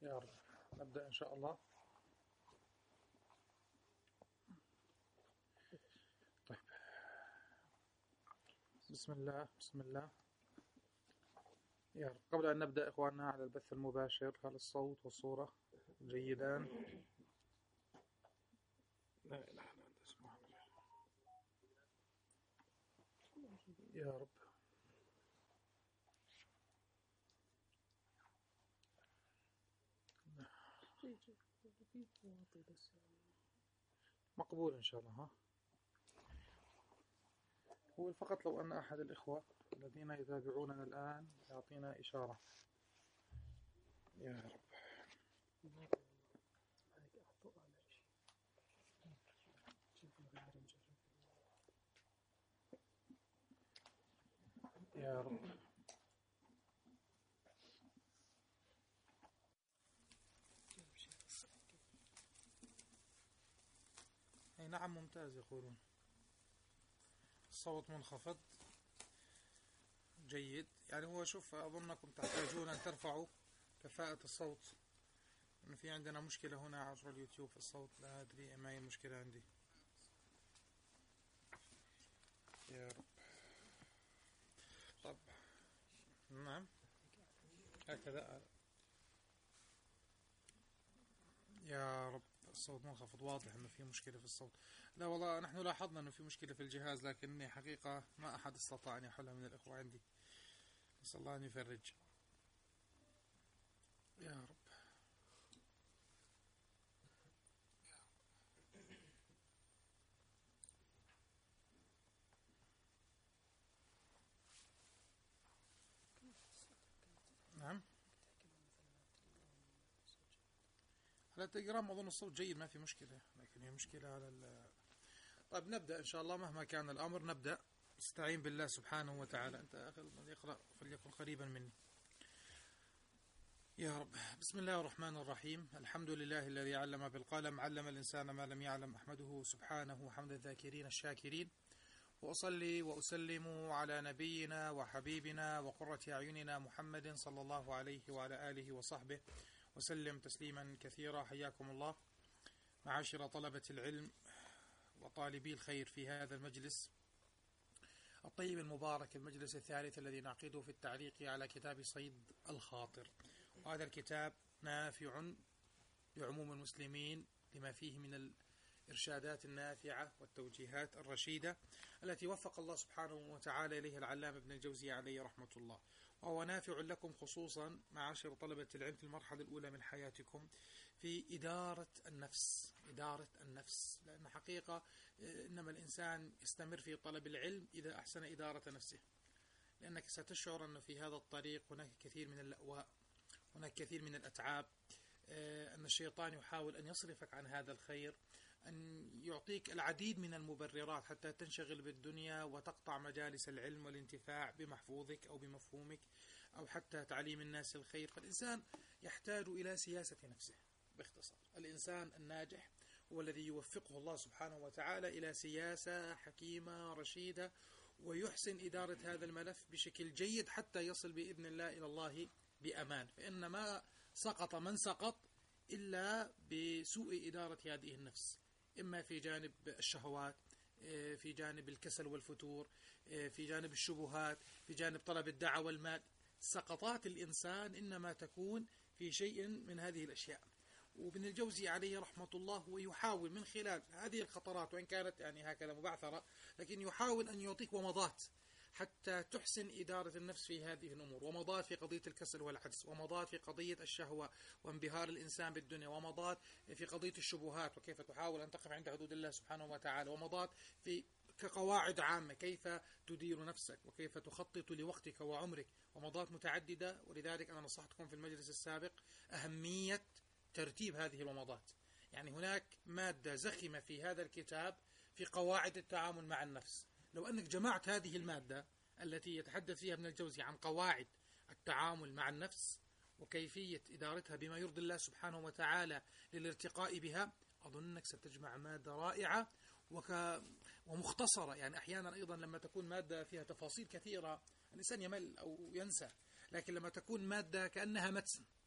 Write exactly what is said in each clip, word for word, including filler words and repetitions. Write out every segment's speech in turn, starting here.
يا رب. نبدأ إن شاء الله. طيب، بسم الله بسم الله. يا رب. قبل أن نبدأ إخواننا على البث المباشر، هل الصوت والصورة جيدان؟ لا إله إلا أنت سبحانك يا رب. مقبول إن شاء الله. ها هو فقط لو أن أحد الإخوة الذين يتابعوننا الآن يعطينا إشارة. يا رب. يا رب. أي نعم، ممتاز. يقولون الصوت منخفض جيد. يعني هو شوف، أظنكم تحتاجون أن ترفعوا كفاءة الصوت، إن في عندنا مشكلة هنا عبر اليوتيوب في الصوت. لا أدري ما هي المشكلة عندي. يا رب. طب نعم، هكذا. يا رب. الصوت منخفض، واضح انه في مشكلة في الصوت. لا والله، نحن لاحظنا انه في مشكلة في الجهاز، لكني حقيقة ما احد استطاع ان يحلها من الاخوة عندي. نسأل الله ان يفرج. يا رب. نعم، على التليجرام اظن الصوت جيد، ما في مشكلة، لكن هي مشكلة على ال... طيب نبدأ ان شاء الله مهما كان الامر. نبدأ. استعين بالله سبحانه وتعالى. انت اخي من يقرأ فليكن قريبا مني. يا رب. بسم الله الرحمن الرحيم. الحمد لله الذي علم بالقلم، علم الإنسان ما لم يعلم. أحمده سبحانه حمد الذاكرين الشاكرين، وأصلي وأسلم على نبينا وحبيبنا وقرة أعيننا محمد صلى الله عليه وعلى آله وصحبه وسلم تسليما كثيرا. حياكم الله معاشر طلبة العلم وطالبي الخير في هذا المجلس الطيب المبارك، المجلس الثالث الذي نعقده في التعليق على كتاب صيد الخاطر. وهذا الكتاب نافع لعموم المسلمين لما فيه من الإرشادات النافعة والتوجيهات الرشيدة التي وفق الله سبحانه وتعالى إليه العلامة ابن الجوزي عليه رحمة الله. وهو نافع لكم خصوصا معاشر طلبة العلم في المرحلة الأولى من حياتكم في إدارة النفس. إدارة النفس، لأن حقيقة إنما الإنسان يستمر في طلب العلم إذا أحسن إدارة نفسه، لأنك ستشعر أن في هذا الطريق هناك كثير من اللأواء، هناك كثير من الأتعاب، أن الشيطان يحاول أن يصرفك عن هذا الخير، أن يعطيك العديد من المبررات حتى تنشغل بالدنيا وتقطع مجالس العلم والانتفاع بمحفوظك أو بمفهومك أو حتى تعليم الناس الخير. فالإنسان يحتاج إلى سياسة نفسه. باختصار، الإنسان الناجح هو الذي يوفقه الله سبحانه وتعالى إلى سياسة حكيمة رشيدة، ويحسن إدارة هذا الملف بشكل جيد حتى يصل بإذن الله إلى الله بأمان. فإن ما سقط من سقط إلا بسوء إدارة هذه النفس، إما في جانب الشهوات، في جانب الكسل والفتور، في جانب الشبهات، في جانب طلب الدعوة والمال. سقطات الإنسان إنما تكون في شيء من هذه الأشياء. وابن الجوزي عليه رحمة الله هو يحاول من خلال هذه الخطرات، وإن كانت يعني هكذا مبعثرة، لكن يحاول أن يعطيك ومضات حتى تحسن إدارة النفس في هذه الأمور، ومضات في قضية الكسل والعجز، ومضات في قضية الشهوة وانبهار الإنسان بالدنيا، ومضات في قضية الشبهات وكيف تحاول أن تقف عند حدود الله سبحانه وتعالى، ومضات في كقواعد عامة كيف تدير نفسك وكيف تخطط لوقتك وعمرك، ومضات متعددة. ولذلك أنا نصحتكم في المجلس السابق أهمية ترتيب هذه الومضات. يعني هناك مادة زخمة في هذا الكتاب في قواعد التعامل مع النفس. لو أنك جمعت هذه المادة التي يتحدث فيها ابن الجوزي عن قواعد التعامل مع النفس وكيفية إدارتها بما يرضي الله سبحانه وتعالى للارتقاء بها، أظن أنك ستجمع مادة رائعة وك... ومختصرة. يعني أحيانا أيضا لما تكون مادة فيها تفاصيل كثيرة الإنسان يمل أو ينسى، لكن لما تكون مادة كأنها متن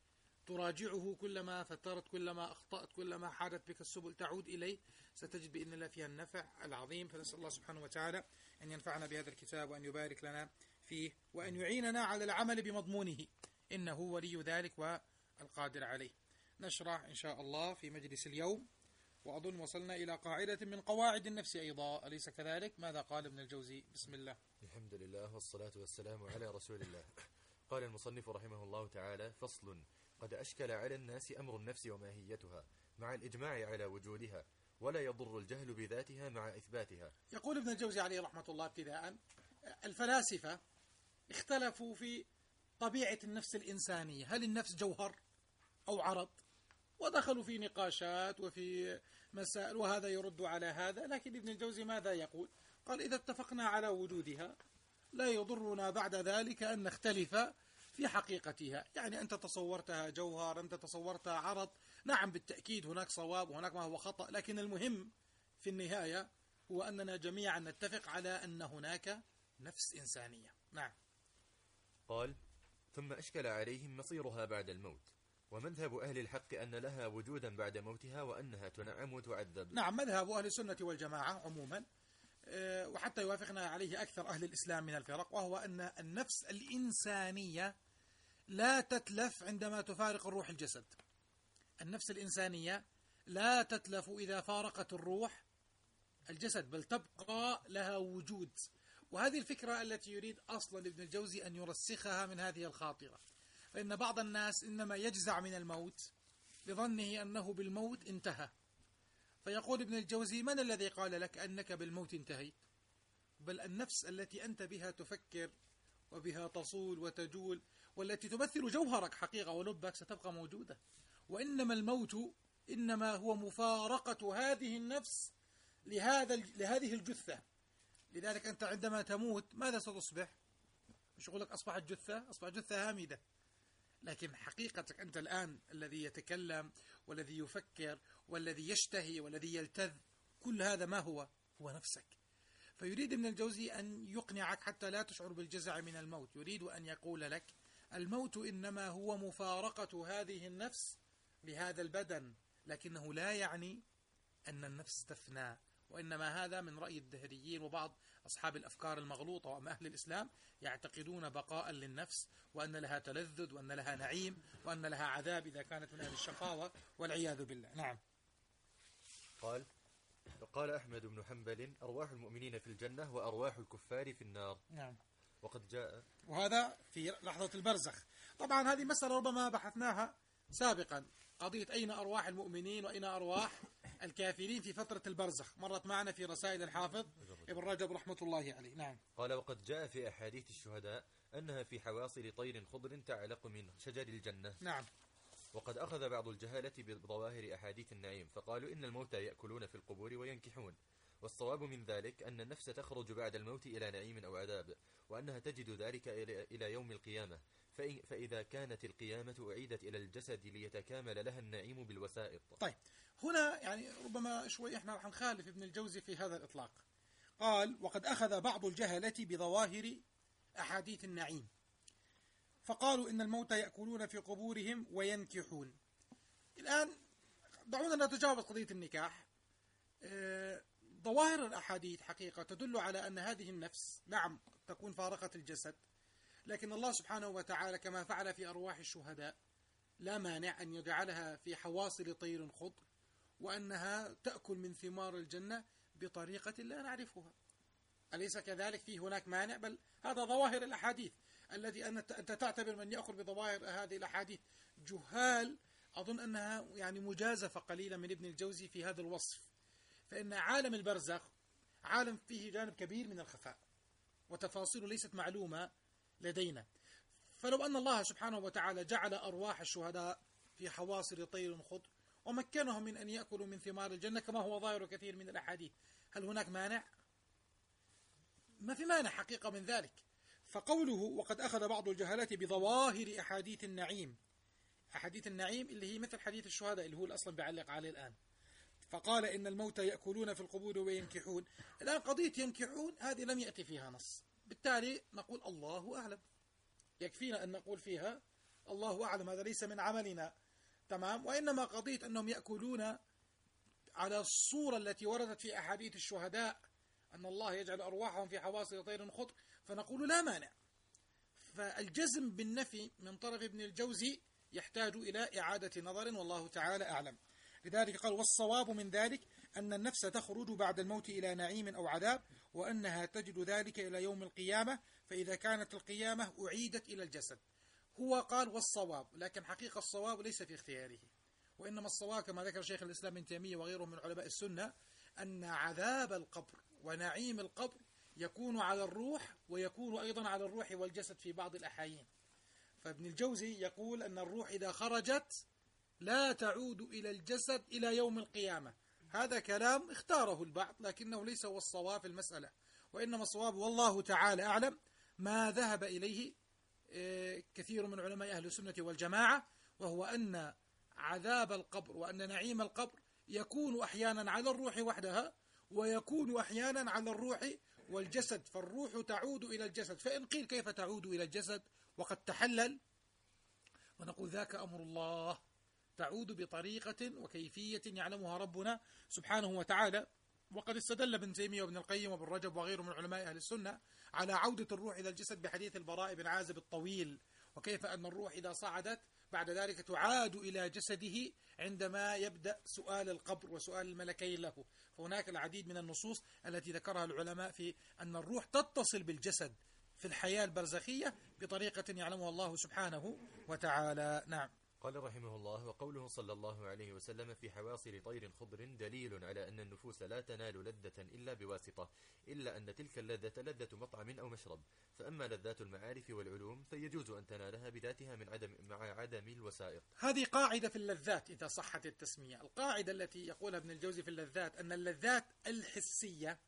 تراجعه كلما فترت، كلما أخطأت، كلما حادت بك السبل تعود إليه، ستجد بإذن الله فيها النفع العظيم. فنسأل الله سبحانه وتعالى أن ينفعنا بهذا الكتاب وأن يبارك لنا فيه وأن يعيننا على العمل بمضمونه، إنه ولي ذلك والقادر عليه. نشرح إن شاء الله في مجلس اليوم، وأظن وصلنا إلى قاعدة من قواعد النفس أيضا، أليس كذلك؟ ماذا قال ابن الجوزي؟ بسم الله. الحمد لله والصلاة والسلام على رسول الله. قال المصنف رحمه الله تعالى: فصل: قد أشكل على الناس أمر النفس وماهيتها مع الإجماع على وجودها، ولا يضر الجهل بذاتها مع إثباتها. يقول ابن الجوزي عليه رحمة الله ابتداء: الفلاسفة اختلفوا في طبيعة النفس الإنسانية، هل النفس جوهر أو عرض؟ ودخلوا في نقاشات وفي مسائل، وهذا يرد على هذا. لكن ابن الجوزي ماذا يقول؟ قال: إذا اتفقنا على وجودها لا يضرنا بعد ذلك أن نختلف في حقيقتها. يعني أنت تصورتها جوهر، أنت تصورتها عرض، نعم بالتأكيد هناك صواب وهناك ما هو خطأ، لكن المهم في النهاية هو أننا جميعا نتفق على أن هناك نفس إنسانية. نعم. قال: ثم أشكل عليهم مصيرها بعد الموت، ومذهب أهل الحق أن لها وجودا بعد موتها وأنها تنعم وتعذب. نعم، مذهب أهل السنة والجماعة عموما، وحتى يوافقنا عليه أكثر أهل الإسلام من الفرق، وهو أن النفس الإنسانية لا تتلف عندما تفارق الروح الجسد. النفس الإنسانية لا تتلف إذا فارقت الروح الجسد، بل تبقى لها وجود. وهذه الفكرة التي يريد أصلا ابن الجوزي أن يرسخها من هذه الخاطرة. فإن بعض الناس إنما يجزع من الموت لظنه أنه بالموت انتهى. فيقول ابن الجوزي: من الذي قال لك أنك بالموت انتهيت؟ بل النفس التي أنت بها تفكر وبها تصول وتجول، والتي تمثل جوهرك حقيقة ولبك، ستبقى موجودة. وإنما الموت إنما هو مفارقة هذه النفس لهذا لهذه الجثة. لذلك أنت عندما تموت ماذا ستصبح؟ مش يقول لك أصبحت جثة، أصبحت جثة هامدة. لكن حقيقتك أنت الآن الذي يتكلم والذي يفكر والذي يشتهي والذي يلتذ، كل هذا ما هو؟ هو نفسك. فيريد ابن الجوزي أن يقنعك حتى لا تشعر بالجزع من الموت. يريد أن يقول لك: الموت إنما هو مفارقة هذه النفس لهذا البدن، لكنه لا يعني أن النفس تفنى. وإنما هذا من رأي الدهريين وبعض أصحاب الأفكار المغلوطة. وأما أهل الإسلام يعتقدون بقاء للنفس، وأن لها تلذذ، وأن لها نعيم، وأن لها عذاب إذا كانت من أهل الشقاوة والعياذ بالله. نعم. قال: قال أحمد بن حنبل: أرواح المؤمنين في الجنة وأرواح الكفار في النار. نعم. وقد جاء، وهذا في لحظة البرزخ. طبعا هذه مسألة ربما بحثناها سابقا، قضية أين أرواح المؤمنين وأين أرواح الكافرين في فترة البرزخ، مرت معنا في رسائل الحافظ ابن رجب رحمة الله عليه. نعم. قال: وقد جاء في أحاديث الشهداء أنها في حواصل طير خضر تعلق من شجر الجنة. نعم. وقد أخذ بعض الجهالة بظواهر أحاديث النعيم، فقالوا إن الموتى يأكلون في القبور وينكحون، والصواب من ذلك أن النفس تخرج بعد الموت إلى نعيم أو عذاب، وأنها تجد ذلك إلى يوم القيامة، فإذا كانت القيامة أعيدت إلى الجسد ليتكامل لها النعيم بالوسائط. طيب، هنا يعني ربما شوي إحنا رح نخالف ابن الجوزي في هذا الإطلاق. قال: وقد أخذ بعض الجهلة بظواهر أحاديث النعيم، فقالوا إن الموتى يأكلون في قبورهم وينكحون. الآن دعونا نتجاوز قضية النكاح. ظواهر الأحاديث حقيقة تدل على أن هذه النفس نعم تكون فارقة الجسد، لكن الله سبحانه وتعالى كما فعل في أرواح الشهداء لا مانع أن يجعلها في حواصل طير خضر، وأنها تأكل من ثمار الجنة بطريقة لا نعرفها. أليس كذلك؟ في هناك مانع؟ بل هذا ظواهر الأحاديث التي أنت تعتبر من يأخذ بظواهر هذه الأحاديث جهال. أظن أنها يعني مجازفة قليلا من ابن الجوزي في هذا الوصف. فإن عالم البرزخ عالم فيه جانب كبير من الخفاء، وتفاصيله ليست معلومة لدينا. فلو أن الله سبحانه وتعالى جعل أرواح الشهداء في حواصل طير خضر ومكنهم من أن يأكلوا من ثمار الجنة كما هو ظاهر كثير من الأحاديث، هل هناك مانع؟ ما في مانع حقيقة من ذلك. فقوله: وقد أخذ بعض الجهلة بظواهر أحاديث النعيم، أحاديث النعيم اللي هي مثل حديث الشهداء اللي هو الأصل بعلق عليه الآن. فقال: إن الموتى يأكلون في القبور وينكحون. الآن قضية ينكحون هذه لم يأتي فيها نص، بالتالي نقول الله أعلم. يكفينا أن نقول فيها الله أعلم، هذا ليس من عملنا. تمام. وإنما قضية أنهم يأكلون على الصورة التي وردت في أحاديث الشهداء أن الله يجعل أرواحهم في حواصل طير خضر، فنقول لا مانع. فالجزم بالنفي من طرف ابن الجوزي يحتاج إلى إعادة نظر، والله تعالى أعلم. لذلك قال: والصواب من ذلك أن النفس تخرج بعد الموت إلى نعيم أو عذاب، وأنها تجد ذلك إلى يوم القيامة، فإذا كانت القيامة أعيدت إلى الجسد. هو قال والصواب، لكن حقيقة الصواب ليس في اختياره، وإنما الصواب كما ذكر شيخ الإسلام ابن تيمية وغيره من علماء السنة أن عذاب القبر ونعيم القبر يكون على الروح، ويكون أيضا على الروح والجسد في بعض الأحايين. فابن الجوزي يقول أن الروح إذا خرجت لا تعود إلى الجسد إلى يوم القيامة. هذا كلام اختاره البعض، لكنه ليس هو الصواب في المسألة، وإنما الصواب والله تعالى أعلم ما ذهب إليه كثير من علماء أهل السنة والجماعة، وهو أن عذاب القبر وأن نعيم القبر يكون أحيانا على الروح وحدها، ويكون أحيانا على الروح والجسد، فالروح تعود إلى الجسد. فإن قيل كيف تعود إلى الجسد وقد تحلل، ونقول ذاك أمر الله، تعود بطريقة وكيفية يعلمها ربنا سبحانه وتعالى. وقد استدل ابن تيمية وابن القيم وابن رجب وغيره من علماء أهل السنة على عودة الروح إلى الجسد بحديث البراء بن عازب الطويل، وكيف أن الروح إذا صعدت بعد ذلك تعاد إلى جسده عندما يبدأ سؤال القبر وسؤال الملكين له. فهناك العديد من النصوص التي ذكرها العلماء في أن الروح تتصل بالجسد في الحياة البرزخية بطريقة يعلمها الله سبحانه وتعالى. نعم. قال رحمه الله: وقوله صلى الله عليه وسلم في حواصل طير خضر دليل على أن النفوس لا تنال لذة إلا بواسطة، إلا أن تلك اللذة لذة مطعم أو مشرب، فأما لذات المعارف والعلوم فيجوز أن تنالها بذاتها من عدم مع عدم الوسائط. هذه قاعدة في اللذات إذا صحت التسمية. القاعدة التي يقولها ابن الجوزي في اللذات أن اللذات الحسية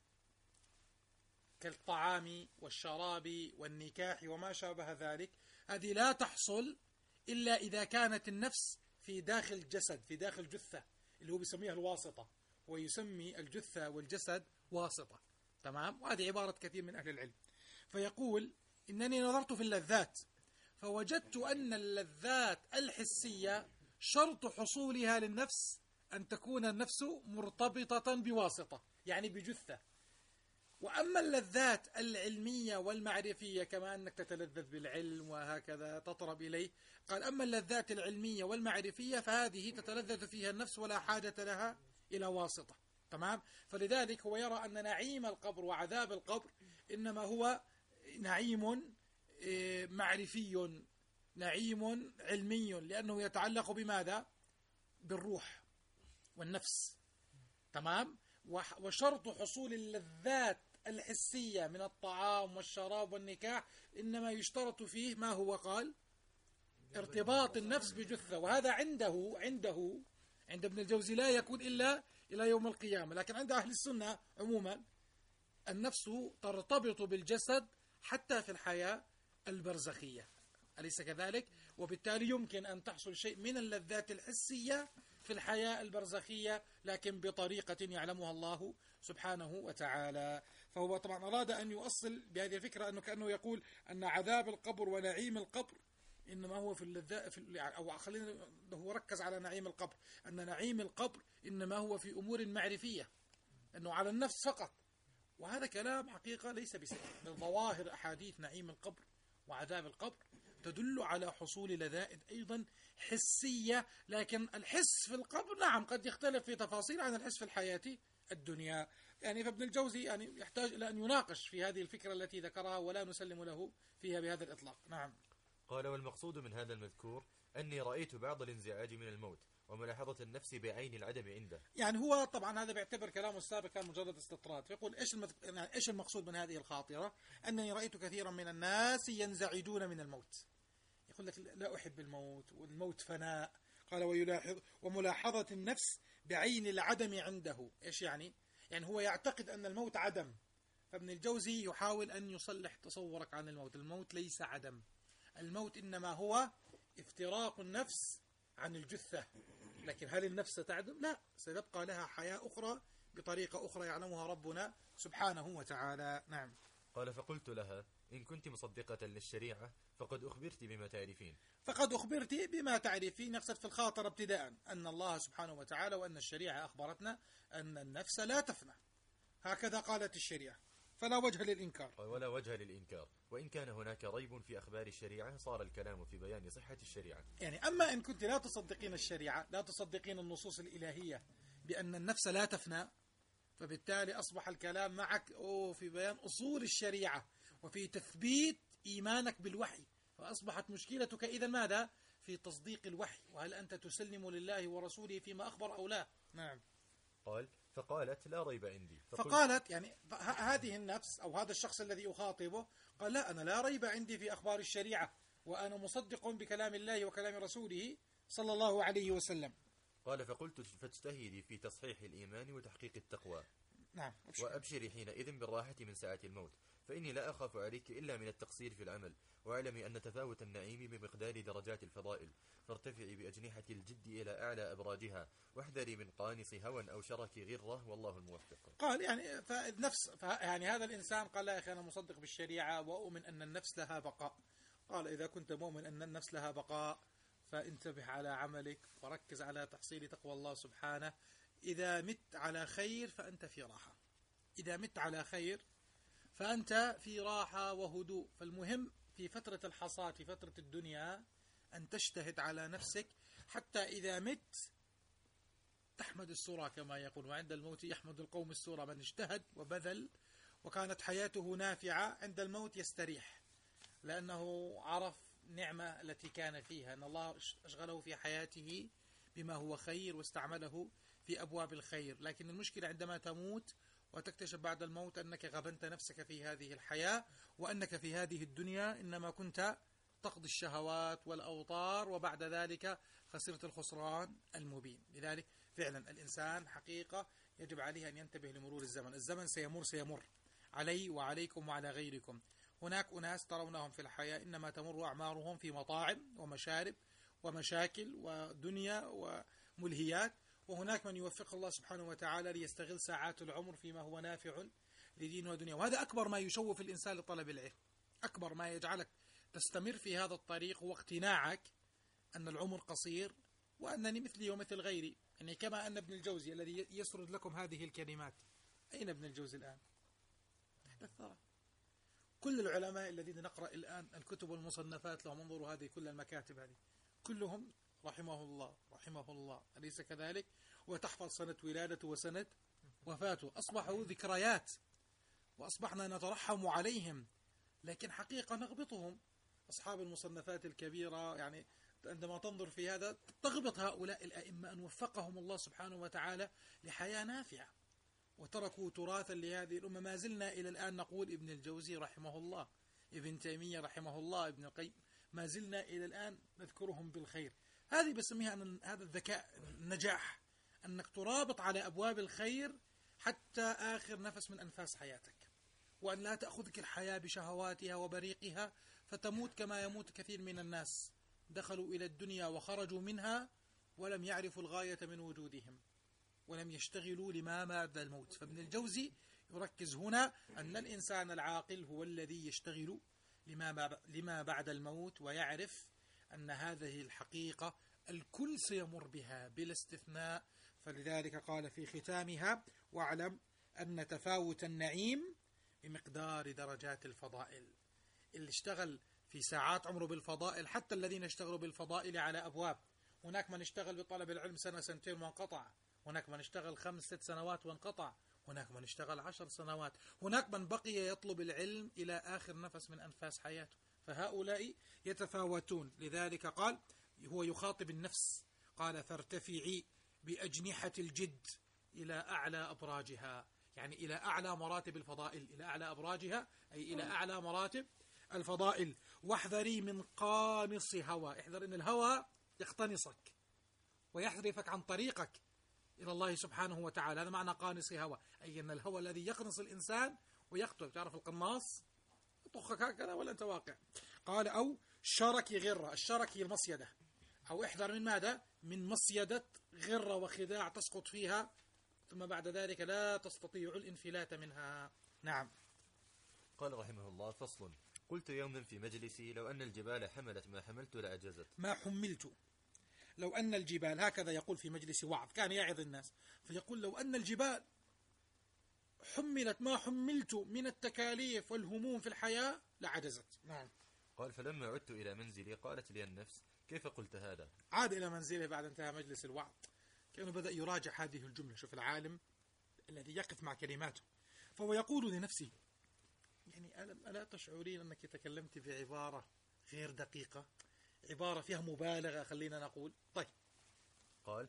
كالطعام والشراب والنكاح وما شابه ذلك، هذه لا تحصل إلا إذا كانت النفس في داخل الجسد، في داخل جثة، اللي هو بيسميها الواسطة، ويسمي الجثة والجسد واسطة. تمام. وهذه عبارة كثير من أهل العلم. فيقول إنني نظرت في اللذات فوجدت أن اللذات الحسية شرط حصولها للنفس أن تكون النفس مرتبطة بواسطة، يعني بجثة. وأما اللذات العلمية والمعرفية كما أنك تتلذذ بالعلم وهكذا تطرب إليه، قال أما اللذات العلمية والمعرفية فهذه تتلذذ فيها النفس ولا حاجة لها إلى واسطة. تمام. فلذلك هو يرى أن نعيم القبر وعذاب القبر إنما هو نعيم معرفي، نعيم علمي، لأنه يتعلق بماذا؟ بالروح والنفس. تمام. وشرط حصول اللذات الحسية من الطعام والشراب والنكاح إنما يشترط فيه ما هو قال ارتباط النفس بجثة، وهذا عنده عنده عند ابن الجوزي لا يكون إلا إلى يوم القيامة. لكن عند أهل السنة عموما النفس ترتبط بالجسد حتى في الحياة البرزخية، أليس كذلك؟ وبالتالي يمكن أن تحصل شيء من اللذات الحسية في الحياة البرزخية، لكن بطريقة يعلمها الله سبحانه وتعالى. فهو طبعا أراد أن يؤصل بهذه الفكرة أنه كأنه يقول أن عذاب القبر ونعيم القبر إنما هو في اللذات في أو خلينا هو ركز على نعيم القبر، أن نعيم القبر إنما هو في أمور معرفية، أنه على النفس فقط. وهذا كلام حقيقة ليس بصحيح. من ظواهر أحاديث نعيم القبر وعذاب القبر تدل على حصول لذائذ أيضا حسية، لكن الحس في القبر نعم قد يختلف في تفاصيل عن الحس في الحياة الدنيا. يعني فابن الجوزي يعني يحتاج إلى أن يناقش في هذه الفكرة التي ذكرها ولا نسلم له فيها بهذا الإطلاق. نعم. قال: والمقصود من هذا المذكور أني رأيت بعض الانزعاج من الموت وملاحظة النفس بعين العدم عنده. يعني هو طبعا هذا بيعتبر كلامه السابق كان مجرد استطراد، فيقول إيش المذ... يعني إيش المقصود من هذه الخاطرة؟ أنني رأيت كثيرا من الناس ينزعجون من الموت، يقول لك لا أحب الموت والموت فناء. قال: ويلاحظ وملاحظة النفس بعين العدم عنده. إيش يعني؟ يعني هو يعتقد أن الموت عدم. فابن الجوزي يحاول أن يصلح تصورك عن الموت. الموت ليس عدم، الموت إنما هو افتراق النفس عن الجثة. لكن هل النفس ستعدم؟ لا، ستبقى لها حياة أخرى بطريقة أخرى يعلمها ربنا سبحانه وتعالى. نعم. قال: فقلت لها: إن كنت مصدقة للشريعة فقد أخبرت بما تعرفين. فقد أخبرت بما تعرفين، يقصد في الخاطر ابتداء أن الله سبحانه وتعالى وأن الشريعة أخبرتنا أن النفس لا تفنى، هكذا قالت الشريعة، فلا وجه للإنكار. ولا وجه للإنكار، وإن كان هناك ريب في أخبار الشريعة صار الكلام في بيان صحة الشريعة. يعني أما إن كنت لا تصدقين الشريعة، لا تصدقين النصوص الإلهية بأن النفس لا تفنى، فبالتالي أصبح الكلام معك أو في بيان أصول الشريعة وفي تثبيت إيمانك بالوحي، فأصبحت مشكلتك إذا ماذا؟ في تصديق الوحي، وهل أنت تسلم لله ورسوله فيما أخبر أو لا؟ نعم. قال فقالت لا ريب عندي. فقالت يعني هذه النفس أو هذا الشخص الذي أخاطبه قال لا، أنا لا ريب عندي في أخبار الشريعة، وأنا مصدق بكلام الله وكلام رسوله صلى الله عليه وسلم. قال فقلت فاجتهدي في تصحيح الإيمان وتحقيق التقوى. نعم. وأبشري حينئذ بالراحة من ساعة الموت، فإني لا أخاف عليك إلا من التقصير في العمل، واعلمي أن تفاوت النعيم بمقدار درجات الفضائل، فارتفعي بأجنحة الجد إلى أعلى أبراجها، واحذري من قانص هوى أو شرك غرة، والله الموفق. قال يعني فالنفس يعني هذا الإنسان قال لا يا أخي أنا مصدق بالشريعة وأؤمن أن النفس لها بقاء. قال إذا كنت مؤمن أن النفس لها بقاء فانتبه على عملك وركز على تحصيل تقوى الله سبحانه. إذا مت على خير فأنت في راحة، إذا مت على خير فأنت في راحة وهدوء. فالمهم في فترة الحصاد في فترة الدنيا أن تجتهد على نفسك حتى إذا مت تحمد السورة كما يقول، وعند الموت يحمد القوم السورة، من اجتهد وبذل وكانت حياته نافعة عند الموت يستريح، لأنه عرف نعمة التي كان فيها، أن الله أشغله في حياته بما هو خير واستعمله في أبواب الخير. لكن المشكلة عندما تموت وتكتشف بعد الموت أنك غبنت نفسك في هذه الحياة، وأنك في هذه الدنيا إنما كنت تقضي الشهوات والأوطار، وبعد ذلك خسرت الخسران المبين. لذلك فعلا الإنسان حقيقة يجب عليه أن ينتبه لمرور الزمن. الزمن سيمر سيمر علي وعليكم وعلى غيركم. هناك أناس ترونهم في الحياة إنما تمر أعمارهم في مطاعم ومشارب ومشاكل ودنيا وملهيات، وهناك من يوفق الله سبحانه وتعالى ليستغل ساعات العمر فيما هو نافع لدين ودنيا. وهذا أكبر ما يشوف الإنسان لطلب العلم، أكبر ما يجعلك تستمر في هذا الطريق هو اقتناعك أن العمر قصير وأنني مثلي ومثل غيري. يعني كما أن ابن الجوزي الذي يسرد لكم هذه الكلمات، أين ابن الجوزي الآن؟ تحت الثرى. كل العلماء الذين نقرأ الآن الكتب والمصنفات لهم انظروا هذه كل المكاتب هذه كلهم رحمه الله رحمه الله، أليس كذلك؟ وتحفظ سنة ولادته وسنة وفاته، أصبحوا ذكريات وأصبحنا نترحم عليهم، لكن حقيقة نغبطهم. أصحاب المصنفات الكبيرة يعني عندما تنظر في هذا تغبط هؤلاء الأئمة أن وفقهم الله سبحانه وتعالى لحياة نافعة وتركوا تراثا لهذه الأمة. ما زلنا إلى الآن نقول ابن الجوزي رحمه الله، ابن تيمية رحمه الله، ابن القيم، ما زلنا إلى الآن نذكرهم بالخير. هذه بسميها أن هذا الذكاء النجاح، أنك ترابط على أبواب الخير حتى آخر نفس من أنفاس حياتك، وأن لا تأخذك الحياة بشهواتها وبريقها فتموت كما يموت كثير من الناس، دخلوا إلى الدنيا وخرجوا منها ولم يعرفوا الغاية من وجودهم ولم يشتغلوا لما بعد الموت. فابن الجوزي يركز هنا أن الإنسان العاقل هو الذي يشتغل لما بعد الموت ويعرف أن هذه الحقيقة الكل سيمر بها بلا استثناء. فلذلك قال في ختامها واعلم أن تفاوت النعيم بمقدار درجات الفضائل. اللي اشتغل في ساعات عمره بالفضائل، حتى الذين اشتغلوا بالفضائل على أبواب، هناك من اشتغل بطلب العلم سنة سنتين وانقطع، هناك من اشتغل خمس ست سنوات وانقطع، هناك من اشتغل عشر سنوات، هناك من بقي يطلب العلم إلى آخر نفس من أنفاس حياته. فهؤلاء يتفاوتون. لذلك قال هو يخاطب النفس، قال فارتفعي بأجنحة الجد إلى أعلى أبراجها، يعني إلى أعلى مراتب الفضائل، إلى أعلى أبراجها أي إلى أعلى مراتب الفضائل. واحذري من قانص هوى، احذر أن الهوى يقتنصك ويحرفك عن طريقك إلى الله سبحانه وتعالى. هذا معنى قانص هوى، أي أن الهوى الذي يقنص الإنسان ويقتل. تعرف القناص يطخك هكذا ولا أنت واقع. قال أو شرك غرة، الشرك هي المصيدة، أو احذر من ماذا؟ من مصيدة غرة وخداع تسقط فيها ثم بعد ذلك لا تستطيع الانفلات منها. نعم. قال رحمه الله فصل. قلت يوما في مجلسي لو أن الجبال حملت ما حملت لأجزت. ما حملت، لو أن الجبال، هكذا يقول في مجلس وعظ، كان يعظ الناس فيقول لو أن الجبال حملت ما حملت من التكاليف والهموم في الحياة لعجزت. نعم. قال فلما عدت إلى منزلي قالت لي النفس كيف قلت هذا؟ عاد إلى منزله بعد انتهى مجلس الوعظ، كأنه بدأ يراجع هذه الجملة. شوف العالم الذي يقف مع كلماته، فهو يقول لنفسه يعني ألا تشعرين أنك تكلمت بعبارة غير دقيقة، عبارة فيها مبالغة خلينا نقول. طيب. قال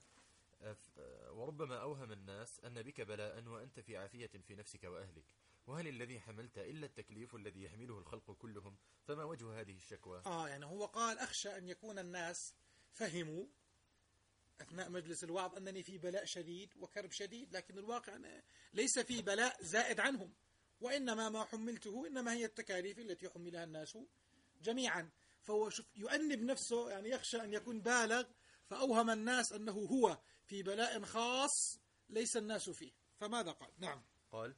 وربما أوهم الناس أن بك بلاء وأنت في عافية في نفسك وأهلك، وهل الذي حملت إلا التكليف الذي يحمله الخلق كلهم؟ فما وجه هذه الشكوى؟ آه يعني هو قال أخشى أن يكون الناس فهموا أثناء مجلس الوعظ أنني في بلاء شديد وكرب شديد، لكن الواقع ليس في بلاء زائد عنهم، وإنما ما حملته إنما هي التكاليف التي حملها الناس جميعا. فهو شوف يؤنب نفسه، يعني يخشى أن يكون بالغ فأوهم الناس أنه هو في بلاء خاص ليس الناس فيه. فماذا قال؟ نعم. قال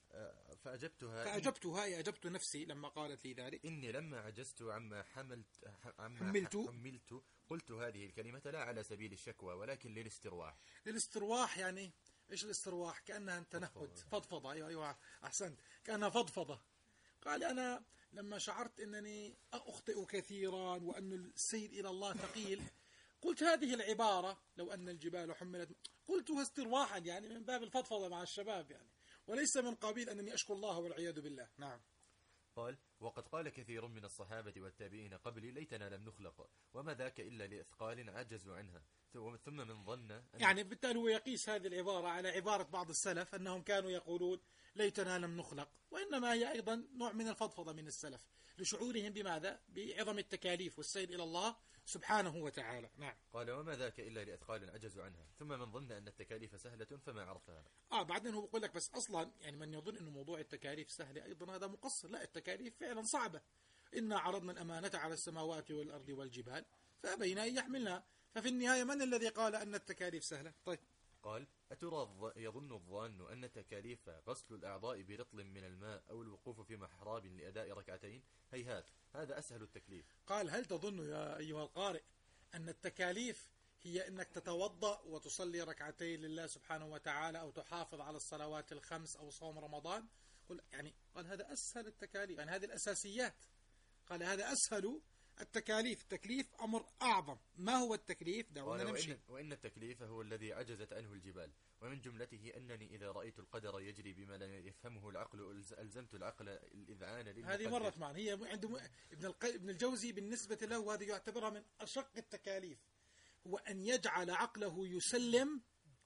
فأجبتها فأجبتها أي أجبت نفسي لما قالت لي ذلك، إني لما عجزت عما حملت عما حملت, حملت قلت هذه الكلمة لا على سبيل الشكوى ولكن للاسترواح. للاسترواح يعني إيش الاسترواح؟ كأنها التنهد، فضفضة. أيوة أيوة أحسنت، كأنها فضفضة. قال أنا لما شعرت أنني أخطئ كثيرا وأن السير إلى الله ثقيل قلت هذه العبارة لو أن الجبال حملت، قلتها استرواحا يعني من باب الفضفضة مع الشباب يعني، وليس من قبيل أنني أشكو الله والعياذ بالله. نعم. قال وقد قال كثير من الصحابة والتابعين قبلي ليتنا لم نخلق وما ذاك إلا لإثقال عجزوا عنها، ثم من ظن أن يعني بالتالي هو يقيس هذه العبارة على عبارة بعض السلف أنهم كانوا يقولون ليتنا لم نخلق، وإنما هي أيضا نوع من الفضفضة من السلف لشعورهم بماذا؟ بعظم التكاليف والسير إلى الله سبحانه وتعالى. نعم. قال وما ذاك إلا لأثقال عجزوا عنها ثم من ظن أن التكاليف سهلة فما عرفها. آه بعدين هو بقول لك بس أصلا يعني من يظن أنه موضوع التكاليف سهلة أيضا هذا مقصر، لا التكاليف فعلا صعبة. إنا عرضنا الأمانة على السماوات والأرض والجبال فأبين أن يحملنا، ففي النهاية من الذي قال أن التكاليف سهلة؟ طيب. قال أترى يظن الظان أن تكاليف غسل الأعضاء برطل من الماء أو الوقوف في محراب لأداء ركعتين؟ هيهات هذا أسهل التكليف. قال هل تظن يا أيها القارئ أن التكاليف هي أنك تتوضأ وتصلي ركعتين لله سبحانه وتعالى أو تحافظ على الصلوات الخمس أو صوم رمضان؟ قل يعني قال هذا أسهل التكاليف، يعني هذه الأساسيات. قال هذا أسهل التكاليف، التكليف أمر أعظم. ما هو التكليف؟ دعونا نمشي. وإن, وإن التكليف هو الذي عجزت عنه الجبال، ومن جملته أنني إذا رأيت القدر يجري بما لا يفهمه العقل ألزمت العقل الإذعان للمقدر. هذه مرت معنا، هي عند ابن ابن الجوزي بالنسبة له هذه يعتبرها من أشق التكاليف، هو أن يجعل عقله يسلم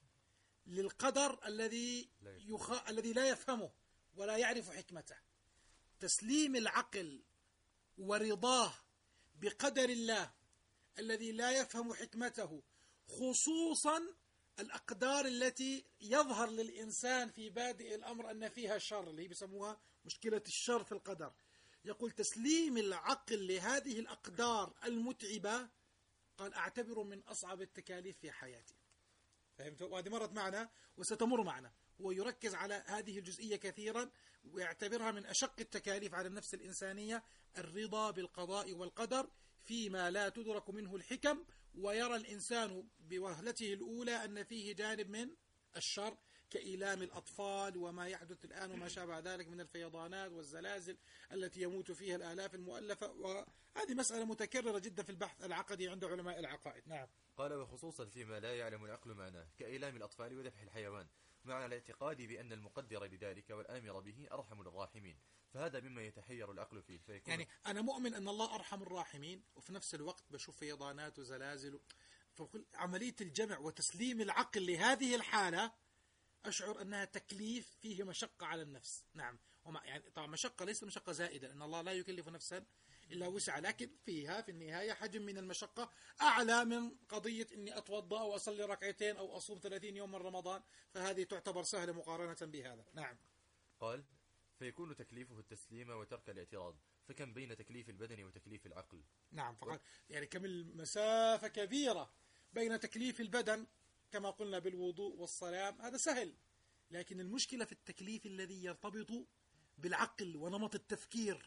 للقدر الذي يخ... الذي لا يفهمه ولا يعرف حكمته. تسليم العقل ورضاه بقدر الله الذي لا يفهم حكمته، خصوصا الأقدار التي يظهر للإنسان في بادئ الأمر أن فيها شر، اللي بيسموها مشكلة الشر في القدر. يقول تسليم العقل لهذه الأقدار المتعبة قال أعتبر من أصعب التكاليف في حياتي. فهمتوا؟ وهذه مرت معنا وستمر معنا. هو يركز على هذه الجزئية كثيرا ويعتبرها من أشق التكاليف على النفس الإنسانية، الرضا بالقضاء والقدر فيما لا تدرك منه الحكم، ويرى الإنسان بوهلته الأولى أن فيه جانب من الشر كإيلام الأطفال وما يحدث الآن وما شابه ذلك من الفيضانات والزلازل التي يموت فيها الآلاف المؤلفة، وهذه مسألة متكررة جدا في البحث العقدي عند علماء العقائد. نعم. قال وخصوصا فيما لا يعلم العقل معناه كإيلام الأطفال وذبح الحيوان، مع الاعتقاد بأن المقدر لذلك والآمر به أرحم الراحمين، فهذا مما يتحير العقل فيه. فيكون يعني أنا مؤمن أن الله أرحم الراحمين وفي نفس الوقت بشوف فيضانات وزلازل، فكل عملية الجمع وتسليم العقل لهذه الحالة أشعر أنها تكليف فيه مشقة على النفس. نعم. وما يعني طبعا مشقة ليس مشقة زائدة، لأن الله لا يكلف نفسا إلا وسع، لكن فيها في النهاية حجم من المشقة أعلى من قضية إني أتوضأ أو أصلي ركعتين أو أصوم ثلاثين يوم من رمضان، فهذه تعتبر سهلة مقارنة بهذا. نعم. قال فيكون تكليفه التسليم وترك الاعتراض، فكم بين تكليف البدن وتكليف العقل. نعم. فقال يعني كم المسافة كبيرة بين تكليف البدن كما قلنا بالوضوء والصلاة، هذا سهل، لكن المشكلة في التكليف الذي يرتبط بالعقل ونمط التفكير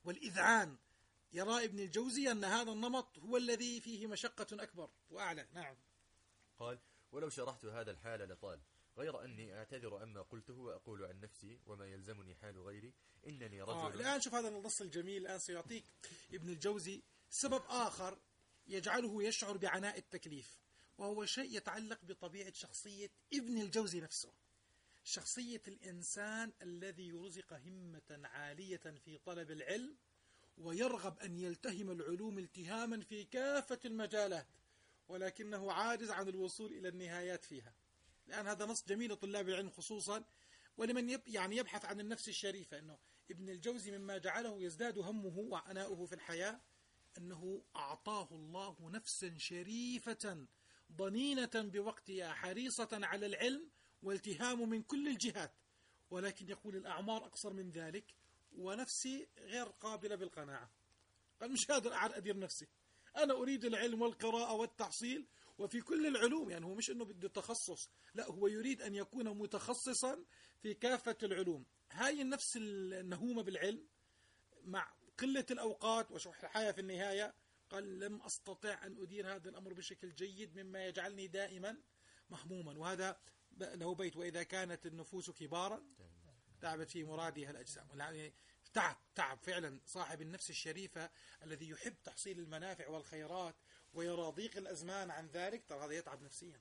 والإذعان. يرى ابن الجوزي أن هذا النمط هو الذي فيه مشقة أكبر وأعلى. نعم. قال: ولو شرحت هذا الحال لطال، غير أني أعتذر عما قلته وأقول عن نفسي وما يلزمني حال غيري إنني رجل. آه الآن شوف هذا النص الجميل، الآن سيعطيك ابن الجوزي سبب آخر يجعله يشعر بعناء التكليف، وهو شيء يتعلق بطبيعة شخصية ابن الجوزي نفسه. شخصية الإنسان الذي يرزق همة عالية في طلب العلم، ويرغب أن يلتهم العلوم التهاما في كافة المجالات، ولكنه عاجز عن الوصول إلى النهايات فيها. الآن هذا نص جميل لطلاب العلم خصوصا، ولمن يب يعني يبحث عن النفس الشريفة. أنه ابن الجوزي مما جعله يزداد همه وعناؤه في الحياة أنه أعطاه الله نفسا شريفة ضنينة بوقتها، حريصة على العلم والتهام من كل الجهات، ولكن يقول الأعمار أقصر من ذلك ونفسي غير قابلة بالقناعة. قال مش قادر أدير نفسي، أنا أريد العلم والقراءة والتحصيل وفي كل العلوم. يعني هو مش أنه بده تخصص، لا، هو يريد أن يكون متخصصا في كافة العلوم. هاي النفس النهومة بالعلم مع قلة الأوقات وشح الحياة في النهاية، قال لم أستطع أن أدير هذا الأمر بشكل جيد، مما يجعلني دائما مهموما. وهذا له بيت: وإذا كانت النفوس كبارا تعبت في مرادها الأجسام. يعني تعب تعب فعلا صاحب النفس الشريفة الذي يحب تحصيل المنافع والخيرات ويرى ضيق الأزمان عن ذلك، ترى هذا يتعب نفسيا.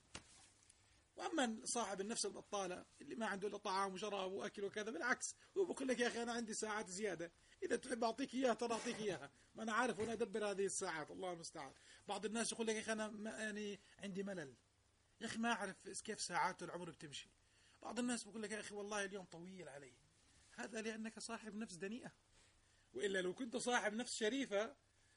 وأما صاحب النفس البطالة اللي ما عنده إلا طعام وشراب وأكل وكذا، بالعكس هو بقول لك يا أخي أنا عندي ساعات زيادة، إذا تحب أعطيك إياها ترى أعطيك إياها، ما أنا عارف وأنا أدبر هذه الساعات، الله المستعان. بعض الناس يقول لك يا أخي أنا يعني عندي ملل، يا أخي ما أعرف كيف ساعات العمر بتمشي. بعض الناس بقول لك يا أخي والله اليوم طويل علي. هذا لأنك صاحب نفس دنيئة، وإلا لو كنت صاحب نفس شريفة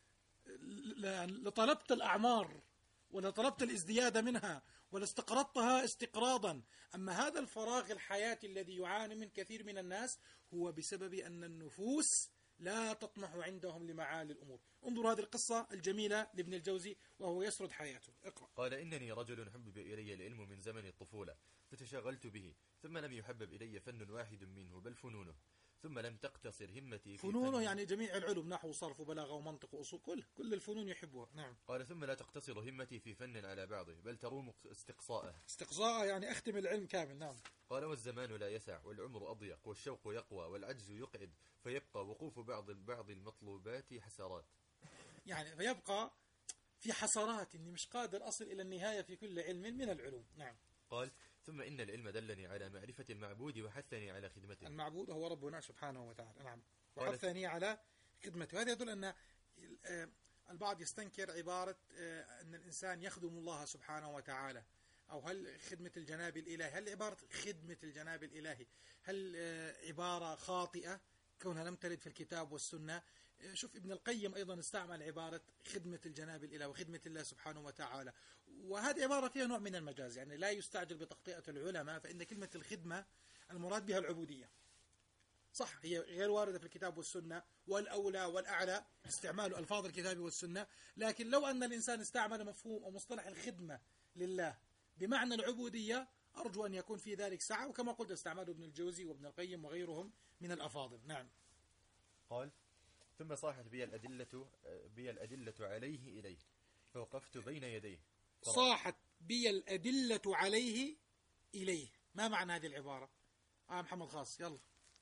لطلبت الأعمار ولطلبت الازدياد منها ولاستقرضتها استقراضا. أما هذا الفراغ الحياتي الذي يعاني من كثير من الناس هو بسبب أن النفوس لا تطمح عندهم لمعالي الأمور. انظروا هذه القصة الجميلة لابن الجوزي وهو يسرد حياته. اقرأ. قال: إنني رجل حبب إلي العلم من زمن الطفولة فتشغلت به، ثم لم يحبب إلي فن واحد منه بل فنونه، ثم لم تقتصر همتي في فنونه يعني جميع العلوم، نحو وصرف وبلاغة ومنطق وأصول، كل كل الفنون يحبها. نعم. قال: ثم لا تقتصر همتي في فن على بعضه بل تروم استقصاءه. استقصاءه يعني أختم العلم كامل. نعم. قال: والزمان لا يسع والعمر أضيق والشوق يقوى والعجز يقعد، فيبقى وقوف بعض بعض المطلوبات حسرات. يعني فيبقى في حسرات، إني مش قادر أصل إلى النهاية في كل علم من العلوم. نعم. قال: ثم إن العلم دلني على معرفة المعبود وحثني على خدمته. المعبود هو ربنا سبحانه وتعالى. نعم. وحثني على خدمته. هذا يدل أن البعض يستنكر عبارة أن الإنسان يخدم الله سبحانه وتعالى، أو هل خدمة الجناب الإلهي، هل عبارة خدمة الجناب الإلهي هل عبارة خاطئة كونها لم ترد في الكتاب والسنة؟ شوف ابن القيم أيضا استعمل عبارة خدمة الجناب الإله وخدمة الله سبحانه وتعالى، وهذه عبارة فيها نوع من المجاز، يعني لا يستعجل بتخطئة العلماء، فإن كلمة الخدمة المراد بها العبودية. صح هي غير واردة في الكتاب والسنة، والأولى والأعلى استعمال ألفاظ الكتاب والسنة، لكن لو أن الإنسان استعمل مفهوم أو مصطلح الخدمة لله بمعنى العبودية أرجو أن يكون في ذلك سعة، وكما قلت استعماله ابن الجوزي وابن القيم وغيرهم من الأفاضل. نعم. قال: ثم صاحت بي الأدلة بي الأدلة عليه إليه فوقفت بين يديه. صاحت بي الأدلة عليه إليه، ما معنى هذه العبارة؟ آه محمد خاص يلا.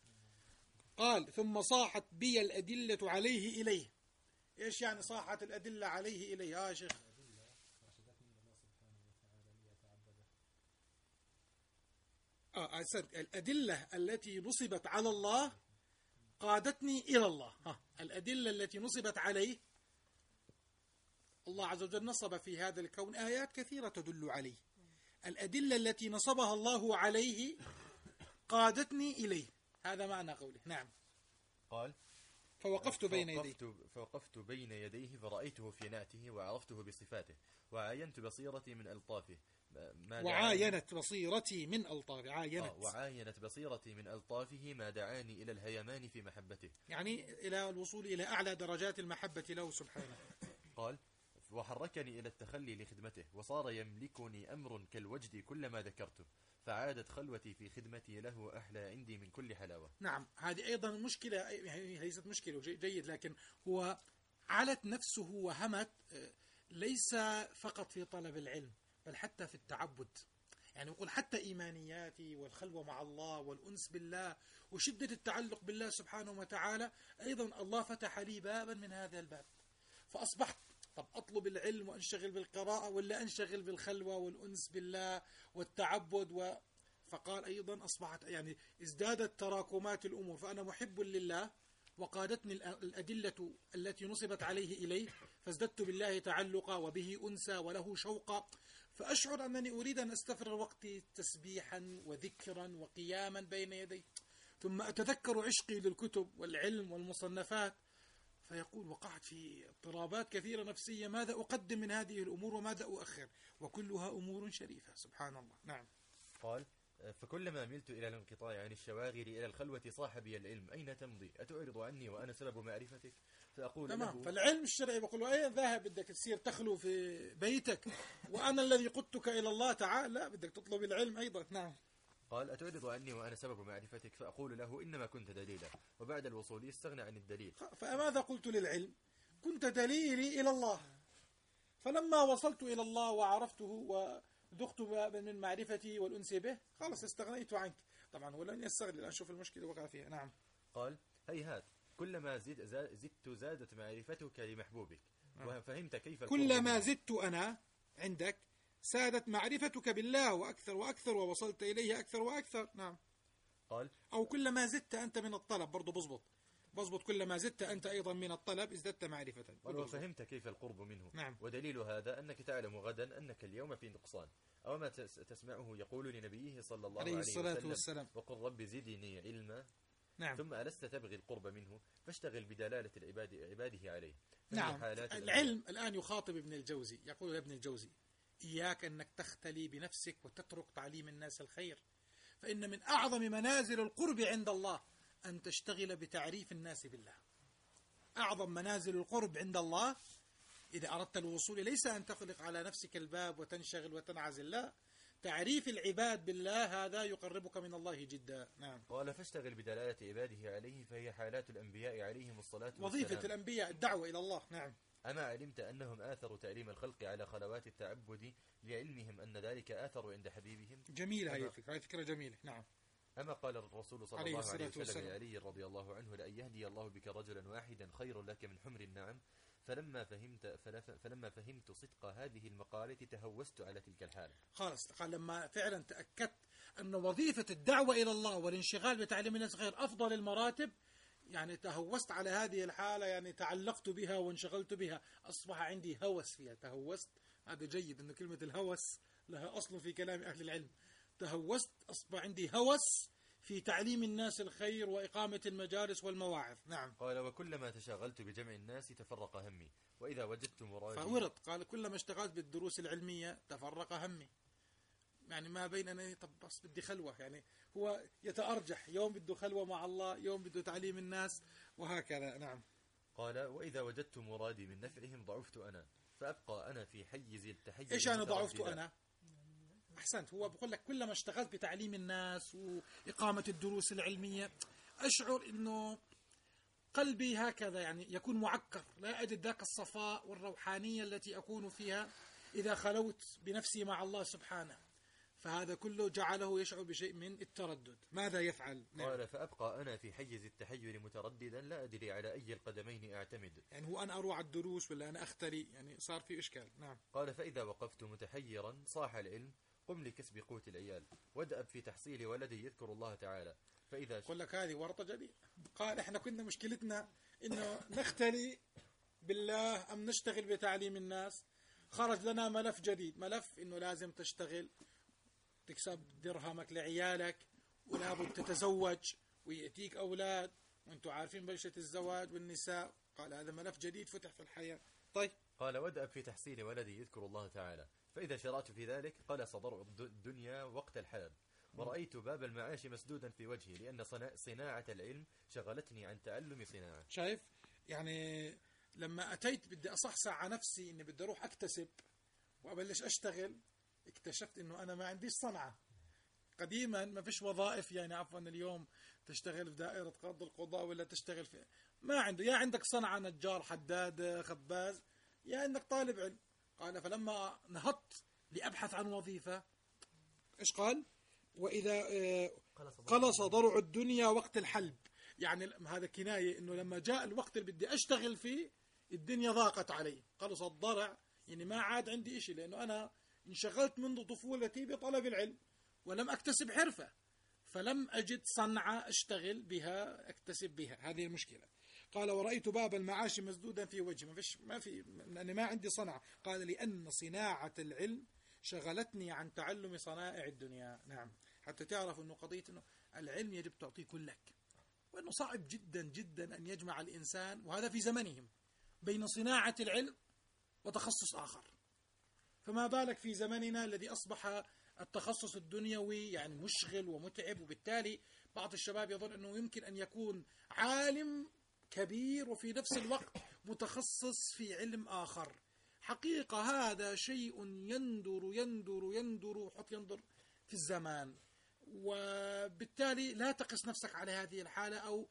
قال: ثم صاحت بي الأدلة عليه إليه. إيش يعني صاحت الأدلة عليه إليه؟ آه يا شيخ. آه أحسنت. الأدلة التي نصبت على الله قادتني إلى الله. ها. الأدلة التي نصبت عليه، الله عز وجل نصب في هذا الكون آيات كثيرة تدل عليه. الأدلة التي نصبها الله عليه قادتني إليه، هذا معنى قوله. نعم. قال: فوقفت بين يديه فوقفت بين يديه فرأيته في نعته وعرفته بصفاته وعاينت بصيرتي من ألطافه. ما وعاينت بصيرتي من ألطافه. عاينت. آه وعاينت بصيرتي من ألطافه ما دعاني إلى الهيمان في محبته، يعني إلى الوصول إلى أعلى درجات المحبة له سبحانه. قال: وحركني إلى التخلي لخدمته، وصار يملكني أمر كالوجد كلما ذكرته، فعادت خلوتي في خدمتي له أحلى عندي من كل حلاوة. نعم، هذه أيضا مشكلة، يعني ليست مشكلة جيد، لكن هو علت نفسه وهمت ليس فقط في طلب العلم بل حتى في التعبد. يعني يقول حتى إيمانياتي والخلوة مع الله والأنس بالله وشدة التعلق بالله سبحانه وتعالى، أيضا الله فتح لي بابا من هذا الباب، فأصبحت طب أطلب العلم وأنشغل بالقراءة ولا أنشغل بالخلوة والأنس بالله والتعبد و... فقال أيضا أصبحت يعني ازدادت تراكمات الأمور، فأنا محب لله وقادتني الأدلة التي نصبت عليه إليه، فازددت بالله تعلقا وبه أنسا وله شوقا، فأشعر أنني أريد أن أستفرغ وقتي تسبيحا وذكرا وقياما بين يدي، ثم أتذكر عشقي للكتب والعلم والمصنفات، فيقول وقعت في اضطرابات كثيرة نفسية، ماذا أقدم من هذه الأمور وماذا أؤخر، وكلها أمور شريفة سبحان الله. نعم. قال فكلما ملت إلى الانقطاع عن الشواغل إلى الخلوة صاح بي العلم، أين تمضي أتعرض عني وأنا سبب معرفتك؟ فأقول تمام. له فالعلم الشرعي بقول له أين ذاهب، بدك تصير تخلو في بيتك وأنا الذي قدتك إلى الله تعالى، لا بدك تطلب العلم أيضا. نعم. قال أتعرض عني وأنا سبب معرفتك؟ فأقول له إنما كنت دليلا، وبعد الوصول يستغنى عن الدليل. فماذا قلت للعلم؟ كنت دليلي إلى الله، فلما وصلت إلى الله وعرفته وذقت من معرفتي والأنس به خلاص استغنيت عنك. طبعا ولن يستغني، الآن شوف المشكلة وقع فيها. نعم. قال هيهات، كلما زد زدت زادت معرفتك لمحبوبك، وفهمت كيف كلما زدت أنا عندك سادت معرفتك بالله وأكثر وأكثر ووصلت إليه أكثر وأكثر. نعم. قال أو كلما زدت أنت من الطلب، برضو بضبط بضبط كلما زدت أنت أيضا من الطلب ازددت معرفة، وفهمت كيف القرب منه. نعم. ودليل هذا أنك تعلم غدا أنك اليوم في نقصان، أو ما تسمعه يقول لنبيه صلى الله عليه وسلم والسلام. وقل رب زدني علما. نعم. ثم ألست تبغي القرب منه فاشتغل بدلالة العباد عباده عليه. نعم. العلم الآن يخاطب ابن الجوزي، يقول ابن الجوزي إياك أنك تختلي بنفسك وتترك تعليم الناس الخير، فإن من أعظم منازل القرب عند الله أن تشتغل بتعريف الناس بالله. أعظم منازل القرب عند الله إذا أردت الوصول ليس أن تغلق على نفسك الباب وتنشغل وتنعزل، لا، تعريف العباد بالله هذا يقربك من الله جدا. نعم. قال فاشتغل بدلالة عباده عليه، فهي حالات الأنبياء عليهم الصلاة والسلام، وظيفة الأنبياء الدعوة إلى الله. نعم. أما علمت أنهم آثروا تعليم الخلق على خلوات التعبد لعلمهم أن ذلك آثر عند حبيبهم؟ جميلة هذه الفكرة، هذه فكرة جميلة. نعم. أما قال الرسول صلى الله عليه وسلم لعلي رضي الله عنه لأن يهدي الله بك رجلا واحدا خير لك من حمر النعم، فلما فهمت فلما فهمت صدق هذه المقالة تهوست على تلك الحالة. خلاص، قال لما فعلا تأكدت أن وظيفة الدعوة إلى الله والانشغال بتعليم الناس الخير أفضل المراتب، يعني تهوست على هذه الحالة، يعني تعلقت بها وانشغلت بها، أصبح عندي هوس فيها. تهوست هذا جيد، أن كلمة الهوس لها أصل في كلام أهل العلم. تهوست أصبح عندي هوس في تعليم الناس الخير وإقامة المجالس والمواعظ. نعم. قال وكلما تشاغلت بجمع الناس تفرق همي، وإذا وجدت مرادي. فورد قال كلما اشتغلت بالدروس العلمية تفرق همي، يعني ما بين أنا طب بس بدي خلوة، يعني هو يتأرجح، يوم بده خلوة مع الله، يوم بده تعليم الناس، وهكذا. نعم. قال وإذا وجدت مرادي من نفعهم ضعفت أنا، فأبقى أنا في حيز التحيز. إيش أنا ضعفت أنا؟ أحسنت، هو بقول لك كلما اشتغلت بتعليم الناس وإقامة الدروس العلمية أشعر إنه قلبي هكذا يعني يكون معكر، لا أجد ذاك الصفاء والروحانية التي أكون فيها إذا خلوت بنفسي مع الله سبحانه، فهذا كله جعله يشعر بشيء من التردد. ماذا يفعل؟ نعم. قال فأبقى أنا في حيز التحير مترددا لا أدري على أي القدمين أعتمد، يعني هو أنا أروح الدروس ولا أنا أختري، يعني صار في إشكال. نعم. قال فإذا وقفت متحيرا صاح العلم قم لكسب قوت العيال، وادأب في تحصيل ولدي يذكر الله تعالى، فإذا يقول لك هذه ورطة جديدة. قال إحنا كنا مشكلتنا إنه نختلي بالله أم نشتغل بتعليم الناس. خرج لنا ملف جديد، ملف إنه لازم تشتغل تكسب درهمك لعيالك، ولابد تتزوج ويأتيك أولاد، وأنتم عارفين بلشة الزواج والنساء. قال هذا ملف جديد فتح في الحياة. طيب. قال وادأب في تحصيل ولدي يذكر الله تعالى، فإذا شرعت في ذلك قال صدر الدنيا وقت الحلب، ورأيت باب المعاش مسدودا في وجهي، لأن صناعة العلم شغلتني عن تعلم صناعة. شايف يعني لما أتيت بدي أصحصح على نفسي إني بدي أروح أكتسب وأبلش أشتغل، اكتشفت إنه أنا ما عنديش صنعة. قديما ما فيش وظائف، يعني عفوا اليوم تشتغل في دائرة قاضي القضاء ولا تشتغل في، ما عنده، يا عندك صنعة نجار حداد خباز، يا عندك طالب علم. قال فلما نهضت لأبحث عن وظيفة، إيش قال؟ وإذا قلص ضرع الدنيا وقت الحلب، يعني هذا كناية إنه لما جاء الوقت اللي بدي أشتغل فيه الدنيا ضاقت علي. قلص الضرع يعني ما عاد عندي إشي، لأنه أنا انشغلت منذ طفولتي بطلب العلم ولم أكتسب حرفة، فلم أجد صنعة أشتغل بها أكتسب بها. هذه المشكلة. قال ورأيت باب المعاش مسدودا في وجهي، ما فيش ما في لأني ما عندي صنعة. قال لأن صناعة العلم شغلتني عن تعلم صنائع الدنيا. نعم، حتى تعرف أنه قضية أنه العلم يجب تعطيه كلك، وأنه صعب جدا جدا أن يجمع الإنسان، وهذا في زمنهم، بين صناعة العلم وتخصص آخر. فما بالك في زمننا الذي أصبح التخصص الدنيوي يعني مشغل ومتعب، وبالتالي بعض الشباب يظن أنه يمكن أن يكون عالم كبير وفي نفس الوقت متخصص في علم آخر. حقيقة هذا شيء يندر يندر يندر حط يندر في الزمان، وبالتالي لا تقس نفسك على هذه الحالة، أو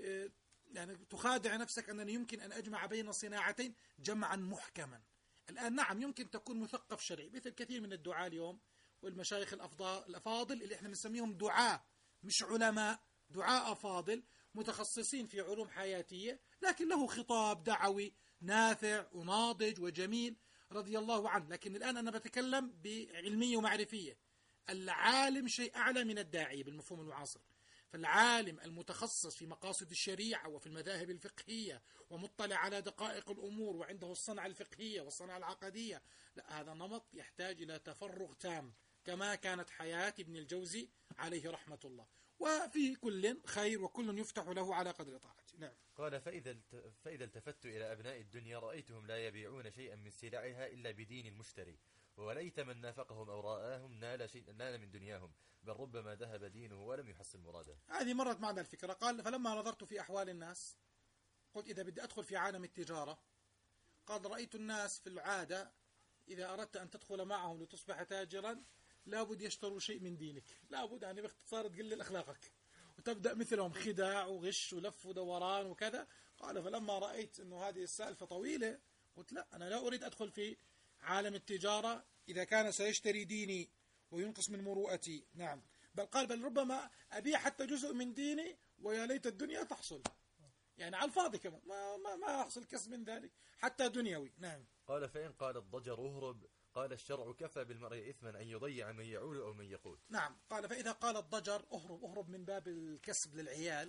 يعني تخادع نفسك أنني يمكن أن أجمع بين صناعتين جمعا محكما. الآن نعم يمكن تكون مثقف شرعي مثل كثير من الدعاة اليوم والمشايخ الأفاضل اللي احنا بنسميهم دعاة مش علماء، دعاة أفاضل متخصصين في علوم حياتية، لكن له خطاب دعوي نافع وناضج وجميل رضي الله عنه. لكن الآن أنا بتكلم بعلمية ومعرفية. العالم شيء أعلى من الداعية بالمفهوم المعاصر. فالعالم المتخصص في مقاصد الشريعة وفي المذاهب الفقهية ومطلع على دقائق الأمور وعنده الصنعة الفقهية والصنعة العقدية، لا، هذا نمط يحتاج إلى تفرغ تام، كما كانت حياة ابن الجوزي عليه رحمة الله. وفي كل خير وكل يفتح له على قدر طاعته. نعم. قال فإذا فإذا التفت إلى أبناء الدنيا رأيتهم لا يبيعون شيئا من سلعها إلا بدين المشتري، وليت من نافقهم أو رآهم نال شيء نال من دنياهم، بل ربما ذهب دينه ولم يحصل مراده. هذه مرت معنا الفكرة. قال فلما نظرت في أحوال الناس قلت إذا بدي أدخل في عالم التجارة، قال رأيت الناس في العادة إذا أردت أن تدخل معهم لتصبح تاجرا لابد يشتروا شيء من دينك، لابد يعني باختصار تقلل أخلاقك وتبدأ مثلهم خداع وغش ولف ودوران وكذا. قال فلما رأيت أنه هذه السالفة طويلة قلت لا، أنا لا أريد أدخل في عالم التجارة إذا كان سيشتري ديني وينقص من مروءتي. نعم، بل قال بل ربما أبيع حتى جزء من ديني ويا ليت الدنيا تحصل، يعني على الفاضي كمان ما, ما, ما يحصل كسب من ذلك حتى دنيوي. نعم. قال فإن قال الضجر اهرب، قال الشرع كفى بالمرء إثما أن يضيع من يعول أو من يقود. نعم. قال فإذا قال الضجر اهرب، اهرب من باب الكسب للعيال،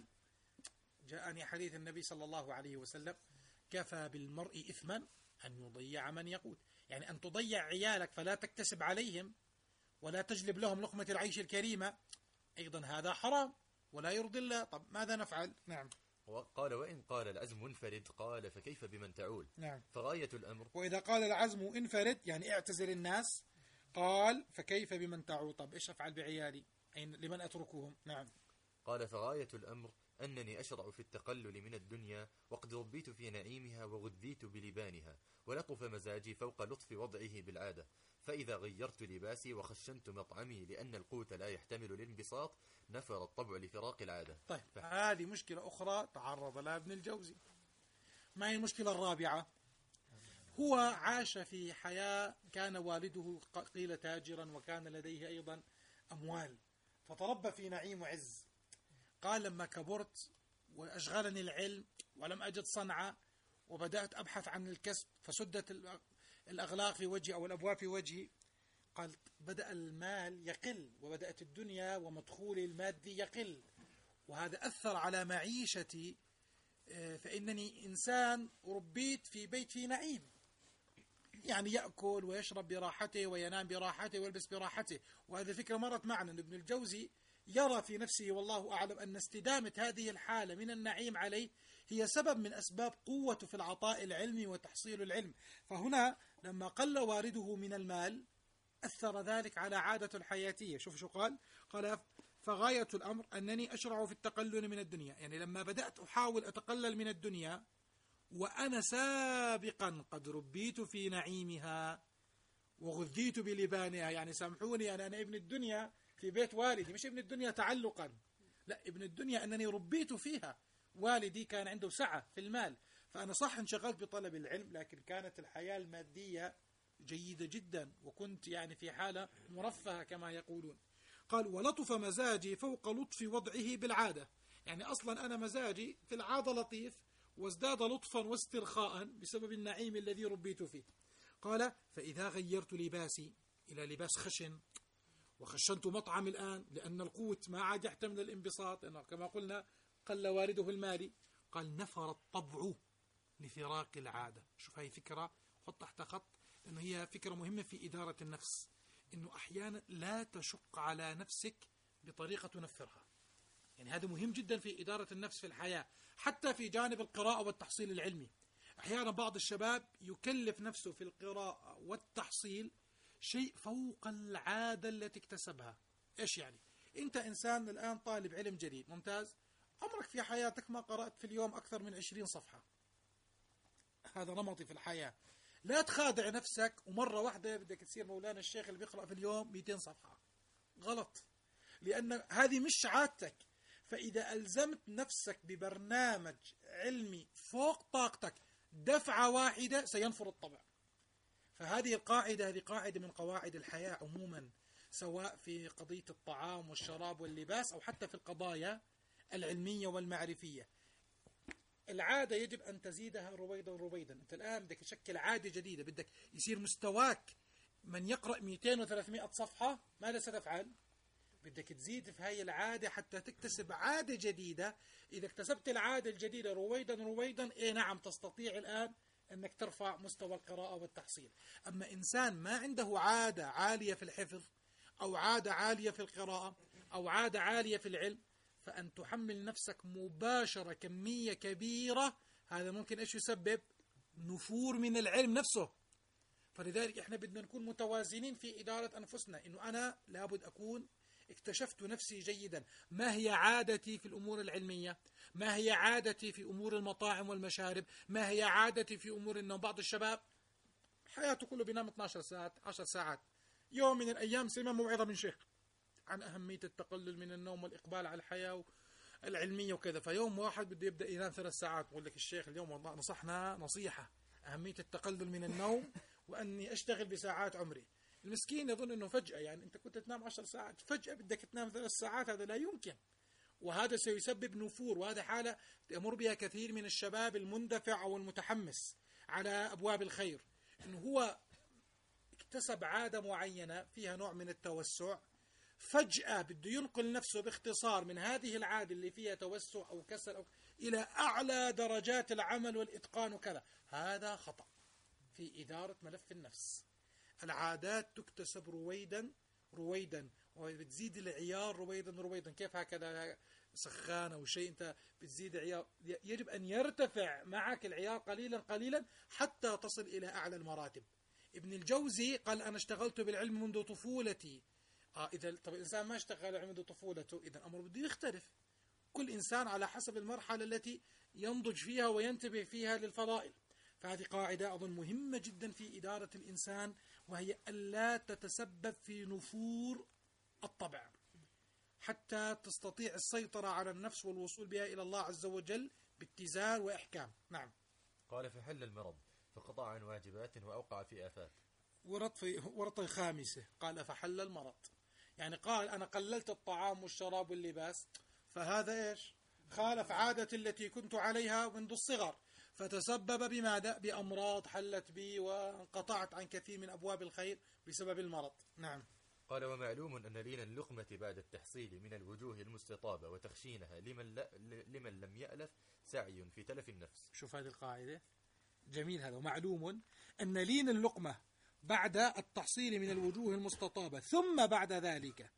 جاءني حديث النبي صلى الله عليه وسلم كفى بالمرء إثما أن يضيع من يقود، يعني أن تضيع عيالك فلا تكتسب عليهم ولا تجلب لهم لقمة العيش الكريمة، أيضا هذا حرام ولا يرضي الله. طب ماذا نفعل؟ نعم. قال وإن قال العزم منفرد، قال فكيف بمن تعول. نعم. فغاية الأمر وإذا قال العزم انفرد يعني اعتزل الناس، قال فكيف بمن تعول. طب إيش أفعل بعيالي؟ أين لمن أتركهم؟ نعم. قال فغاية الأمر أنني أشرع في التقلل من الدنيا وقد ربيت في نعيمها وغذيت بلبانها، ولطف مزاجي فوق لطف وضعه بالعادة، فإذا غيرت لباسي وخشنت مطعمي لأن القوت لا يحتمل الانبساط نفر الطبع لفراق العادة. طيب ف... هذه مشكلة أخرى تعرض لها ابن الجوزي. ما هي المشكلة الرابعة؟ هو عاش في حياة كان والده قيل تاجرا وكان لديه أيضا أموال، فتربى في نعيم وعز. قال لما كبرت وأشغلني العلم ولم أجد صنعة وبدأت أبحث عن الكسب فسدت الأغلاق في وجهي أو الأبواب في وجهي، قال بدأ المال يقل وبدأت الدنيا ومدخولي المادي يقل، وهذا أثر على معيشتي، فإنني إنسان ربيت في بيت في نعيم، يعني يأكل ويشرب براحته وينام براحته ويلبس براحته. وهذه الفكرة مرت معنا أن ابن الجوزي يرى في نفسه والله أعلم أن استدامة هذه الحالة من النعيم عليه هي سبب من أسباب قوته في العطاء العلمي وتحصيل العلم. فهنا لما قل وارده من المال أثر ذلك على عادة الحياتية. شوف شو قال؟ قال فغاية الأمر أنني أشرع في التقلل من الدنيا، يعني لما بدأت أحاول أتقلل من الدنيا وأنا سابقا قد ربيت في نعيمها وغذيت بلبانها. يعني سامحوني، أنا, أنا ابن الدنيا في بيت والدي، مش ابن الدنيا تعلقا، لا، ابن الدنيا أنني ربيت فيها. والدي كان عنده سعة في المال، فأنا صح انشغلت بطلب العلم، لكن كانت الحياة المادية جيدة جدا، وكنت يعني في حالة مرفهة كما يقولون. قال ولطف مزاجي فوق لطف وضعه بالعادة. يعني أصلا أنا مزاجي في العادة لطيف، وازداد لطفا واسترخاء بسبب النعيم الذي ربيت فيه. قال فإذا غيرت لباسي إلى لباس خشن، وخشنت مطعم الآن لأن القوت ما عاد يحتمل الانبساط، لأنه كما قلنا قل وارده المالي. قال نفر الطبع لفراق العادة. شوف هاي فكرة، حط تحت خط، أنه هي فكرة مهمة في إدارة النفس، أنه أحيانا لا تشق على نفسك بطريقة تنفرها. يعني هذا مهم جدا في إدارة النفس في الحياة، حتى في جانب القراءة والتحصيل العلمي. أحيانا بعض الشباب يكلف نفسه في القراءة والتحصيل شيء فوق العادة التي اكتسبها. إيش يعني؟ أنت إنسان الآن طالب علم جديد ممتاز، عمرك في حياتك ما قرأت في اليوم أكثر من عشرين صفحة، هذا نمطي في الحياة. لا تخادع نفسك ومرة واحدة بدك تصير مولانا الشيخ اللي بيقرأ في اليوم مئتين صفحة. غلط، لأن هذه مش عادتك. فإذا ألزمت نفسك ببرنامج علمي فوق طاقتك دفعة واحدة سينفر الطبع. فهذه القاعدة، هذه قاعدة من قواعد الحياة عموما، سواء في قضية الطعام والشراب واللباس أو حتى في القضايا العلمية والمعرفية. العادة يجب أن تزيدها رويدا رويدا. أنت الآن بدك تشكل عادة جديدة، بدك يصير مستواك من يقرأ مئتين وثلاثمئة صفحة، ماذا ستفعل؟ بدك تزيد في هاي العادة حتى تكتسب عادة جديدة. إذا اكتسبت العادة الجديدة رويدا رويدا، إيه نعم تستطيع الآن أنك ترفع مستوى القراءة والتحصيل. أما إنسان ما عنده عادة عالية في الحفظ، أو عادة عالية في القراءة، أو عادة عالية في العلم، فأن تحمل نفسك مباشرة كمية كبيرة، هذا ممكن إيش يسبب؟ نفور من العلم نفسه. فلذلك إحنا بدنا نكون متوازنين في إدارة أنفسنا، إنه أنا لابد أكون اكتشفت نفسي جيدا. ما هي عادتي في الأمور العلمية؟ ما هي عادتي في أمور المطاعم والمشارب؟ ما هي عادتي في أمور النوم؟ بعض الشباب حياته كله بينام اثنتي عشرة ساعة عشر ساعات. يوم من الأيام سمع موعظة من شيخ عن أهمية التقلل من النوم والإقبال على الحياة العلمية وكذا، فيوم واحد بده يبدأ ينام ثلاث ساعات، بقول لك الشيخ اليوم والله نصحنا نصيحة أهمية التقلل من النوم وأني أشتغل بساعات عمري. المسكين يظن أنه فجأة، يعني أنت كنت تنام عشر ساعات، فجأة بدك تنام ثلاث ساعات، هذا لا يمكن. وهذا سيسبب نفور، وهذا حالة يمر بها كثير من الشباب المندفع أو المتحمس على أبواب الخير، أنه هو اكتسب عادة معينة فيها نوع من التوسع، فجأة بده ينقل نفسه باختصار من هذه العادة اللي فيها توسع أو كسل أو إلى أعلى درجات العمل والإتقان وكذا. هذا خطأ في إدارة ملف النفس. العادات تكتسب رويدا رويدا، وبتزيد العيار رويدا رويدا. كيف هكذا سخان أو شيء أنت بتزيد عيار، يجب أن يرتفع معك العيار قليلا قليلا حتى تصل إلى أعلى المراتب. ابن الجوزي قال أنا اشتغلت بالعلم منذ طفولتي. آه إذا طب الإنسان ما اشتغل منذ طفولته، إذا الأمر بده يختلف. كل إنسان على حسب المرحلة التي ينضج فيها وينتبه فيها للفضائل. فهذه قاعدة أظن مهمة جدا في إدارة الإنسان، وهي ألا تتسبب في نفور الطبع حتى تستطيع السيطرة على النفس والوصول بها إلى الله عز وجل باتزان وإحكام. نعم. قال فحل المرض فقطع عن واجبات وأوقع في آفات. ورط الخامسة قال فحل المرض، يعني قال أنا قللت الطعام والشراب واللباس، فهذا إيش؟ خالف عادة التي كنت عليها منذ الصغر، فتسبب بماذا؟ بأمراض حلت بي وانقطعت عن كثير من أبواب الخير بسبب المرض. نعم. قال ومعلوم أن لين اللقمة بعد التحصيل من الوجوه المستطابة وتخشينها لمن, لا لمن لم يألف سعي في تلف النفس. شوف هذه القاعدة جميل هذا. ومعلوم أن لين اللقمة بعد التحصيل من الوجوه المستطابة ثم بعد ذلك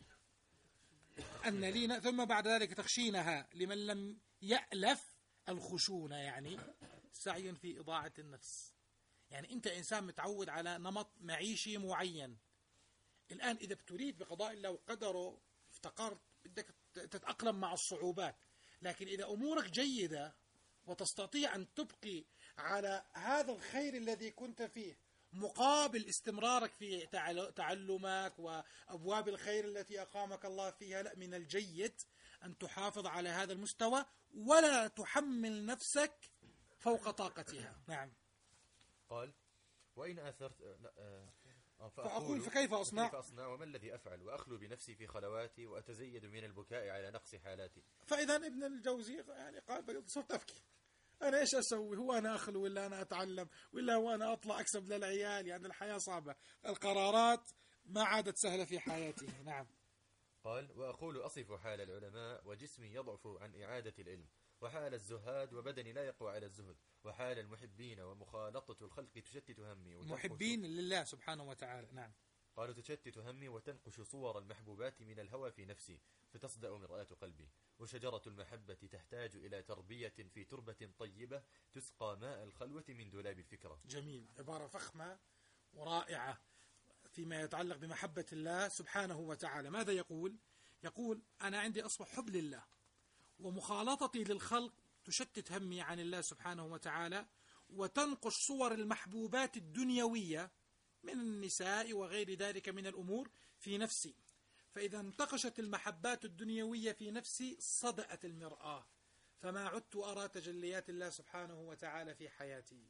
أن لين ثم بعد ذلك تخشينها لمن لم يألف الخشونة، يعني سعي في إضاعة النفس. يعني أنت إنسان متعود على نمط معيشي معين، الآن إذا بتريد بقضاء الله وقدره افتقرت بدك تتأقلم مع الصعوبات، لكن إذا أمورك جيدة وتستطيع أن تبقي على هذا الخير الذي كنت فيه مقابل استمرارك في تعلمك وأبواب الخير التي أقامك الله فيها، لا، من الجيد أن تحافظ على هذا المستوى ولا تحمل نفسك فوق طاقتها. نعم. قال وإن آثرت لا آه فأقول فكيف أصنع كيف أصنع وما الذي أفعل وأخلو بنفسي في خلواتي وأتزيد من البكاء على نقص حالاتي. فإذا ابن الجوزي يعني قال صرت أبكي، أنا إيش أسوي؟ هو أنا أخلو ولا أنا أتعلم ولا هو أنا أطلع أكسب للعيال؟ يعني الحياة صعبة، القرارات ما عادت سهلة في حياته. نعم. قال وأقول أصف حال العلماء وجسمي يضعف عن إعادة العلم، وحال الزهاد وبدني لا يقوى على الزهد، وحال المحبين ومخالطة الخلق تشتت همي محبين لله سبحانه وتعالى. نعم. قالوا تشتت همي وتنقش صور المحبوبات من الهوى في نفسي فتصدأ مرآة قلبي، وشجرة المحبة تحتاج إلى تربية في تربة طيبة تسقى ماء الخلوة من دولاب الفكرة. جميل، عبارة فخمة ورائعة فيما يتعلق بمحبة الله سبحانه وتعالى. ماذا يقول؟ يقول أنا عندي أصبح حب لله، ومخالطتي للخلق تشتت همي عن الله سبحانه وتعالى، وتنقش صور المحبوبات الدنيوية من النساء وغير ذلك من الأمور في نفسي، فإذا انتقشت المحبات الدنيوية في نفسي صدأت المرآة، فما عدت أرى تجليات الله سبحانه وتعالى في حياتي.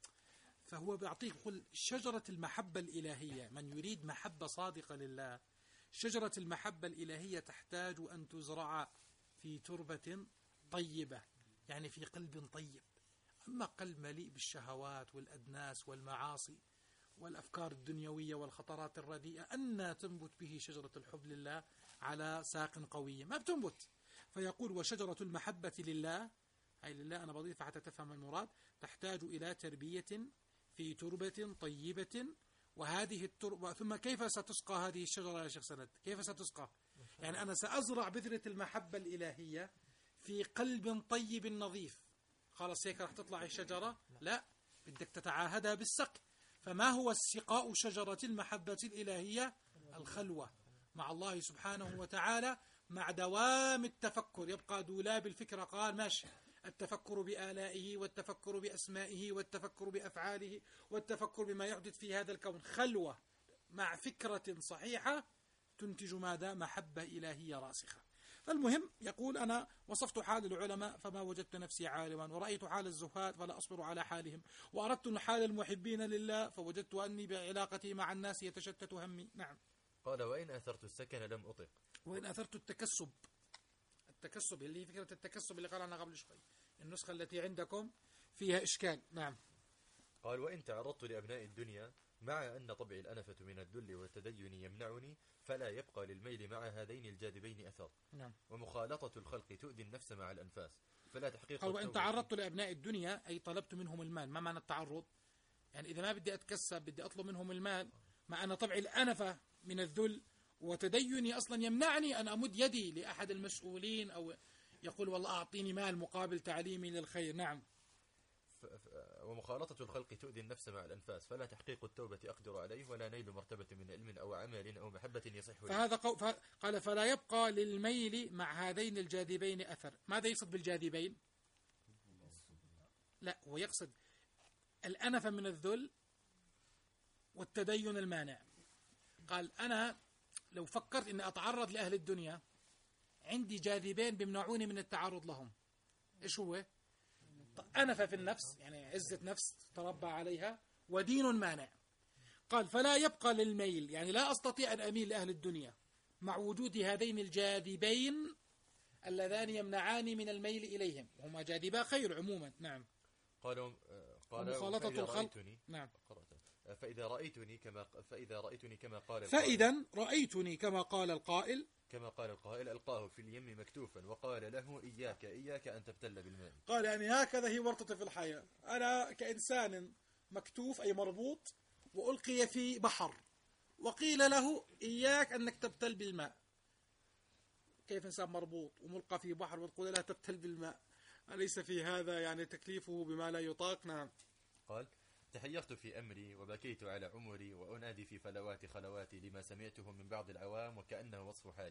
فهو بيعطيك يقول شجرة المحبة الإلهية، من يريد محبة صادقة لله، شجرة المحبة الإلهية تحتاج أن تزرع في تربة طيبة، يعني في قلب طيب. أما قلب مليء بالشهوات والأدناس والمعاصي والأفكار الدنيوية والخطرات الرديئة، أن تنبت به شجرة الحب لله على ساق قوية؟ ما بتنبت. فيقول وشجرة المحبة لله، أي لله أنا بضيفها حتى تفهم المراد، تحتاج إلى تربية في تربة طيبة. وهذه التربة ثم كيف ستسقى هذه الشجرة يا شيخ سند؟ كيف ستسقى؟ يعني أنا سأزرع بذرة المحبة الإلهية في قلب طيب نظيف، خلاص هيك رح تطلع الشجرة؟ لا، بدك تتعاهدها بالسقي. فما هو السقاء شجرة المحبة الإلهية؟ الخلوة مع الله سبحانه وتعالى، مع دوام التفكر. يبقى دولاب الفكرة، قال ماشي، التفكر بآلائه والتفكر بأسمائه والتفكر بأفعاله والتفكر بما يحدث في هذا الكون، خلوة مع فكرة صحيحة تنتج ماذا؟ محبة إلهية راسخة. فالمهم يقول أنا وصفت حال العلماء فما وجدت نفسي عالما، ورأيت حال الزهاد فلا أصبر على حالهم، وأردت حال المحبين لله فوجدت أني بعلاقتي مع الناس يتشتت همي. نعم. قال وإن أثرت السكن لم أطق. وإن أثرت التكسب، التكسب اللي هي فكرة التكسب اللي قال عنها قبل شوي، النسخة التي عندكم فيها إشكال. نعم. قال وإن تعرضت لأبناء الدنيا مع أن طبعي الأنفة من الذل والتدين يمنعني، فلا يبقى للميل مع هذين الجاذبين أثر. نعم. ومخالطة الخلق تؤذي النفس مع الأنفاس، فلا تحقيق. قال وإن تعرضت لأبناء الدنيا أي طلبت منهم المال. ما معنى التعرض؟ يعني إذا ما بدي أتكسب بدي أطلب منهم المال، مع أن طبعي الأنفة من الذل وتديني أصلا يمنعني أن أمد يدي لأحد المسؤولين أو يقول والله أعطيني مال مقابل تعليمي للخير. نعم. ومخالطة الخلق تؤذي النفس مع الأنفاس، فلا تحقيق التوبة أقدر عليه، ولا نيل مرتبة من علم أو عمل أو محبة يصح لي. فهذا قو... قال فلا يبقى للميل مع هذين الجاذبين أثر. ماذا يقصد بالجاذبين؟ لا، هو يقصد الأنفة من الذل والتدين المانع. قال أنا لو فكرت أن أتعرض لأهل الدنيا عندي جاذبين بيمنعوني من التعرض لهم. إيش هو؟ أنفة في النفس، يعني عزة نفس تربى عليها، ودين مانع. قال فلا يبقى للميل، يعني لا أستطيع أن أميل لأهل الدنيا مع وجود هذين الجاذبين اللذان يمنعاني من الميل إليهم، وهما جاذبا خير عموما. نعم. قالوا قال مخالطة الخلق. نعم. فإذا رأيتني كما فإذا رأيتني كما قال فإذا رأيتني كما قال القائل كما قال القائل ألقاه في اليم مكتوفا وقال له إياك إياك أن تبتل بالماء. قال يعني هكذا هي ورطتي في الحياة، أنا كإنسان مكتوف أي مربوط وألقي في بحر وقيل له إياك أنك تبتل بالماء. كيف إنسان مربوط وملقى في بحر وتقول له تبتل بالماء؟ أليس في هذا يعني تكليفه بما لا يطاق؟ نعم. قال تحيرت في أمري وبكيت على عمري وأنادي في فلوات خلواتي لما سمعته من بعض العوام وكأنه وصف حالي،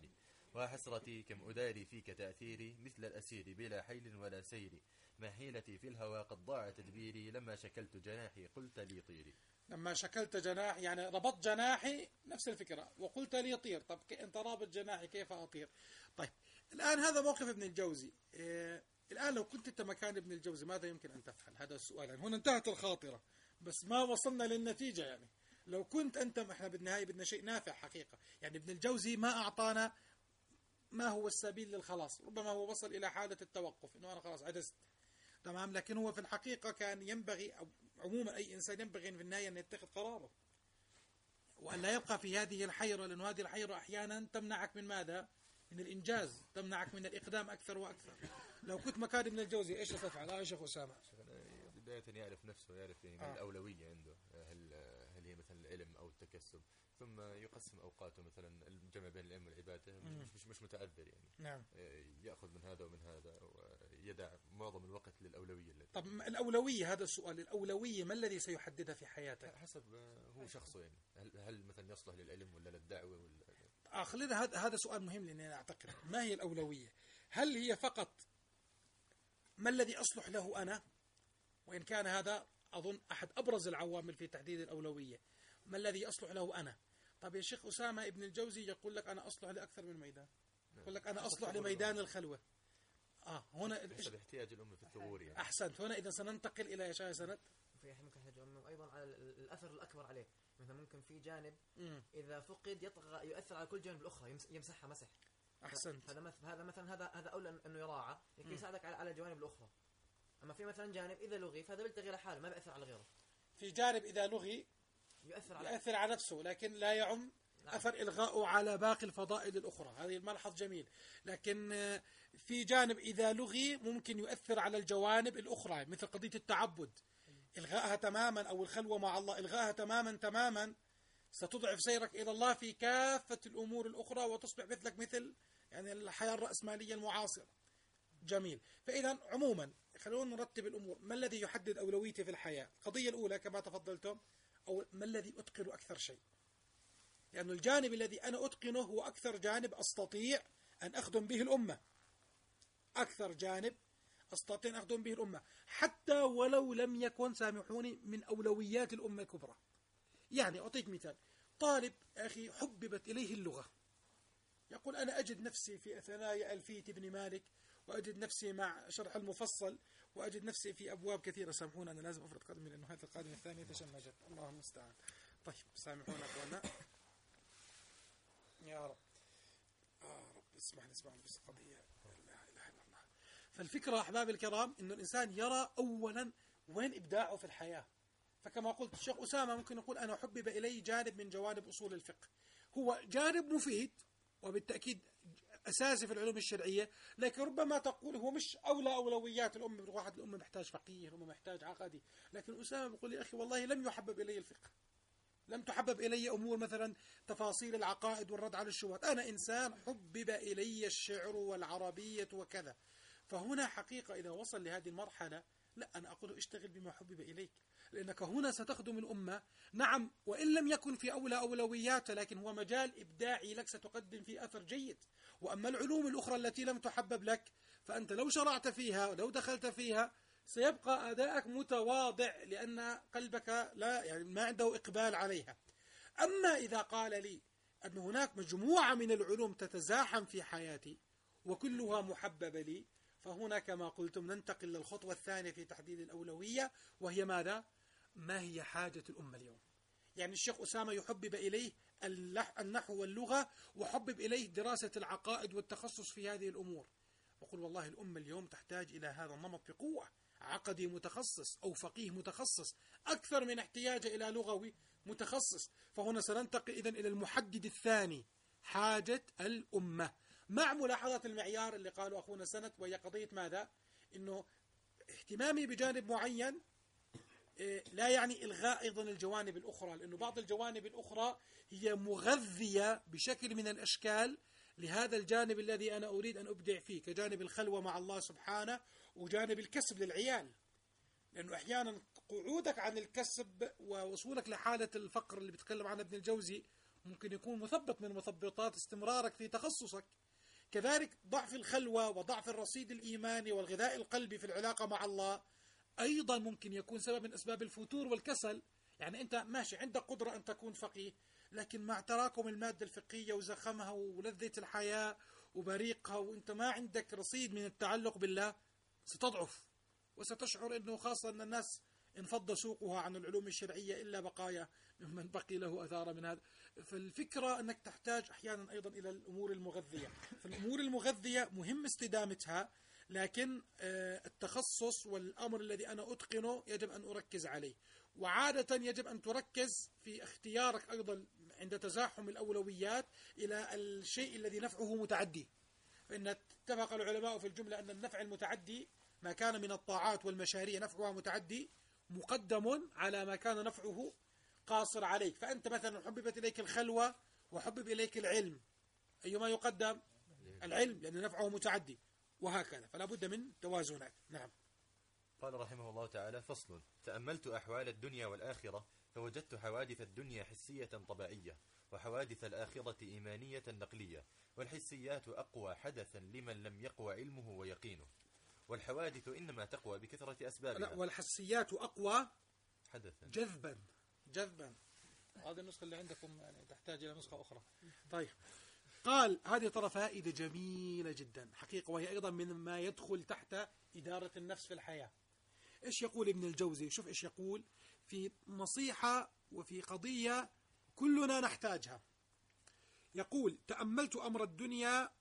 وحسرتي كم أداري فيك تأثيري مثل الأسير بلا حيل ولا سير، ما حيلتي في الهوى قد ضاع تدبيري، لما شكلت جناحي قلت لي طيري. لما شكلت جناح يعني ربطت جناحي، نفس الفكرة، وقلت لي طير. طب أنت رابط جناحي كيف أطير؟ طيب الآن هذا موقف ابن الجوزي. إيه الآن لو كنت أنت مكان ابن الجوزي ماذا يمكن أن تفعل؟ هذا السؤال. يعني هنا انتهت الخاطرة بس ما وصلنا للنتيجة. يعني لو كنت أنت، إحنا بالنهاية بدنا شيء نافع حقيقة. يعني ابن الجوزي ما أعطانا ما هو السبيل للخلاص، ربما هو وصل إلى حالة التوقف إنه أنا خلاص عجزت، تمام. لكن هو في الحقيقة كان ينبغي، أو عموما أي إنسان ينبغي في النهاية أن يتخذ قراره وأن لا يبقى في هذه الحيرة، لأن هذه الحيرة أحيانا تمنعك من ماذا؟ من الإنجاز، تمنعك من الإقدام أكثر وأكثر. لو كنت مكان ابن الجوزي إيش ستفعل؟ آه شيخ أسامة. بداية يعرف نفسه، يعرف يعني آه. الأولوية عنده، هل هل هي مثلا العلم أو التكسب، ثم يقسم أوقاته، مثلا الجمع بين العلم والعبادة مش مش مش متعذر يعني. نعم. يأخذ من هذا ومن هذا ويدع معظم الوقت للأولوية. التي طب الأولوية، هذا السؤال، الأولوية ما الذي سيحددها في حياتك؟ حسب هو شخصه يعني، هل هل مثلا يصلح للعلم ولا للدعوة ولا. آه خلينا، هذا هذا سؤال مهم لأني أنا أعتقد ما هي الأولوية؟ هل هي فقط ما الذي أصلح له أنا؟ وإن كان هذا أظن أحد أبرز العوامل في تحديد الأولوية، ما الذي أصلح له أنا؟ طب يا شيخ أسامة، ابن الجوزي يقول لك أنا أصلح لأكثر من ميدان، يقول لك أنا أصلح لميدان الخلوة. آه هنا حسب احتياج الأمة في الثغور يعني. أحسنت. هنا إذا سننتقل إلى يا شاي سند في ممكن حاجة أيضا على الأثر الأكبر عليه. مثلا ممكن في جانب مم. إذا فقد يطغى يؤثر على كل جانب الأخرى، يمسحها مسح. أحسنت. هذا مثلا هذا مثلا هذا هذا أولى إنه يراعى لكي يساعدك على على الجوانب الأخرى. أما في مثلا جانب إذا لغي فهذا بيلتغي لحاله، ما بيأثر على غيره. في جانب إذا لغي يؤثر على يؤثر على نفسه لكن لا يعم. نعم. أثر إلغاؤه على باقي الفضائل الأخرى، هذه الملحظ جميل. لكن في جانب إذا لغي ممكن يؤثر على الجوانب الأخرى، مثل قضية التعبد، إلغائها تماما، أو الخلوة مع الله إلغائها تماما تماما ستضعف سيرك إلى الله في كافة الأمور الأخرى وتصبح مثلك مثل يعني الحياة الرأسمالية المعاصرة. جميل. فإذا عموما خلونا نرتب الأمور. ما الذي يحدد أولويتي في الحياة؟ القضية الأولى كما تفضلتم، أو ما الذي أتقن أكثر شيء؟ لأن يعني الجانب الذي أنا أتقنه هو أكثر جانب أستطيع أن أخدم به الأمة، أكثر جانب أستطيع أن أخدم به الأمة، حتى ولو لم يكن، سامحوني، من أولويات الأمة الكبرى. يعني أعطيك مثال، طالب أخي حببت إليه اللغة، يقول أنا أجد نفسي في ثنايا ألفية ابن مالك، وأجد نفسي مع شرح المفصل، وأجد نفسي في أبواب كثيرة. سامحونا أنا لازم أفرد قدمي لأنه هذه القادمة الثانية تشنجت، الله المستعان. طيب سامحونا أخوانا يا رب. آه رب اسمح لي، اسمح لي بس قضية لا إله إلا الله. فالفكرة أحباب الكرام إنه الإنسان يرى أولا وين إبداعه في الحياة. فكما قلت الشيخ أسامة ممكن يقول أنا حبب إلي جانب من جوانب أصول الفقه، هو جانب مفيد وبالتأكيد أساسي في العلوم الشرعية، لكن ربما تقول هو مش أولى أولويات الأمة. واحد الأمة محتاج فقيه، الأمة محتاج عقدي، لكن أسامة بيقول يا أخي والله لم يحبب إلي الفقه، لم تحبب إلي أمور مثلا تفاصيل العقائد والرد على الشبهات. أنا إنسان حبب إلي الشعر والعربية وكذا. فهنا حقيقة إذا وصل لهذه المرحلة، لا أنا أقول اشتغل بما حبب إليك، لأنك هنا ستخدم الأمة. نعم وإن لم يكن في أولى أولويات، لكن هو مجال إبداعي لك ستقدم فيه أثر جيد. وأما العلوم الأخرى التي لم تحبب لك فأنت لو شرعت فيها ولو دخلت فيها سيبقى أداءك متواضع، لأن قلبك لا يعني ما عنده إقبال عليها. أما إذا قال لي أن هناك مجموعة من العلوم تتزاحم في حياتي وكلها محببة لي، فهنا كما قلتم ننتقل للخطوة الثانية في تحديد الأولوية، وهي ماذا؟ ما هي حاجة الأمة اليوم؟ يعني الشيخ أسامة يحبب إليه النحو واللغة، وحبب إليه دراسة العقائد والتخصص في هذه الأمور. وقل والله الأمة اليوم تحتاج إلى هذا النمط بقوة، عقدي متخصص أو فقيه متخصص أكثر من احتياج إلى لغوي متخصص. فهنا سننتقل إذن إلى المحدد الثاني، حاجة الأمة، مع ملاحظة المعيار اللي قالوا أخونا سند، وهي قضية ماذا؟ إنه اهتمامي بجانب معين لا يعني إلغاء أيضا الجوانب الأخرى، لأنه بعض الجوانب الأخرى هي مغذية بشكل من الأشكال لهذا الجانب الذي أنا أريد أن أبدع فيه، كجانب الخلوة مع الله سبحانه وجانب الكسب للعيال. لأنه أحيانا قعودك عن الكسب ووصولك لحالة الفقر اللي بيتكلم عنها ابن الجوزي ممكن يكون مثبط من مثبطات استمرارك في تخصصك. كذلك ضعف الخلوة وضعف الرصيد الإيماني والغذاء القلبي في العلاقة مع الله أيضا ممكن يكون سبب من أسباب الفتور والكسل. يعني أنت ماشي عندك قدرة أن تكون فقيه، لكن مع تراكم المادة الفقهية وزخمها ولذة الحياة وبريقها وأنت ما عندك رصيد من التعلق بالله ستضعف، وستشعر أنه خاصة أن الناس انفض سوقها عن العلوم الشرعية إلا بقايا ممن بقي له أثار من هذا. فالفكرة أنك تحتاج أحيانا أيضا إلى الأمور المغذية. فالأمور المغذية مهم استدامتها، لكن التخصص والأمر الذي أنا أتقنه يجب أن أركز عليه. وعادة يجب أن تركز في اختيارك أيضا عند تزاحم الأولويات إلى الشيء الذي نفعه متعدي. فإن اتفق العلماء في الجملة أن النفع المتعدي ما كان من الطاعات والمشاريع نفعها متعدي مقدم على ما كان نفعه قاصر عليك. فأنت مثلا حببت إليك الخلوة وحبب إليك العلم، أيما يقدم؟ العلم، لأن نفعه متعدي، وهكذا. فلا بد من توازنات. نعم. قال رحمه الله تعالى: فصل: تأملت أحوال الدنيا والآخرة فوجدت حوادث الدنيا حسية طبيعية، وحوادث الآخرة إيمانية نقلية، والحسيات أقوى حدثا لمن لم يقوى علمه ويقينه، والحوادث إنما تقوى بكثرة أسبابها. لا، والحسيات أقوى حدثا جذبا جذبا. هذه النسخة اللي عندكم يعني تحتاج إلى نسخة أخرى. طيب، قال هذه ترى فائدة جميلة جدا حقيقة، وهي أيضا من ما يدخل تحت إدارة النفس في الحياة. إيش يقول ابن الجوزي؟ شوف إيش يقول في نصيحة وفي قضية كلنا نحتاجها. يقول: تأملت أمر الدنيا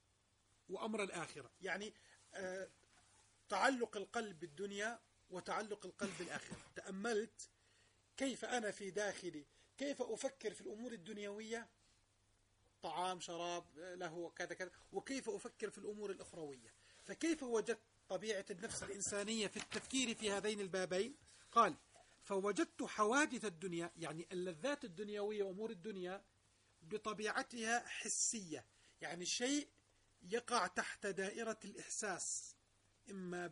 وأمر الآخرة، يعني آه تعلق القلب بالدنيا وتعلق القلب بالآخرة. تأملت كيف أنا في داخلي، كيف أفكر في الأمور الدنيوية، طعام شراب له كذا كذا، وكيف أفكر في الأمور الأخروية. فكيف وجدت طبيعة النفس الإنسانية في التفكير في هذين البابين؟ قال: فوجدت حوادث الدنيا، يعني اللذات الدنيوية وأمور الدنيا بطبيعتها حسية، يعني شيء يقع تحت دائرة الإحساس، إما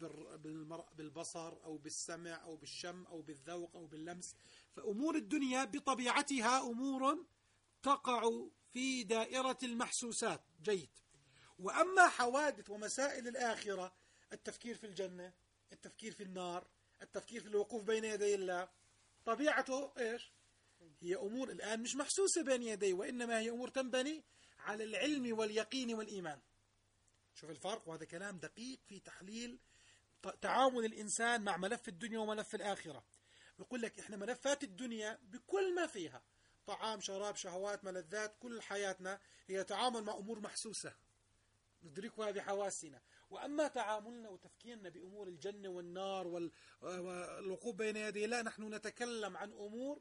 بالبصر أو بالسمع أو بالشم أو بالذوق أو باللمس. فأمور الدنيا بطبيعتها أمور تقع في دائرة المحسوسات. جيد. وأما حوادث ومسائل الآخرة، التفكير في الجنة، التفكير في النار، التفكير في الوقوف بين يدي الله، طبيعته إيش؟ هي أمور الآن مش محسوسة بين يدي، وإنما هي أمور تنبني على العلم واليقين والإيمان. شوف الفرق، وهذا كلام دقيق في تحليل تعامل الإنسان مع ملف الدنيا وملف الآخرة. يقول لك إحنا ملفات الدنيا بكل ما فيها، طعام شراب شهوات ملذات، كل حياتنا هي تعامل مع أمور محسوسة ندركها بحواسنا. وأما تعاملنا وتفكيرنا بأمور الجنة والنار والوقوف بين يدي الله، نحن نتكلم عن أمور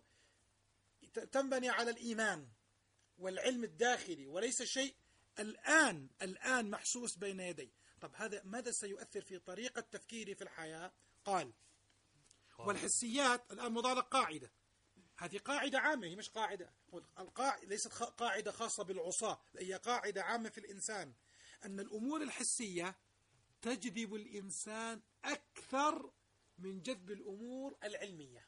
تنبني على الإيمان والعلم الداخلي، وليس شيء الآن الآن محسوس بين يدي. طب هذا ماذا سيؤثر في طريقة تفكيري في الحياة؟ قال: والحسيات، الآن مضى لك قاعدة، هذه قاعدة عامة، هي مش قاعدة، القاعدة ليست قاعدة خاصة بالعصاة، هي قاعدة عامة في الإنسان، أن الأمور الحسية تجذب الإنسان أكثر من جذب الأمور العلمية.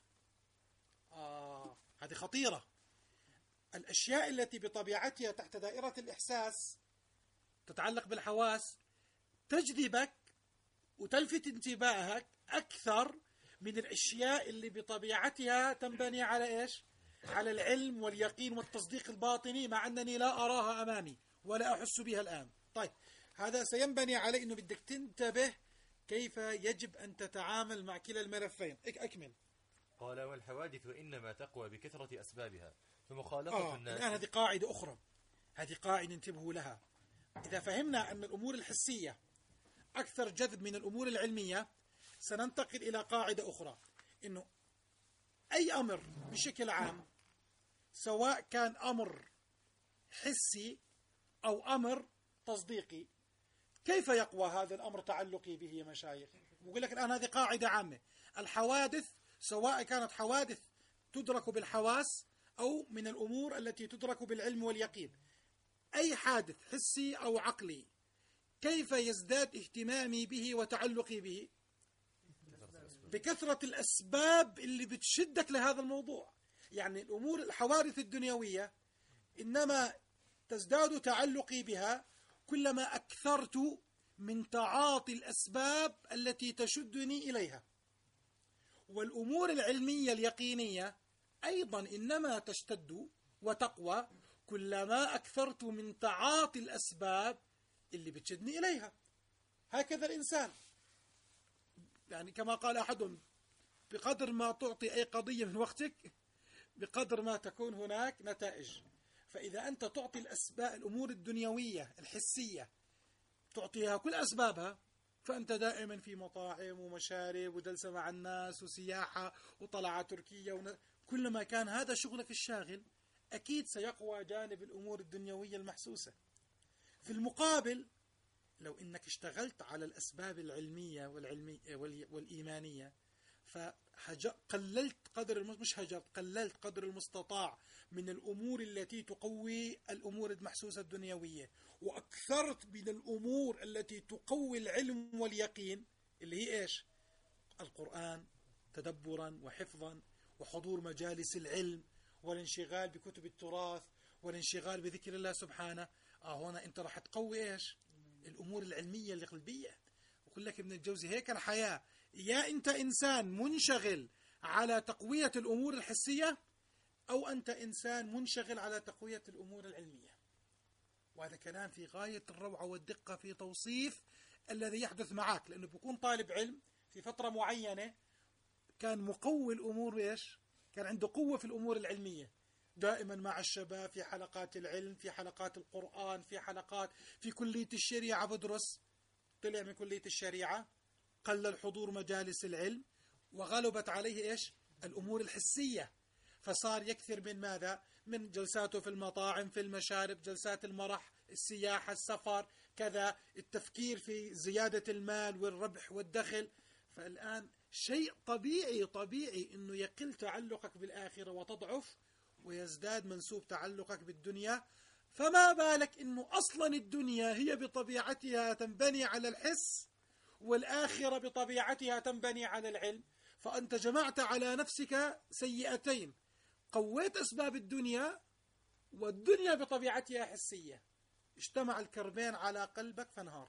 آه هذه خطيرة. الأشياء التي بطبيعتها تحت دائرة الإحساس تتعلق بالحواس تجذبك وتلفت انتباهك أكثر من الأشياء اللي بطبيعتها تنبني على إيش؟ على العلم واليقين والتصديق الباطني، مع أنني لا أراها أمامي ولا أحس بها الآن. طيب، هذا سينبني على أنه بدك تنتبه كيف يجب أن تتعامل مع كلا الملفين. أكمل. قال: والحوادث إنما تقوى بكثرة أسبابها، فمخالطة آه الناس. الآن هذه قاعدة أخرى، هذه قاعدة انتبهوا لها. إذا فهمنا أن الأمور الحسية أكثر جذب من الأمور العلمية، سننتقل إلى قاعدة أخرى، إنه أي أمر بشكل عام، سواء كان أمر حسي أو أمر تصديقي، كيف يقوى هذا الأمر تعلقي به يا مشايخ؟ بقول لك الآن هذه قاعدة عامة. الحوادث سواء كانت حوادث تدرك بالحواس أو من الأمور التي تدرك بالعلم واليقين، أي حادث حسي أو عقلي، كيف يزداد اهتمامي به وتعلقي به؟ بكثرة الأسباب اللي بتشدك لهذا الموضوع. يعني الأمور الحوادث الدنيوية إنما تزداد تعلقي بها كلما أكثرت من تعاطي الأسباب التي تشدني إليها. والأمور العلمية اليقينية أيضا إنما تشتد وتقوى كلما أكثرت من تعاطي الأسباب اللي بتشدني إليها. هكذا الإنسان، يعني كما قال أحدهم: بقدر ما تعطي أي قضية من وقتك بقدر ما تكون هناك نتائج. فإذا أنت تعطي الأسباب الأمور الدنيوية الحسية تعطيها كل أسبابها، فأنت دائما في مطاعم ومشارب وجلسة مع الناس وسياحة وطلعة تركية ون... كلما كان هذا شغلك الشاغل أكيد سيقوى جانب الأمور الدنيوية المحسوسة. في المقابل لو إنك اشتغلت على الأسباب العلمية والعلمية والإيمانية فقللت قدر مش هجرت قللت قدر المستطاع من الأمور التي تقوي الأمور المحسوسة الدنيوية، وأكثرت من الأمور التي تقوي العلم واليقين اللي هي إيش؟ القرآن تدبرا وحفظا وحضور مجالس العلم والانشغال بكتب التراث والانشغال بذكر الله سبحانه. آه هنا أنت راح تقوي إيش؟ الأمور العلمية القلبية. وقل لك ابن الجوزي هيك الحياة، يا أنت إنسان منشغل على تقوية الأمور الحسية أو أنت إنسان منشغل على تقوية الأمور العلمية. وهذا كلام في غاية الروعة والدقة في توصيف الذي يحدث معك، لأنه بيكون طالب علم في فترة معينة كان مقوي الأمور إيش؟ كان عنده قوة في الأمور العلمية، دائما مع الشباب في حلقات العلم، في حلقات القرآن، في حلقات في كلية الشريعة بدرس. طلع من كلية الشريعة قلل حضور مجالس العلم وغلبت عليه إيش؟ الأمور الحسية، فصار يكثر من ماذا؟ من جلساته في المطاعم، في المشارب، جلسات المرح، السياحة، السفر، كذا، التفكير في زيادة المال والربح والدخل. فالآن شيء طبيعي طبيعي أنه يقل تعلقك بالآخرة وتضعف ويزداد منسوب تعلقك بالدنيا. فما بالك أنه أصلا الدنيا هي بطبيعتها تنبني على الحس والآخرة بطبيعتها تنبني على العلم. فأنت جمعت على نفسك سيئتين، قويت أسباب الدنيا والدنيا بطبيعتها حسية، اجتمع الكربين على قلبك فانهار.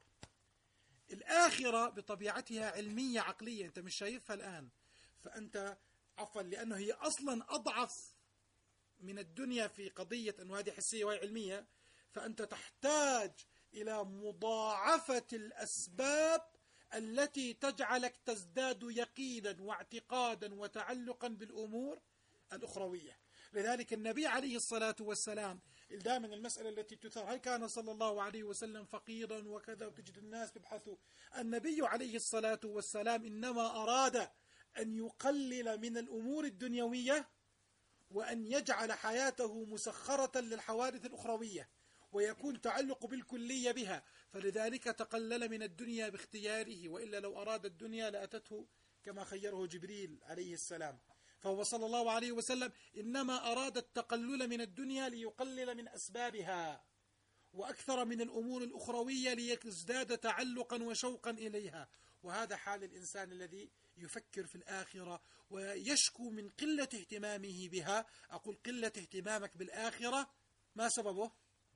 الآخرة بطبيعتها علمية عقلية، أنت مش شايفها الآن، فأنت عفوا لأنه هي أصلا أضعف من الدنيا في قضية أنه هذه حسية وهي علمية، فأنت تحتاج إلى مضاعفة الأسباب التي تجعلك تزداد يقينا واعتقادا وتعلقا بالأمور الأخروية. لذلك النبي عليه الصلاة والسلام دائما المسألة التي تثار، هل كان صلى الله عليه وسلم فقيرا وكذا وتجد الناس بيبحثوا. النبي عليه الصلاة والسلام إنما أراد أن يقلل من الأمور الدنيوية وأن يجعل حياته مسخرة للحوادث الأخروية ويكون تعلق بالكلية بها، فلذلك تقلل من الدنيا باختياره، وإلا لو أراد الدنيا لأتته كما خيره جبريل عليه السلام. فهو صلى الله عليه وسلم إنما أراد التقلل من الدنيا ليقلل من أسبابها وأكثر من الأمور الأخروية ليزداد تعلقا وشوقا إليها. وهذا حال الإنسان الذي يفكر في الآخرة ويشكو من قلة اهتمامه بها. أقول قلة اهتمامك بالآخرة ما سببه؟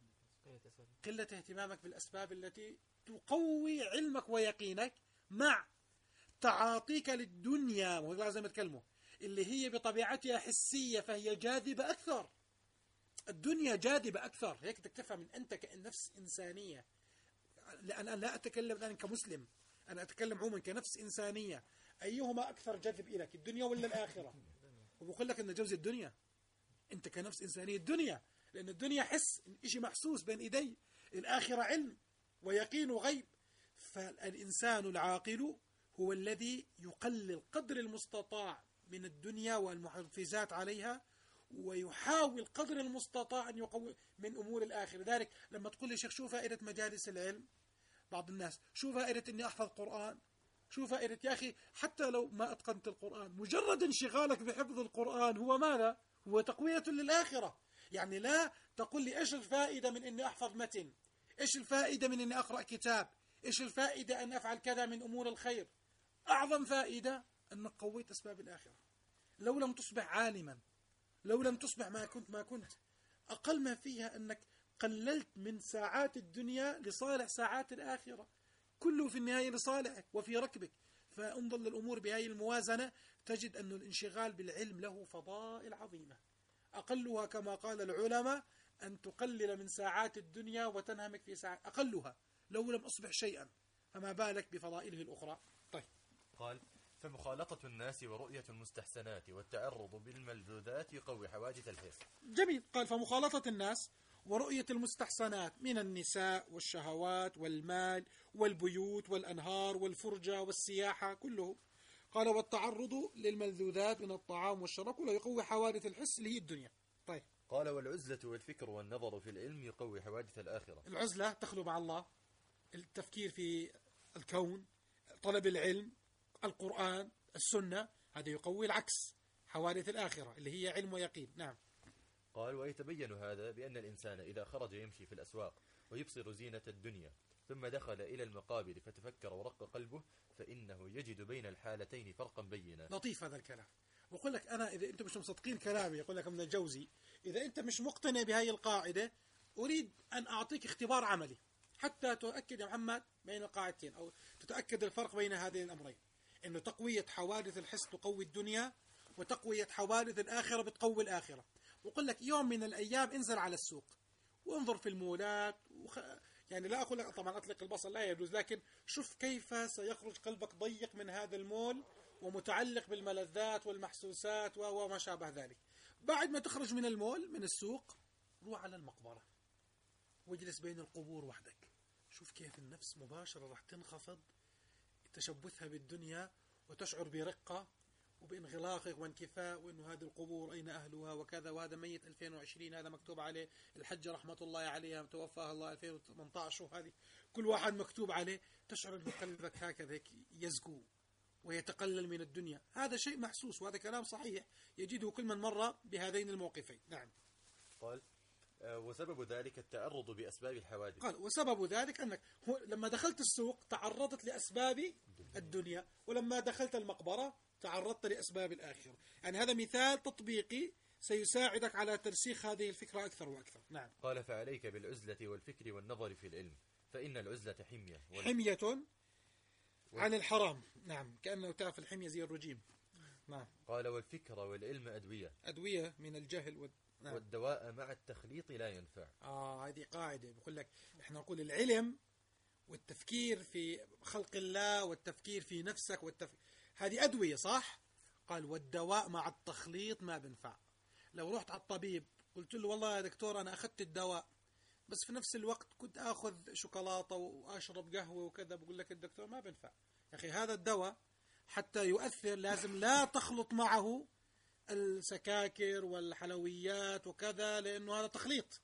قلة اهتمامك بالأسباب التي تقوي علمك ويقينك مع تعاطيك للدنيا، ولازم نتكلمه اللي هي بطبيعتها حسية فهي جاذبة أكثر. الدنيا جاذبة أكثر، هيك بدك تفهم من أنت كنفس إنسانية. أنا لا أتكلم الآن كمسلم، أنا أتكلم عموما كنفس إنسانية. أيهما أكثر جذب إليك، الدنيا ولا الآخرة؟ وبقول لك أن جوز الدنيا، أنت كنفس إنسانية الدنيا، لأن الدنيا حس، إشي محسوس بين إيدي. الآخرة علم ويقين وغيب. فالإنسان العاقل هو الذي يقلل قدر المستطاع من الدنيا والمحفزات عليها ويحاول قدر المستطاع أن يقوي من أمور الآخرة. ذلك لما تقول لي شيخ شو فائدة مجالس العلم، بعض الناس شو فائدة أني أحفظ قرآن، شو فائدة يا أخي حتى لو ما أتقنت القرآن، مجرد انشغالك بحفظ القرآن هو ماذا؟ هو تقوية للآخرة. يعني لا تقول لي إيش الفائدة من أني أحفظ متن، إيش الفائدة من أني أقرأ كتاب، إيش الفائدة أن أفعل كذا من أمور الخير. أعظم فائدة أنك قويت أسباب الآخرة. لو لم تصبح عالما، لو لم تصبح ما كنت ما كنت، أقل ما فيها أنك قللت من ساعات الدنيا لصالح ساعات الآخرة، كله في النهاية لصالحك وفي ركبك. فانظر للأمور بهذه الموازنة تجد أن الانشغال بالعلم له فضائل عظيمة، أقلها كما قال العلماء أن تقلل من ساعات الدنيا وتنهمك في ساعات، أقلها لو لم أصبح شيئا، فما بالك بفضائله الأخرى. طيب قال: فمخالطة الناس ورؤية المستحسنات والتعرض بالملذوذات يقوي حواجز الحس. جميل. قال: فمخالطة الناس ورؤية المستحسنات من النساء والشهوات والمال والبيوت والأنهار والفرجة والسياحة كله. قال: والتعرض للملذوذات من الطعام والشراب كله يقوي حوادث الحس اللي هي الدنيا. طيب. قال: والعزلة والفكر والنظر في العلم يقوي حوادث الآخرة. العزلة تخلو مع الله، التفكير في الكون، طلب العلم، القرآن، السنة، هذا يقوي العكس حوادث الآخرة اللي هي علم ويقين. نعم. قال: ويتبين هذا بأن الإنسان إذا خرج يمشي في الأسواق ويبصر زينة الدنيا ثم دخل إلى المقابر فتفكر ورق قلبه فإنه يجد بين الحالتين فرقا بينا. لطيف هذا الكلام. وأقول لك أنا إذا أنتم مش مصدقين كلامي، يقول لك ابن الجوزي، إذا أنت مش مقتنع بهذه القاعدة أريد أن أعطيك اختبار عملي حتى تؤكد يا محمد بين القاعدتين، أو تتأكد الفرق بين هذين الأمرين، إنه تقوية حوادث الحس تقوي الدنيا، وتقوية حوادث الآخرة بتقوي الآخرة. وقل لك يوم من الأيام انزل على السوق وانظر في المولات وخ... يعني لا أقول لك طبعا أطلق البصر لا يجوز، لكن شوف كيف سيخرج قلبك ضيق من هذا المول ومتعلق بالملذات والمحسوسات وما شابه ذلك. بعد ما تخرج من المول من السوق روح على المقبرة واجلس بين القبور وحدك، شوف كيف النفس مباشرة راح تنخفض تشبثها بالدنيا وتشعر برقة وبانغلاقك وانكفاء، وإنه هذه القبور أين أهلها وكذا، وهذا ميت ألفين وعشرين، هذا مكتوب عليه الحجة رحمة الله عليها توفاها الله ألفين وثمانية عشر، وهذه كل واحد مكتوب عليه، تشعر أن قلبك هكذا يزكو ويتقلل من الدنيا. هذا شيء محسوس وهذا كلام صحيح يجده كل من مر بهذين الموقفين. نعم. قال: وسبب ذلك التعرض بأسباب الحوادث. قال: وسبب ذلك أنك لما دخلت السوق تعرضت لأسباب الدنيا، ولما دخلت المقبرة تعرضت لأسباب الآخرة. يعني هذا مثال تطبيقي سيساعدك على ترسيخ هذه الفكرة أكثر وأكثر. نعم. قال: فعليك بالعزلة والفكر والنظر في العلم فإن العزلة حمية وال... حمية عن الحرام. نعم، كأنه تعرف الحمية زي الرجيم. نعم. قال: والفكر والعلم أدوية أدوية من الجهل وال... نعم. والدواء مع التخليط لا ينفع. آه هذه قاعدة بقول لك إحنا نقول العلم والتفكير في خلق الله والتفكير في نفسك والتف... هذه أدوية صح؟ قال: والدواء مع التخليط ما بنفع. لو رحت على الطبيب قلت له والله يا دكتور أنا أخذت الدواء بس في نفس الوقت كنت أخذ شوكولاتة وأشرب قهوة وكذا، بقول لك الدكتور ما بنفع يا أخي، هذا الدواء حتى يؤثر لازم لا تخلط معه السكاكر والحلويات وكذا، لأنه هذا تخليط،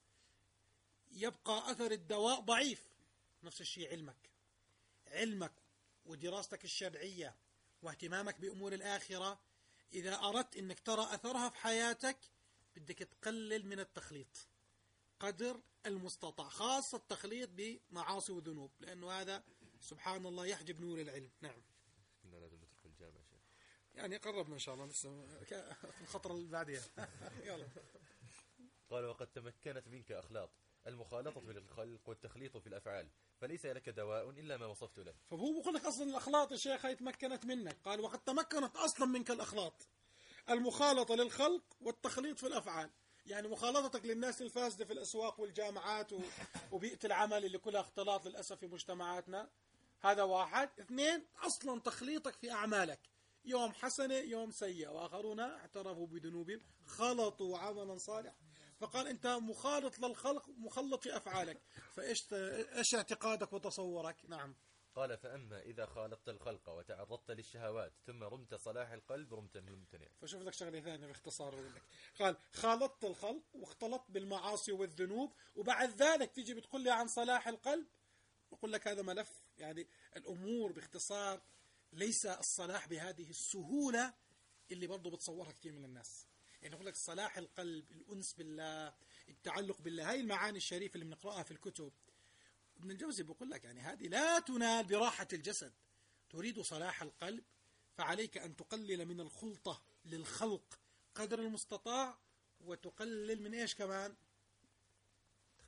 يبقى أثر الدواء ضعيف. نفس الشيء علمك علمك ودراستك الشرعية واهتمامك بأمور الآخرة، إذا أردت أنك ترى أثرها في حياتك بدك تقلل من التخليط قدر المستطاع، خاصة التخليط بمعاصي وذنوب، لأنه هذا سبحان الله يحجب نور العلم. نعم. إننا لازم ندخل الجامعة شيء. يعني قربنا إن شاء الله لسه في الخطرة اللي بعدها. يلا. قال: وقد تمكنت منك أخلاط المخالطة للخلق والتخليط في الأفعال فليس لك دواء إلا ما وصفت لك. فهو بقول لك أصلا الأخلاط يا شيخ هي تمكنت منك. قال: وقد تمكنت أصلا منك الأخلاط، المخالطة للخلق والتخليط في الأفعال، يعني مخالطتك للناس الفاسدة في الأسواق والجامعات وبيئة العمل اللي كلها اختلاط للأسف في مجتمعاتنا، هذا واحد. اثنين، أصلا تخليطك في أعمالك، يوم حسنة يوم سيئة، وآخرون اعترفوا بذنوبهم خلطوا عملا صالحا. فقال أنت مخالط للخلق مخلط في أفعالك، فإيش إيش اعتقادك وتصورك؟ نعم. قال: فأما إذا خالطت الخلق وتعرضت للشهوات ثم رمت صلاح القلب رمت الممتنع. فشوف لك شغلة ثانية باختصار أقول لك. قال: خالطت الخلق واختلطت بالمعاصي والذنوب وبعد ذلك تيجي بتقول لي عن صلاح القلب، أقول لك هذا ملف، يعني الأمور باختصار ليس الصلاح بهذه السهولة اللي برضو بتصورها كثير من الناس. يعني أقول لك صلاح القلب، الأنس بالله، التعلق بالله، هاي المعاني الشريفة اللي بنقرأها في الكتب. ابن الجوزي بيقول لك يعني هذه لا تنال براحة الجسد، تريد صلاح القلب فعليك أن تقلل من الخلطة للخلق قدر المستطاع، وتقلل من إيش كمان؟ تخليط العمل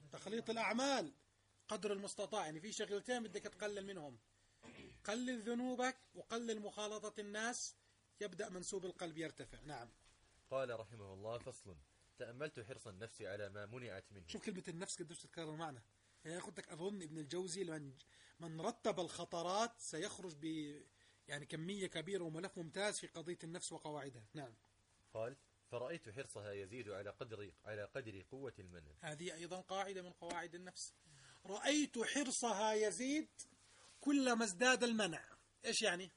تخليط الأعمال قدر المستطاع. يعني في شغلتين بدك تقلل منهم، قلل ذنوبك وقلل مخالطة الناس، يبدأ منسوب القلب يرتفع. نعم. قال رحمه الله: فصل: تأملت حرص النفس على ما منعت منه. شوف كلمة النفس قديش تتكرر معنا. يعني قلت لك أظن ابن الجوزي من من رتب الخطرات سيخرج ب يعني كمية كبيرة وملف ممتاز في قضية النفس وقواعدها. نعم. قال: فرأيت حرصها يزيد على قدر على قدر قوة المنع. هذه أيضا قاعدة من قواعد النفس. رأيت حرصها يزيد كلما ازداد المنع. إيش يعني؟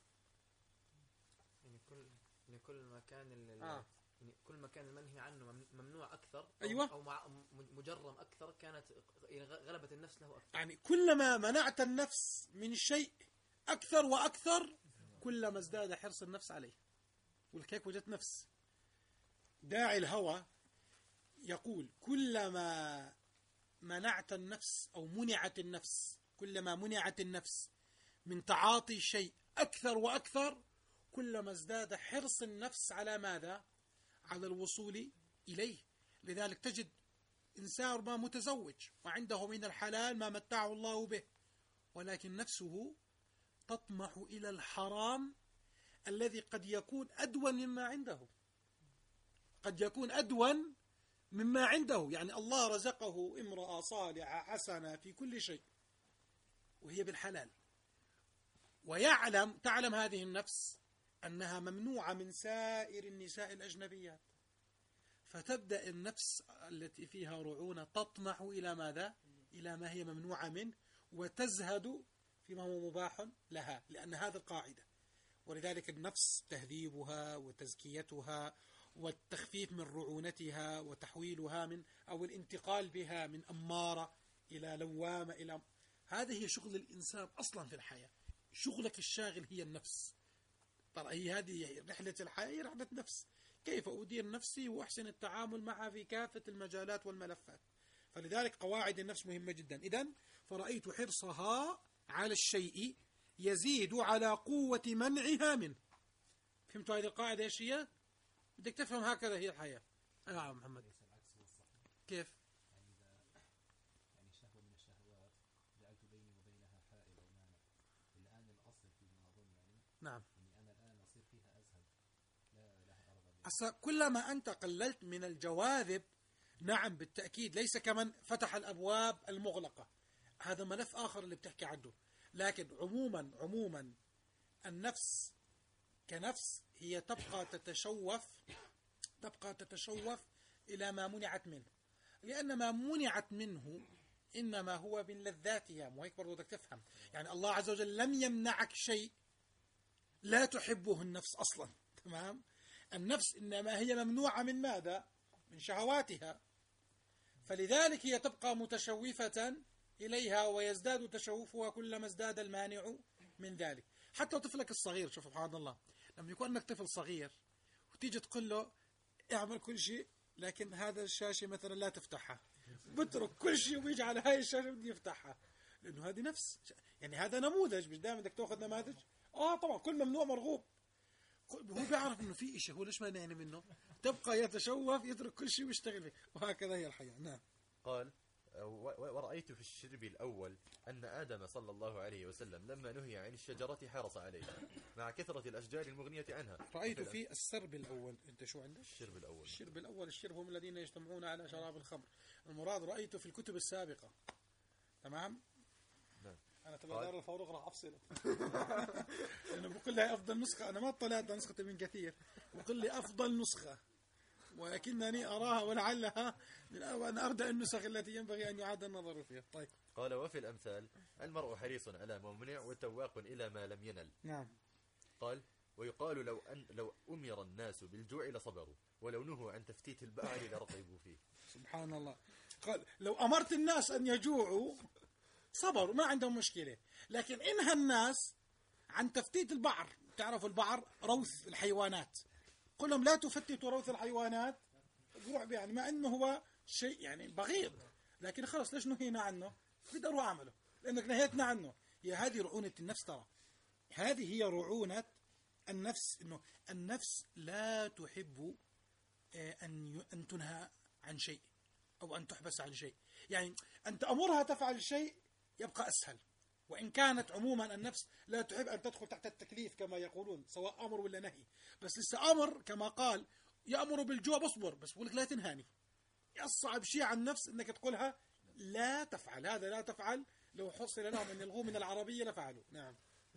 يعني كل يعني كل ما كان ال... آه. يعني كل ما كان المنهي عنه ممنوع أكثر أو أيوة. أو مع... مجرم أكثر، كانت غلبة النفس له أكثر. يعني كلما منعت النفس من الشيء أكثر وأكثر كلما ازداد حرص النفس عليه. والكيك وجدت نفس داعي الهوى يقول: كلما منعت النفس أو منعت النفس كلما منعت النفس من تعاطي شيء أكثر وأكثر كلما ازداد حرص النفس على ماذا؟ على الوصول إليه. لذلك تجد إنسان ما متزوج وعنده من الحلال ما متعه الله به، ولكن نفسه تطمح إلى الحرام الذي قد يكون أدون مما عنده، قد يكون أدون مما عنده. يعني الله رزقه امرأة صالحة حسنة في كل شيء وهي بالحلال، ويعلم تعلم هذه النفس أنها ممنوعة من سائر النساء الأجنبيات، فتبدأ النفس التي فيها رعونة تطمح إلى ماذا؟ إلى ما هي ممنوعة منه، وتزهد فيما هو مباح لها، لأن هذه القاعدة. ولذلك النفس تهذيبها وتزكيتها والتخفيف من رعونتها وتحويلها من أو الانتقال بها من أمارة إلى لوامة إلى هذه هي شغل الإنسان أصلا في الحياة. شغلك الشاغل هي النفس. ترى هي هذه رحلة الحياة، هي رحلة نفس، كيف أدير نفسي وأحسن التعامل معها في كافة المجالات والملفات. فلذلك قواعد النفس مهمة جدا. إذن فرأيت حرصها على الشيء يزيد على قوة منعها منه. فهمتوا هذه القاعدة ايش هي؟ بدك تفهم هكذا هي الحياة. نعم محمد. كيف؟ يعني إذا يعني شهوة من الشهوات جعلت بيني وبينها حائل ومانع، الآن الأصل فيما أظن يعني نعم. يعني أنا الآن أصير فيها أزهد، لا لها أرغب. أصلا كلما أنت قللت من الجواذب، نعم بالتأكيد، ليس كمن فتح الأبواب المغلقة، هذا ملف آخر اللي بتحكي عنه. لكن عموما عموما النفس كنفس هي تبقى تتشوف تبقى تتشوف إلى ما منعت منه، لأن ما منعت منه إنما هو من لذاتها. مو هيك برضو بدك تفهم؟ يعني الله عز وجل لم يمنعك شيء لا تحبه النفس أصلا، تمام؟ النفس إنما هي ممنوعة من ماذا؟ من شهواتها، فلذلك هي تبقى متشوفة إليها ويزداد تشوفها كلما ازداد المانع من ذلك. حتى طفلك الصغير، شوف سبحان الله، لما يكون أنك طفل صغير وتيجي تقول له اعمل كل شيء، لكن هذا الشاشة مثلا لا تفتحها، بترك كل شيء ويجي على هاي الشاشة بدي يفتحها، لأنه هذه نفس. يعني هذا نموذج، مش دائما بدك تأخذ نماذج. آه طبعا كل ممنوع مرغوب. هو بيعرف إنه في إشي، هو ليش ما نهني منه؟ تبقى يتشوف يترك كل شيء ويشتغل فيه، وهكذا هي الحياة. نعم. قال: ورأيت في الشرب الأول أن آدم صلى الله عليه وسلم لما نهي عن الشجرة حرص عليها مع كثرة الأشجار المغنية عنها. رأيت في السرب الأول. أنت شو عندك؟ الشرب الأول. الشرب الأول الشرب هم الذين يجتمعون على شراب الخمر. المراد رأيته في الكتب السابقة. تمام؟ نعم. أنا تبع دار الفاروق راح أفصل لأنه بقول لي أفضل نسخة. أنا ما اطلعت على نسخة ابن كثير، بقول لي أفضل نسخة، ولكنني أراها ولعلها من أردى النسخ التي ينبغي أن يعاد النظر فيها. طيب. قال: وفي الأمثال المرء حريص على ما منع وتواق إلى ما لم ينل. نعم. قال: ويقال لو أن لو أمر الناس بالجوع لصبروا، ولو نهوا عن تفتيت البعر لرطبوا فيه. سبحان الله. قال لو أمرت الناس أن يجوعوا صبروا ما عندهم مشكلة، لكن إنهى الناس عن تفتيت البعر. تعرفوا البعر روث الحيوانات، قل لهم لا تفتتوا روث الحيوانات، جوع يعني، مع انه هو شيء يعني بغيض، لكن خلص ليش نهينا عنه؟ بقدروا اعمله لانك نهيتنا عنه. هي هذه رعونة النفس. ترى هذه هي رعونة النفس، انه النفس لا تحب ان ان تنهى عن شيء او ان تحبس عن شيء. يعني أن تأمرها تفعل شيء يبقى أسهل، وإن كانت عموما النفس لا تحب أن تدخل تحت التكليف كما يقولون، سواء أمر ولا نهي، بس لسه أمر كما قال يأمر بالجوع بصبر، بس بقول لك لا تنهاني. يصعب شيء على النفس أنك تقولها لا تفعل، هذا لا تفعل، لو حصل لهم أن يلغوا من العربية لفعلوا. نعم.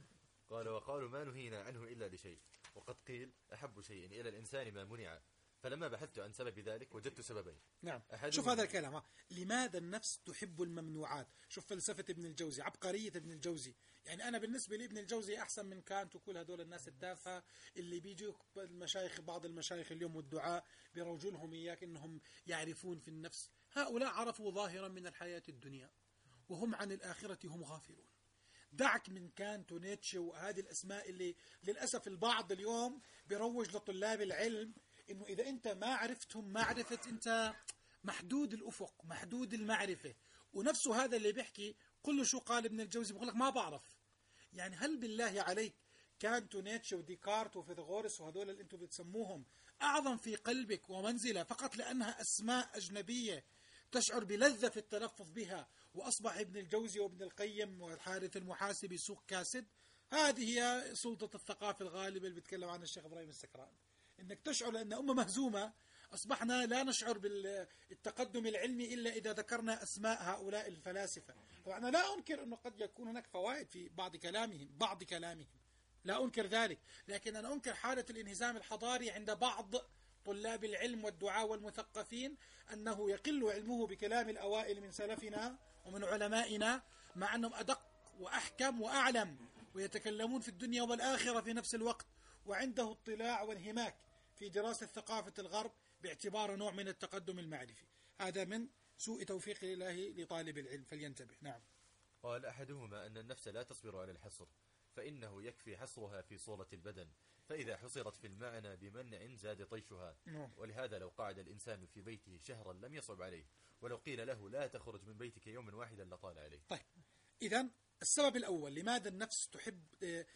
قال وقالوا ما نهينا عنه إلا لشيء، وقد قيل أحب شيء إلى الإنسان ما منع، فلما بحثت عن سبب ذلك وجدت سببين. نعم. شوف هذا الكلام، ها. لماذا النفس تحب الممنوعات؟ شوف فلسفة ابن الجوزي، عبقرية ابن الجوزي. يعني أنا بالنسبة لابن الجوزي أحسن من كانت وكل هدول الناس التافهة اللي بيجوا المشايخ، بعض المشايخ اليوم والدعاء بيروجوا لهم إياك إنهم يعرفون في النفس. هؤلاء عرفوا ظاهرا من الحياة الدنيا وهم عن الآخرة هم غافلون. دعك من كانت ونيتشه وهذه الأسماء اللي للأسف البعض اليوم بيروج لطلاب العلم إنه إذا أنت ما عرفتهم معرفة، أنت محدود الأفق، محدود المعرفة. ونفسه هذا اللي بيحكي قل له شو قال ابن الجوزي، بقول لك ما بعرف. يعني هل بالله عليك كانت نيتشه وديكارت وفيثاغورس وهذول اللي أنتم بتسموهم أعظم في قلبك ومنزلة فقط لأنها أسماء أجنبية تشعر بلذة في التلفظ بها، وأصبح ابن الجوزي وابن القيم والحارث المحاسبي سوق كاسد؟ هذه هي سلطة الثقافة الغالبة اللي بيتكلم عنها الشيخ إبراهيم السكران، إنك تشعر أن أمة مهزومة. أصبحنا لا نشعر بالتقدم العلمي إلا إذا ذكرنا أسماء هؤلاء الفلاسفة. طبعا أنا لا أنكر أنه قد يكون هناك فوائد في بعض كلامهم بعض كلامهم لا أنكر ذلك، لكن أنا أنكر حالة الانهزام الحضاري عند بعض طلاب العلم والدعاة والمثقفين، أنه يقل علمه بكلام الأوائل من سلفنا ومن علمائنا، مع أنهم أدق وأحكم وأعلم ويتكلمون في الدنيا والآخرة في نفس الوقت، وعنده اطلاع وانهماك في دراسة ثقافة الغرب باعتبار نوع من التقدم المعرفي. هذا من سوء توفيق الله لطالب العلم، فلينتبه. نعم. قال أحدهما أن النفس لا تصبر على الحصر، فإنه يكفي حصرها في صورة البدن، فإذا حصرت في المعنى بمنع زاد طيشها. ولهذا لو قعد الإنسان في بيته شهرا لم يصعب عليه، ولو قيل له لا تخرج من بيتك يوما واحدا لطال عليه. طيب، إذن السبب الأول لماذا النفس تحب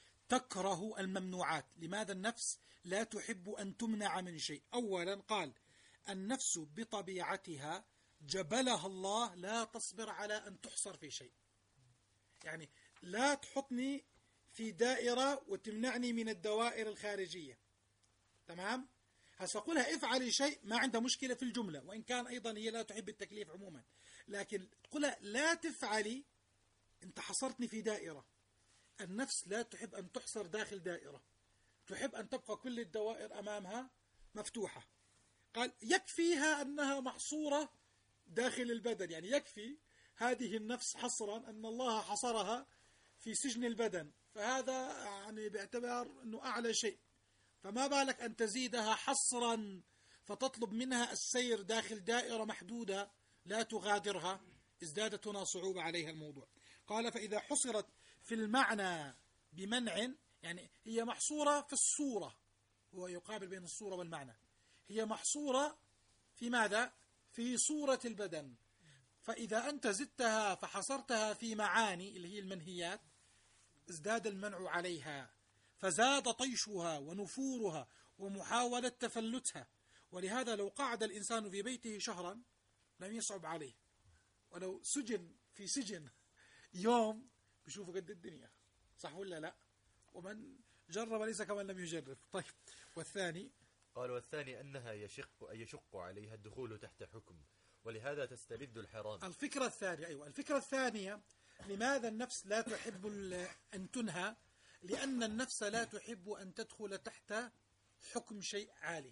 تكره الممنوعات، لماذا النفس لا تحب أن تمنع من شيء؟ أولا قال النفس بطبيعتها جبلها الله لا تصبر على أن تحصر في شيء. يعني لا تحطني في دائرة وتمنعني من الدوائر الخارجية. تمام؟ هسأقولها افعلي شيء ما عندها مشكلة في الجملة، وإن كان أيضا هي لا تحب التكليف عموما، لكن تقولها لا تفعلي، أنت حصرتني في دائرة. النفس لا تحب أن تحصر داخل دائرة، تحب أن تبقى كل الدوائر أمامها مفتوحة. قال يكفيها أنها محصورة داخل البدن، يعني يكفي هذه النفس حصرا أن الله حصرها في سجن البدن، فهذا يعني باعتبار أنه أعلى شيء، فما بالك أن تزيدها حصرا فتطلب منها السير داخل دائرة محدودة لا تغادرها، ازدادت هنا صعوبة عليها الموضوع. قال فإذا حصرت في المعنى بمنع، يعني هي محصورة في الصورة، هو يقابل بين الصورة والمعنى، هي محصورة في ماذا؟ في صورة البدن. فإذا أنت زدتها فحصرتها في معاني اللي هي المنهيات ازداد المنع عليها، فزاد طيشها ونفورها ومحاولة تفلتها. ولهذا لو قعد الإنسان في بيته شهرا لم يصعب عليه، ولو سجن في سجن يوم بيشوفوا قد الدنيا، صح ولا لا؟ ومن جرب ليس كمن لم يجرب. طيب، والثاني قال والثاني أنها يشق, يشق عليها الدخول تحت حكم، ولهذا تستلذ الحرام. الفكرة الثانية، أيوة الفكرة الثانية، لماذا النفس لا تحب أن تنهى؟ لأن النفس لا تحب أن تدخل تحت حكم شيء عالي.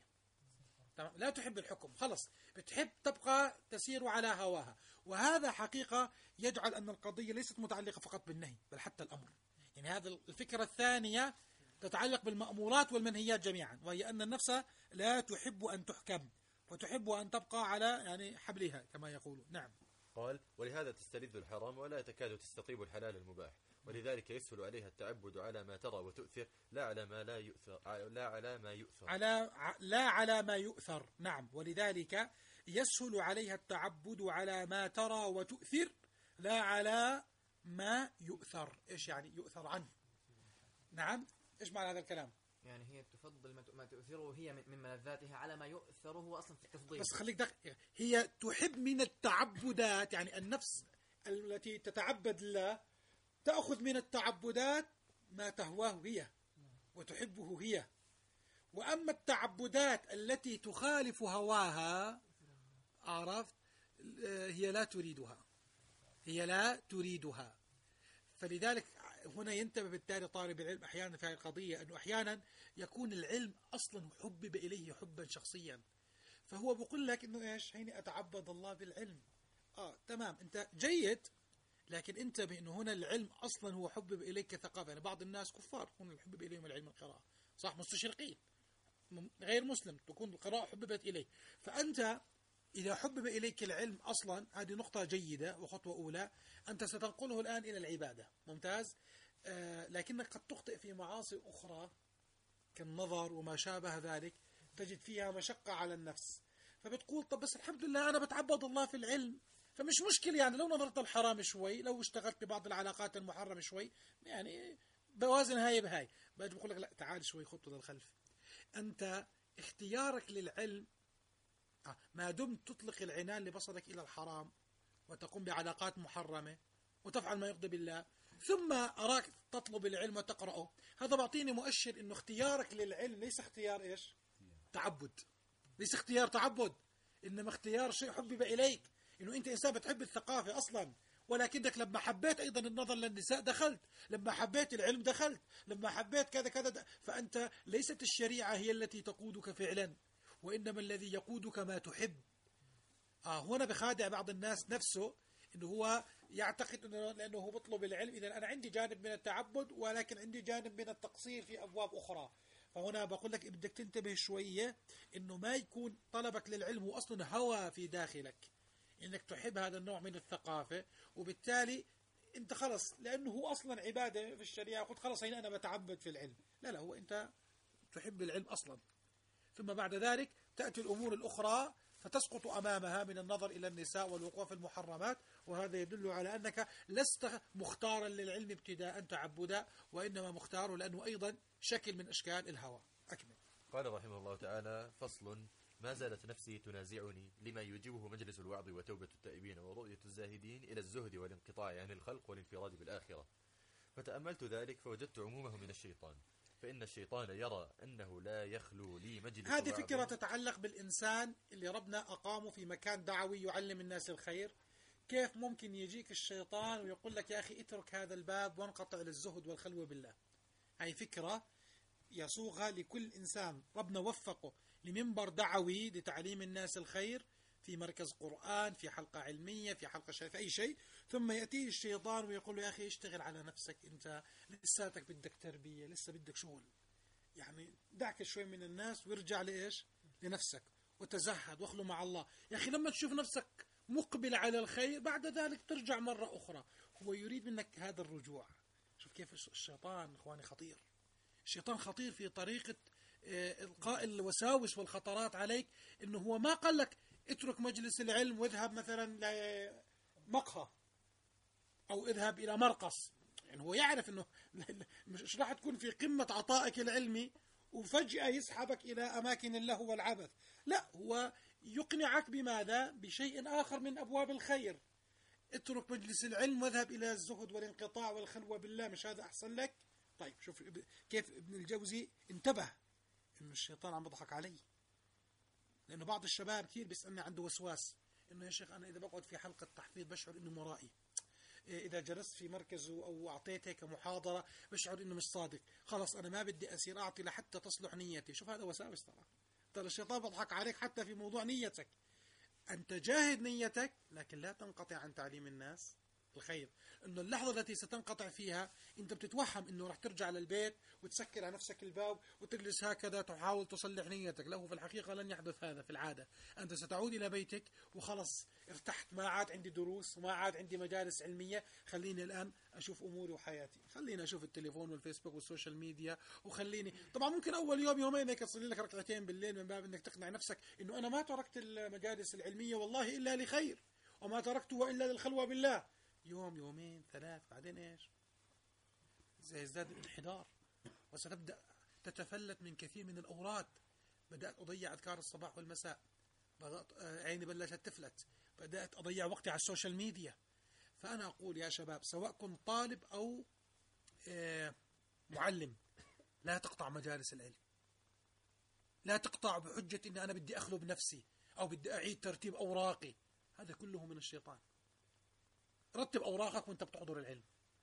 لا تحب الحكم، خلص بتحب تبقى تسير على هواها. وهذا حقيقة يجعل أن القضية ليست متعلقة فقط بالنهي بل حتى الأمر. يعني هذا الفكرة الثانية تتعلق بالمأمورات والمنهيات جميعا، وهي أن النفس لا تحب أن تحكم وتحب أن تبقى على يعني حبلها كما يقولون. نعم. قال ولهذا تستلذ الحرام ولا تكاد تستطيب الحلال المباح، ولذلك يسهل عليها التعبد على ما ترى وتؤثر لا على ما لا يؤثر لا على ما يؤثر على لا على ما يؤثر. نعم، ولذلك يسهل عليها التعبد على ما ترى وتؤثر لا على ما يؤثر. ايش يعني يؤثر عنه؟ نعم، ايش معنى هذا الكلام؟ يعني هي تفضل ما ت- ما تؤثره هي من من ملذاتها على ما يؤثره هو أصلا في التفضيل. بس خليك دقيق، هي تحب من التعبدات، يعني النفس التي تتعبد الله تأخذ من التعبدات ما تهواه هي وتحبه هي، وأما التعبدات التي تخالف هواها عرفت هي لا تريدها، هي لا تريدها. فلذلك هنا ينتبه بالتالي طالب العلم أحيانا في هذه القضية، أنه أحيانا يكون العلم أصلا حبب إليه حبا شخصيا، فهو بقول لك أنه إيش حين أتعبد الله بالعلم. آه تمام، أنت جيد، لكن انتبه أنه هنا العلم أصلا هو حبب إليك كثقافة. يعني بعض الناس كفار هنا الحبب إليهم العلم القراءة، صح، مستشرقين غير مسلم تكون القراءة حببت إليه. فأنت إذا حبب إليك العلم أصلا، هذه نقطة جيدة وخطوة أولى، أنت ستنقله الآن إلى العبادة، ممتاز. آه لكنك قد تخطئ في معاصي أخرى كالنظر وما شابه ذلك، تجد فيها مشقة على النفس، فبتقول طب بس الحمد لله أنا بتعبد الله في العلم، فمش مشكلة يعني لو نظرت الحرام شوي، لو اشتغلت ببعض العلاقات المحرمة شوي، يعني بوازن هاي بهاي. باجي بقول لك لا، تعال شوي خطوة للخلف. أنت اختيارك للعلم ما دمت تطلق العنان لبصرك إلى الحرام وتقوم بعلاقات محرمة وتفعل ما يغضب الله، ثم أراك تطلب العلم وتقرأه، هذا بعطيني مؤشر إنه اختيارك للعلم ليس اختيار إيش؟ تعبد، ليس اختيار تعبد، إنما اختيار شيء حبب إليك، إنه أنت إنسان بتحب الثقافة أصلا، ولكنك لما حبيت أيضا النظر للنساء دخلت، لما حبيت العلم دخلت، لما حبيت كذا كذا د... فأنت ليست الشريعة هي التي تقودك فعلا، وإنما الذي يقودك ما تحب. آه هنا بخادع بعض الناس نفسه، إنه هو يعتقد إنه لأنه هو بطلب العلم إذا أنا عندي جانب من التعبد ولكن عندي جانب من التقصير في أبواب أخرى. فهنا بقول لك بدك تنتبه شوية إنه ما يكون طلبك للعلم هو أصلا هوى في داخلك، إنك تحب هذا النوع من الثقافة، وبالتالي أنت خلص لأنه هو أصلا عبادة في الشريعة قلت خلص هنا أنا بتعبد في العلم. لا لا، هو أنت تحب العلم أصلا، ثم بعد ذلك تأتي الأمور الأخرى فتسقط أمامها من النظر إلى النساء والوقوع في المحرمات، وهذا يدل على أنك لست مختارا للعلم ابتداء تعبدا، وإنما مختار لأنه أيضا شكل من أشكال الهوى. أكمل. قال رحمه الله تعالى: فصل: ما زالت نفسي تنازعني لما يوجبه مجلس الوعظ وتوبة التائبين ورؤية الزاهدين إلى الزهد والانقطاع عن الخلق والانفراد بالآخرة، فتأملت ذلك فوجدت عمومه من الشيطان، فإن الشيطان يرى أنه لا يخلو لي مجلس هذه وعظ. فكرة تتعلق بالإنسان اللي ربنا أقامه في مكان دعوي يعلم الناس الخير. كيف ممكن يجيك الشيطان ويقول لك يا أخي اترك هذا الباب وانقطع للزهد والخلوة بالله؟ هاي فكرة يصوغها لكل إنسان ربنا وفقه لمنبر دعوي لتعليم الناس الخير، في مركز قرآن، في حلقة علمية، في حلقة شيء، في أي شيء، ثم يأتيه الشيطان ويقول له يا أخي اشتغل على نفسك، أنت لساتك بدك تربية، لسه بدك شغل، يعني دعك شوي من الناس وارجع لإيش؟ لنفسك وتزهد واخلو مع الله. يا أخي لما تشوف نفسك مقبل على الخير بعد ذلك ترجع مرة أخرى. هو يريد منك هذا الرجوع. شوف كيف الشيطان إخواني خطير. الشيطان خطير في طريقة إلقاء الوساوس والخطرات عليك، إنه هو ما قال لك اترك مجلس العلم واذهب مثلا لمقهى أو اذهب إلى مرقص، يعني هو يعرف إنه مش راح تكون في قمة عطائك العلمي وفجأة يسحبك إلى أماكن اللهو والعبث. لا، هو يقنعك بماذا؟ بشيء آخر من أبواب الخير. اترك مجلس العلم واذهب إلى الزهد والانقطاع والخلوة بالله، مش هذا أحسن لك؟ طيب شوف كيف ابن الجوزي انتبه إنه الشيطان عم بضحك علي، لأنه بعض الشباب كثير بيسألني عنده وسواس إنه يا شيخ أنا إذا بقعد في حلقة تحفيظ بشعر إنه مرائي، إذا جلست في مركزه أو أعطيت هيك محاضرة بشعر إنه مش صادق، خلاص أنا ما بدي أسير أعطي لحتى تصلح نيتي. شوف هذا وساوس، ترى ترى الشيطان بضحك عليك حتى في موضوع نيتك. أنت جاهد نيتك لكن لا تنقطع عن تعليم الناس الخير، إنه اللحظة التي ستنقطع فيها أنت بتتوهم إنه رح ترجع للبيت وتسكر على نفسك الباب وتجلس هكذا تحاول تصلح نيتك. له في الحقيقة لن يحدث هذا في العادة. أنت ستعود إلى بيتك وخلص ارتحت، ما عاد عندي دروس وما عاد عندي مجالس علمية، خليني الآن أشوف أموري وحياتي، خليني أشوف التليفون والفيسبوك والسوشيال ميديا، وخليني طبعا ممكن أول يوم يومين هيك تصلي لك ركعتين بالليل من باب أنك تقنع نفسك إنه أنا ما تركت المجالس العلمية والله إلا لخير، وما تركته إلا للخلوة بالله. يوم يومين ثلاث بعدين إيش؟ زي ازداد الانحدار، وستبدأ تتفلت من كثير من الأوراد، بدأت أضيع أذكار الصباح والمساء، بدأت عيني بلشت تفلت، بدأت أضيع وقتي على السوشيال ميديا. فأنا أقول يا شباب، سواء كنت طالب أو معلم، لا تقطع مجالس العلم، لا تقطع بحجة إن أنا بدي أخلو بنفسي أو بدي أعيد ترتيب أوراقي. هذا كله من الشيطان. رتب أوراقك وأنت بتحضر العلم،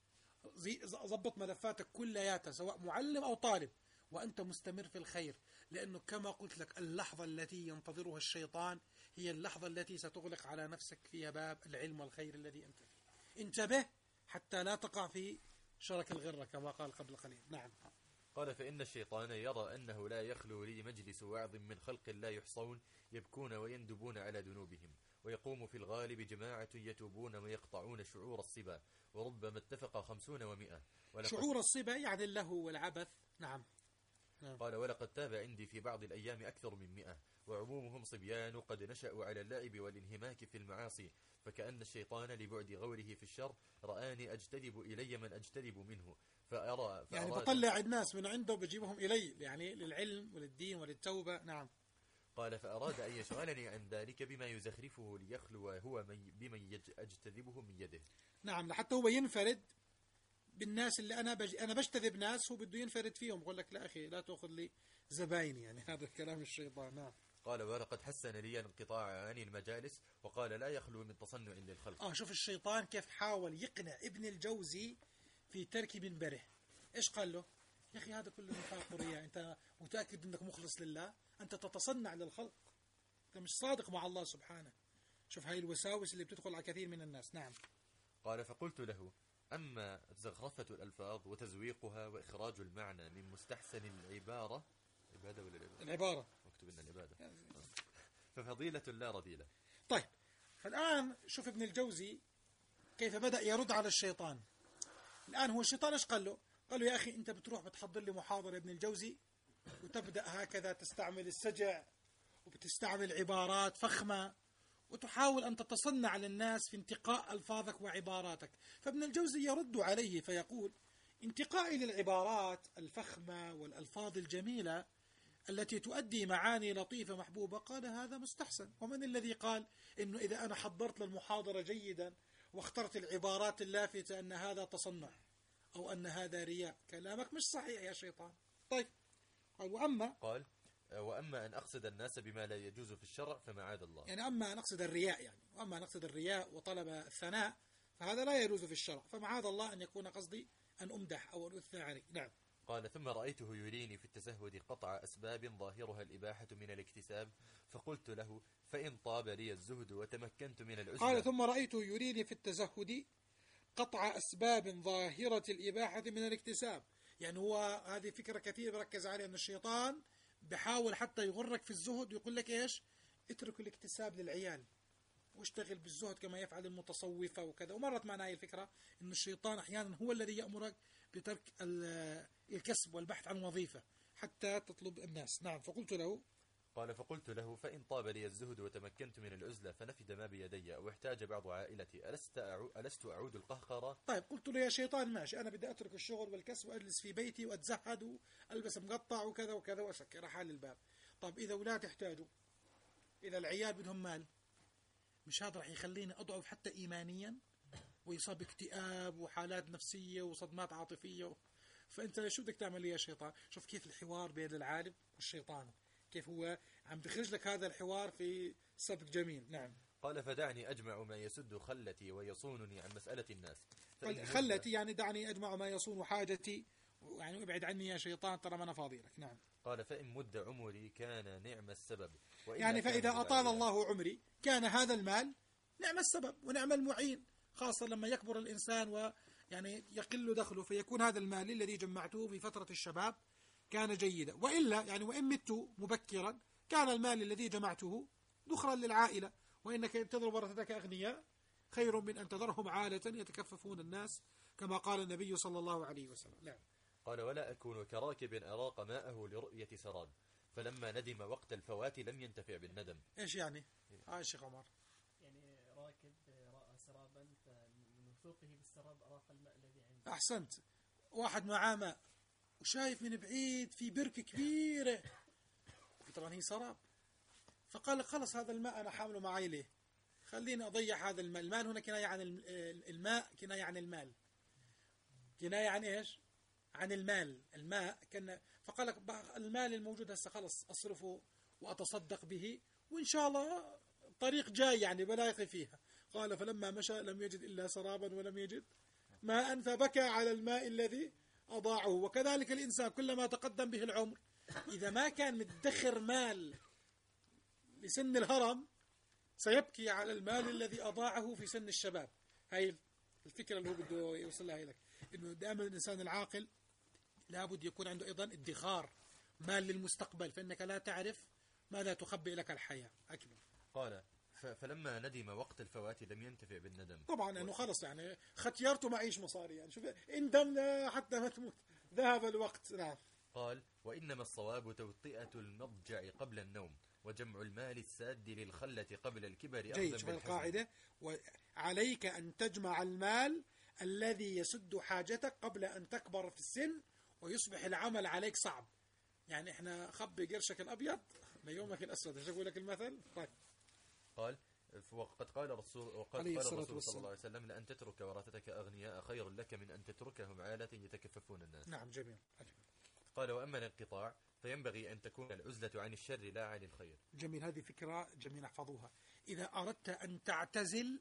ضبط ملفاتك كلياتها سواء معلم أو طالب، وأنت مستمر في الخير. لأنه كما قلت لك، اللحظة التي ينتظرها الشيطان هي اللحظة التي ستغلق على نفسك فيها باب العلم والخير الذي أنت فيه. انتبه حتى لا تقع في شرك الغرة كما قال قبل قليل. نعم. قال فإن الشيطان يرى أنه لا يخلو لي مجلس وعظ من خلق لا يحصون يبكون ويندبون على ذنوبهم، ويقوم في الغالب جماعة يتوبون ويقطعون شعور الصبا، وربما اتفق خمسون ومئة. شعور الصبا يعني اللهو والعبث. نعم. نعم. قال ولقد تاب عندي في بعض الأيام أكثر من مئة، وعمومهم صبيان قد نشأوا على اللعب والانهماك في المعاصي، فكأن الشيطان لبعد غوره في الشر رآني أجتذب إلي من أجتذب منه، فأرى يعني بطلع الناس من عنده بجيبهم إلي، يعني للعلم وللدين وللتوبة. نعم. قال فأراد أن يشغلني عن ذلك بما يزخرفه ليخلو هو بمن أجتذبه من يده. نعم، لحتى هو ينفرد بالناس اللي أنا بج... أنا بجتذب ناس هو بده ينفرد فيهم، بقول لك لا أخي لا تأخذ لي زبايني، يعني هذا الكلام الشيطان. نعم. قال ولقد حسن لي الانقطاع عن المجالس، وقال لا يخلو من تصنع للخلق. آه شوف الشيطان كيف حاول يقنع ابن الجوزي في ترك منبره. إيش قال له؟ يا أخي هذا كله نفاق ورياء، أنت متأكد أنك مخلص لله؟ أنت تتصنع للخلق، أنت مش صادق مع الله سبحانه. شوف هاي الوساوس اللي بتدخل على كثير من الناس. نعم. قال فقلت له أما زخرفة الألفاظ وتزويقها وإخراج المعنى من مستحسن العبارة العبادة ولا العبادة؟ العبارة مكتوب لنا العبادة ففضيلة لا رذيلة. طيب فالآن شوف ابن الجوزي كيف بدأ يرد على الشيطان. الآن هو الشيطان إيش قال له؟ قال له يا أخي أنت بتروح بتحضر لي محاضرة ابن الجوزي وتبدأ هكذا تستعمل السجع وبتستعمل عبارات فخمة وتحاول أن تتصنع للناس في انتقاء ألفاظك وعباراتك. فابن الجوزي يرد عليه فيقول انتقائي للعبارات الفخمة والألفاظ الجميلة التي تؤدي معاني لطيفة محبوبة، قال هذا مستحسن. ومن الذي قال إنه إذا أنا حضرت للمحاضرة جيدا واخترت العبارات اللافتة أن هذا تصنع أو أن هذا رياء؟ كلامك مش صحيح يا شيطان. طيب قال وأما قال وأما أن أقصد الناس بما لا يجوز في الشرع فمعاذ الله. يعني أما أن أقصد الرياء يعني وأما أن أقصد الرياء وطلب الثناء فهذا لا يجوز في الشرع، فمعاذ الله أن يكون قصدي أن أمدح أو أن أثنى عليه. نعم. قال ثم رأيته يريني في التزهد قطع أسباب ظاهرها الإباحة من الاكتساب، فقلت له فإن طاب لي الزهد وتمكنت من العزلة. قال ثم رأيته يريني في التزهد قطع أسباب ظاهرة الإباحة من الاكتساب. يعني هو هذه فكرة كثير بركز عليها، أن الشيطان بحاول حتى يغرك في الزهد ويقول لك إيش؟ اترك الاكتساب للعيال واشتغل بالزهد كما يفعل المتصوفة وكذا. ومرت معنا هذه الفكرة أن الشيطان أحيانا هو الذي يأمرك بترك الكسب والبحث عن وظيفة حتى تطلب الناس. نعم. فقلت له قال فقلت له فإن طاب لي الزهد وتمكنت من العزلة فنفد ما بيدي واحتاج بعض عائلتي ألست, أعو... ألست أعود القهقرة؟ طيب قلت له يا شيطان ماشي، أنا بدي أترك الشغل والكسب وأجلس في بيتي وأتزهد وألبس مقطع وكذا وكذا وأسكر حال الباب. طيب إذا أولاد يحتاجوا، إذا العيال بدهم مال، مش هذا رح يخليني أضعف حتى إيمانيا ويصاب اكتئاب وحالات نفسية وصدمات عاطفية. فأنت شو بدك تعمل يا شيطان؟ شوف كيف الحوار بين العالم والشيطان، كيف هو عم بخرج لك هذا الحوار في سبق جميل. نعم. قال فدعني أجمع ما يسد خلتي ويصونني عن مسألة الناس. خلتي يعني دعني أجمع ما يصون حاجتي، يعني ابعد عني يا شيطان ترى ما أنا فاضي لك. نعم. قال فإن مد عمري كان نعم السبب، يعني فإذا أطال الله عمري كان هذا المال نعم السبب ونعم المعين، خاصة لما يكبر الإنسان ويعني يقل دخله، فيكون هذا المال الذي جمعته في فترة الشباب كان جيدا. وإلا يعني وإن مت مبكرا كان المال الذي جمعته ذخرا للعائلة، وإنك إن تذر ورثتك أغنياء خير من أن تذرهم عالة يتكففون الناس كما قال النبي صلى الله عليه وسلم. نعم. قال ولا أكون كراكب أراق ماءه لرؤية سراب، فلما ندم وقت الفوات لم ينتفع بالندم. إيش يعني؟ آه يا شيخ عمر. يعني راكب رأى سرابا فمن وثوقه بالسراب أراق الماء الذي عنده. أحسنت. واحد معاه ماء وشايف من بعيد في بركة كبيرة، طبعا هي سراب. فقال خلص هذا الماء أنا حامله معي ليه؟ خليني أضيع هذا الماء. المال هنا كناية عن الماء، كناية عن المال، كناية عن إيش؟ عن المال. الماء كان، فقال لك المال الموجود هسه خلص أصرفه وأتصدق به، وإن شاء الله طريق جاي يعني بلاقي فيها. قال فلما مشى لم يجد إلا سرابا ولم يجد ماء فبكى على الماء الذي أضاعه. وكذلك الإنسان كلما تقدم به العمر إذا ما كان مدخر مال لسن الهرم سيبكي على المال الذي أضاعه في سن الشباب. هاي الفكرة اللي هو بده يوصلها لك، إنه دائما الإنسان العاقل لابد يكون عنده أيضا ادخار مال للمستقبل، فإنك لا تعرف ماذا تخبئ لك الحياة. أكمل. قال فلما ندم وقت الفوات لم ينتفع بالندم. طبعا انه خلص يعني ختيرته معيش مصاري، يعني شوف اندمنا حتى ما تموت، ذهب الوقت. نعم. قال وإنما الصواب توطئة المضجع قبل النوم، وجمع المال الساد للخلة قبل الكبر. جيد. شوف القاعدة، وعليك أن تجمع المال الذي يسد حاجتك قبل أن تكبر في السن ويصبح العمل عليك صعب. يعني احنا خبي قرشك الأبيض ليومك الأسود، ايش أقول لك المثل؟ طيب. قال وقد قال رسول وقد قال الرسول صلى الله عليه وسلم لأن تترك ورثتك أغنياء خير لك من أن تتركهم عالة يتكففون الناس. نعم. جميل. قال وأما الانقطاع فينبغي أن تكون العزلة عن الشر لا عن الخير. جميل. هذه فكرة جميلة، احفظوها. إذا أردت أن تعتزل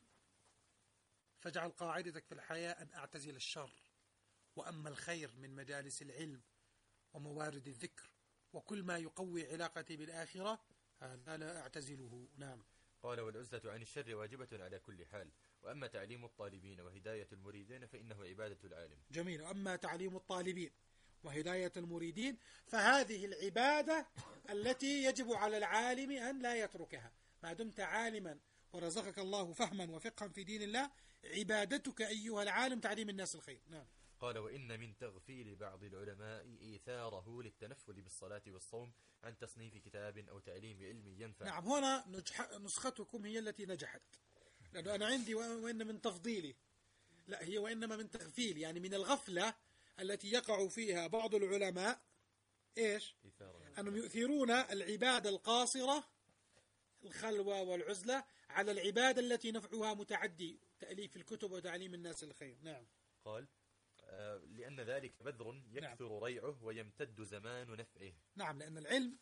فاجعل قاعدتك في الحياة أن أعتزل الشر، وأما الخير من مجالس العلم وموارد الذكر وكل ما يقوي علاقتي بالآخرة هذا لا أعتزله. نعم. قال والعزلة عن الشر واجبة على كل حال، وأما تعليم الطالبين وهداية المريدين فإنه عبادة العالم. جميل. وأما تعليم الطالبين وهداية المريدين فهذه العبادة التي يجب على العالم أن لا يتركها. ما دمت عالما ورزقك الله فهما وفقها في دين الله، عبادتك أيها العالم تعليم الناس الخير. نعم. قال وإن من تغفيل بعض العلماء إيثاره للتنفل بالصلاة والصوم عن تصنيف كتاب أو تعليم علم ينفع. نعم. هنا نسختكم هي التي نجحت، لأنه أنا عندي وإن من تفضيلي، لا هي وإنما من تغفيل، يعني من الغفلة التي يقع فيها بعض العلماء إيش؟ أنهم يؤثرون العبادة القاصرة الخلوة والعزلة على العبادة التي نفعها متعدي، تأليف الكتب وتعليم الناس الخير. نعم. قال آه لأن ذلك بذر يكثر نعم. ريعه ويمتد زمان نفعه. نعم. لأن العلم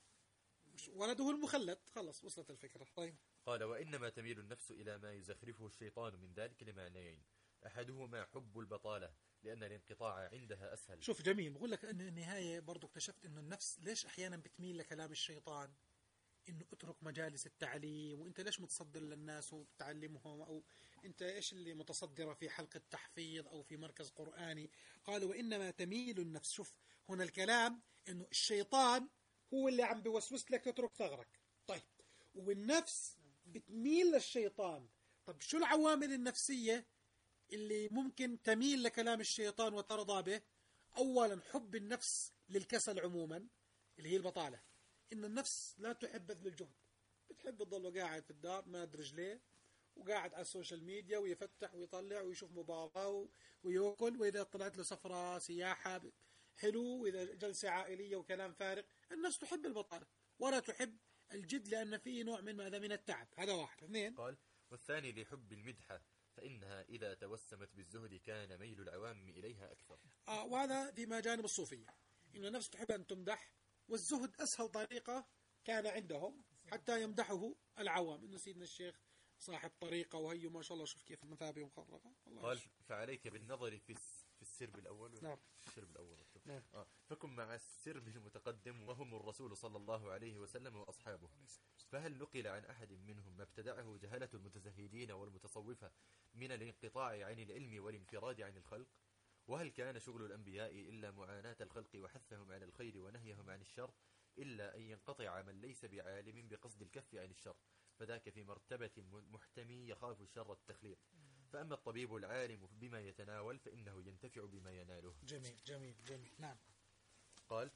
ولده المخلد. خلص وصلت الفكرة. طيب. قال وإنما تميل النفس إلى ما يزخرفه الشيطان من ذلك لمعنيين، أحدهما حب البطالة لأن الانقطاع عندها أسهل. شوف جميل. بقول لك أن النهاية برضو اكتشفت أن النفس ليش أحيانا بتميل لكلام الشيطان، إنه اترك مجالس التعليم، وإنت ليش متصدر للناس وتعلمهم، أو أنت إيش اللي متصدرة في حلقة تحفيظ أو في مركز قرآني. قالوا وإنما تميل النفس. شوف هنا الكلام إنه الشيطان هو اللي عم بوسوس لك تترك ثغرك. طيب. والنفس بتميل للشيطان. طب شو العوامل النفسية اللي ممكن تميل لكلام الشيطان وترضى به؟ أولا حب النفس للكسل عموما اللي هي البطالة. إن النفس لا تحب بذل الجهد، بتحب تضل قاعد في الدار ماد رجليه وقاعد على السوشيال ميديا ويفتح ويطلع ويشوف مباراة ويأكل، وإذا طلعت له سفرة سياحة حلو، وإذا جلسة عائلية وكلام فارغ. الناس تحب البطالة ولا تحب الجد لأن فيه نوع من ماذا من التعب. هذا واحد. اثنين. قال والثاني لحب المدحة، فإنها إذا توسمت بالزهد كان ميل العوام إليها أكثر. آه وهذا فيما جانب الصوفية، إن النفس تحب أن تمدح، والزهد أسهل طريقة كان عندهم حتى يمدحه العوام. إنه سيدنا الشيخ صاحب طريقة وهي ما شاء الله شوف كيف المثابة مخربة. قال فعليك بالنظر في في السرب الأول. نعم. السرب الأول. نعم. آه. فكن مع السرب المتقدم وهم الرسول صلى الله عليه وسلم وأصحابه. فهل نقل عن أحد منهم ما ابتدعه جهلة المتزهدين والمتصوفة من الانقطاع عن العلم والانفراد عن الخلق؟ وهل كان شغل الأنبياء إلا معاناة الخلق وحثهم على الخير ونهيهم عن الشر، إلا أن ينقطع من ليس بعالم بقصد الكف عن الشر، فذاك في مرتبة المحتمي يخاف الشر التخليق. فأما الطبيب العالم بما يتناول فإنه ينتفع بما يناله. جميل جميل جميل. نعم. قال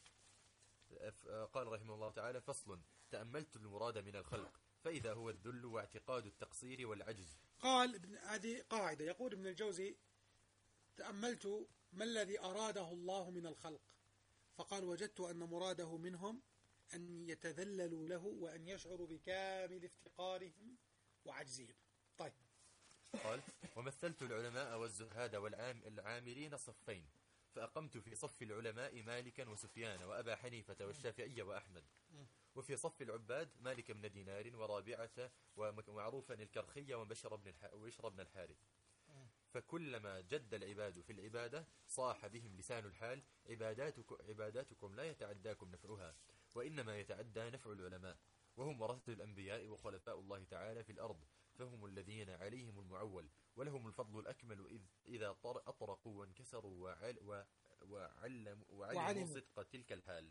قال رحمه الله تعالى فصل تأملت المراد من الخلق فإذا هو الذل واعتقاد التقصير والعجز. قال هذه قاعدة. يقول ابن الجوزي تأملت ما الذي أراده الله من الخلق، فقال وجدت أن مراده منهم أن يتذللوا له وأن يشعروا بكامل افتقارهم وعجزهم. طيب. قال ومثلت العلماء والزهاد والعام العاملين صفين، فأقمت في صف العلماء مالكا وسفيان وأبا حنيفة والشافعي وأحمد، وفي صف العباد مالك بن دينار ورابعة ومعروفا الكرخي وبشر بن الح... وبشر بن الحارث. فكلما جد العباد في العبادة صاح بهم لسان الحال عباداتكم, عباداتكم لا يتعداكم نفعها، وإنما يتعدى نفع العلماء، وهم ورثة الأنبياء وخلفاء الله تعالى في الأرض، فهم الذين عليهم المعول ولهم الفضل الأكمل إذ إذا أطرقوا وانكسروا وعل و... وعلم وعلموا صدق تلك الحال.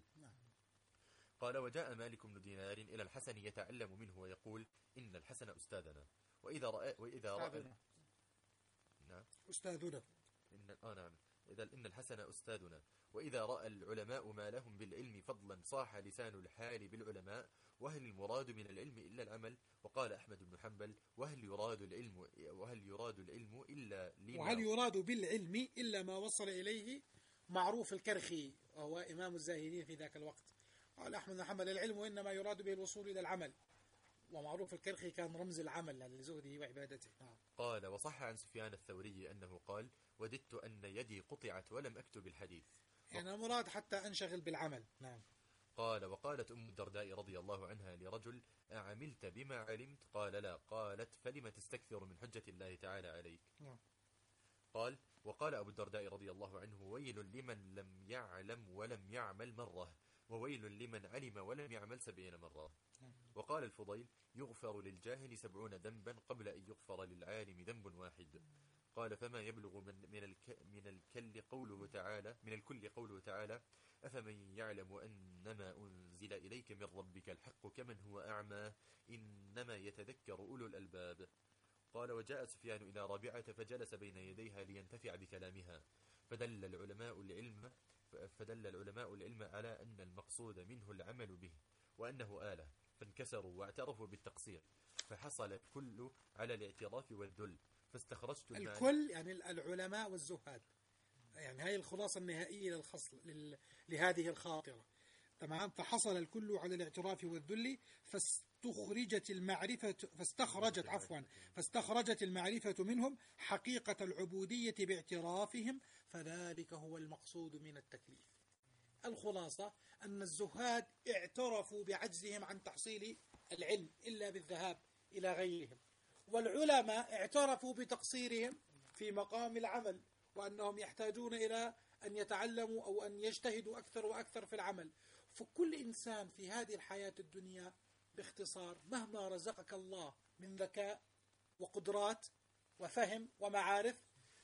قال وجاء مالك بن دينار إلى الحسن يتعلم منه ويقول إن الحسن أستاذنا، وإذا رأى وإذا رأى نعم أستاذنا إن آه نعم إذا إن الحسن أستاذنا، وإذا رأى العلماء ما لهم بالعلم فضلا صاح لسان الحال بالعلماء، وهل المراد من العلم إلا العمل؟ وقال أحمد بن حنبل وهل يراد العلم وهل يراد العلم إلا لما وهل يراد بالعلم إلا ما وصل إليه معروف الكرخي وهو إمام الزاهدين في ذاك الوقت. قال أحمد بن حنبل العلم إنما يراد به الوصول إلى العمل، ومعروف الكرخي كان رمز العمل لزهده وعبادته. قال وصح عن سفيان الثوري أنه قال وددت أن يدي قطعت ولم أكتب الحديث، يعني المراد حتى أنشغل بالعمل. نعم. قال وقالت أم الدرداء رضي الله عنها لرجل أعملت بما علمت؟ قال لا. قالت فلم تستكثر من حجة الله تعالى عليك؟ نعم. قال وقال أبو الدرداء رضي الله عنه ويل لمن لم يعلم ولم يعمل مرة، وويل لمن علم ولم يعمل سبعين مرة. وقال الفضيل يغفر للجاهل سبعون ذنبا قبل أن يغفر للعالم ذنب واحد. قال فما يبلغ من من الك من الكل قوله تعالى من الكل قوله تعالى أفمن يعلم أنما أنزل إليك من ربك الحق كمن هو أعمى إنما يتذكر أولو الألباب. قال وجاء سفيان إلى رابعة فجلس بين يديها لينتفع بكلامها، فدل العلماء العلم فدل العلماء العلم على أن المقصود منه العمل به وأنه آلة، فانكسروا واعترفوا بالتقصير، فحصل الكل على الاعتراف والذل. فاستخرجت الكل يعني العلماء والزهاد، يعني هاي الخلاصة النهائية للخصل لهذه الخاطرة. تمام. فحصل الكل على الاعتراف والذل، فاستخرجت المعرفة فاستخرجت عفوا فاستخرجت المعرفة منهم حقيقة العبودية باعترافهم، فذلك هو المقصود من التكليف. الخلاصة أن الزهاد اعترفوا بعجزهم عن تحصيل العلم إلا بالذهاب إلى غيرهم، والعلماء اعترفوا بتقصيرهم في مقام العمل، وأنهم يحتاجون إلى أن يتعلموا أو أن يجتهدوا أكثر وأكثر في العمل. فكل إنسان في هذه الحياة الدنيا باختصار مهما رزقك الله من ذكاء وقدرات وفهم ومعارف،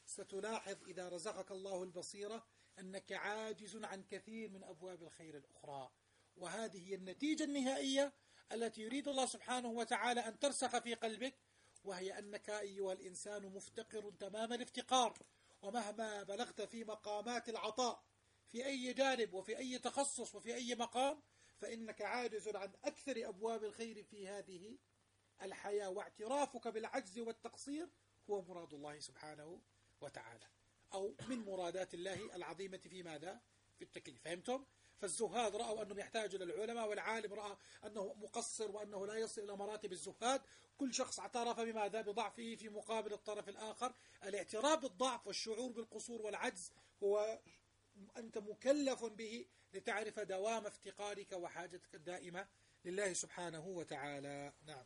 ستلاحظ إذا رزقك الله البصيرة أنك عاجز عن كثير من أبواب الخير الأخرى. وهذه هي النتيجة النهائية التي يريد الله سبحانه وتعالى أن ترسخ في قلبك، وهي أنك أيها الإنسان مفتقر تمام الافتقار، ومهما بلغت في مقامات العطاء في أي جانب وفي أي تخصص وفي أي مقام، فإنك عاجز عن أكثر أبواب الخير في هذه الحياة، واعترافك بالعجز والتقصير هو مراد الله سبحانه وتعالى، أو من مرادات الله العظيمة في ماذا؟ في التكليف. فهمتم؟ فالزهاد رأوا أنهم يحتاجوا للعلماء، والعالم رأى أنه مقصر وأنه لا يصل إلى مراتب الزهاد. كل شخص اعترف بماذا؟ بضعفه في مقابل الطرف الآخر. الاعتراف بالضعف والشعور بالقصور والعجز هو أنت مكلف به لتعرف دوام افتقارك وحاجتك الدائمة لله سبحانه وتعالى. نعم.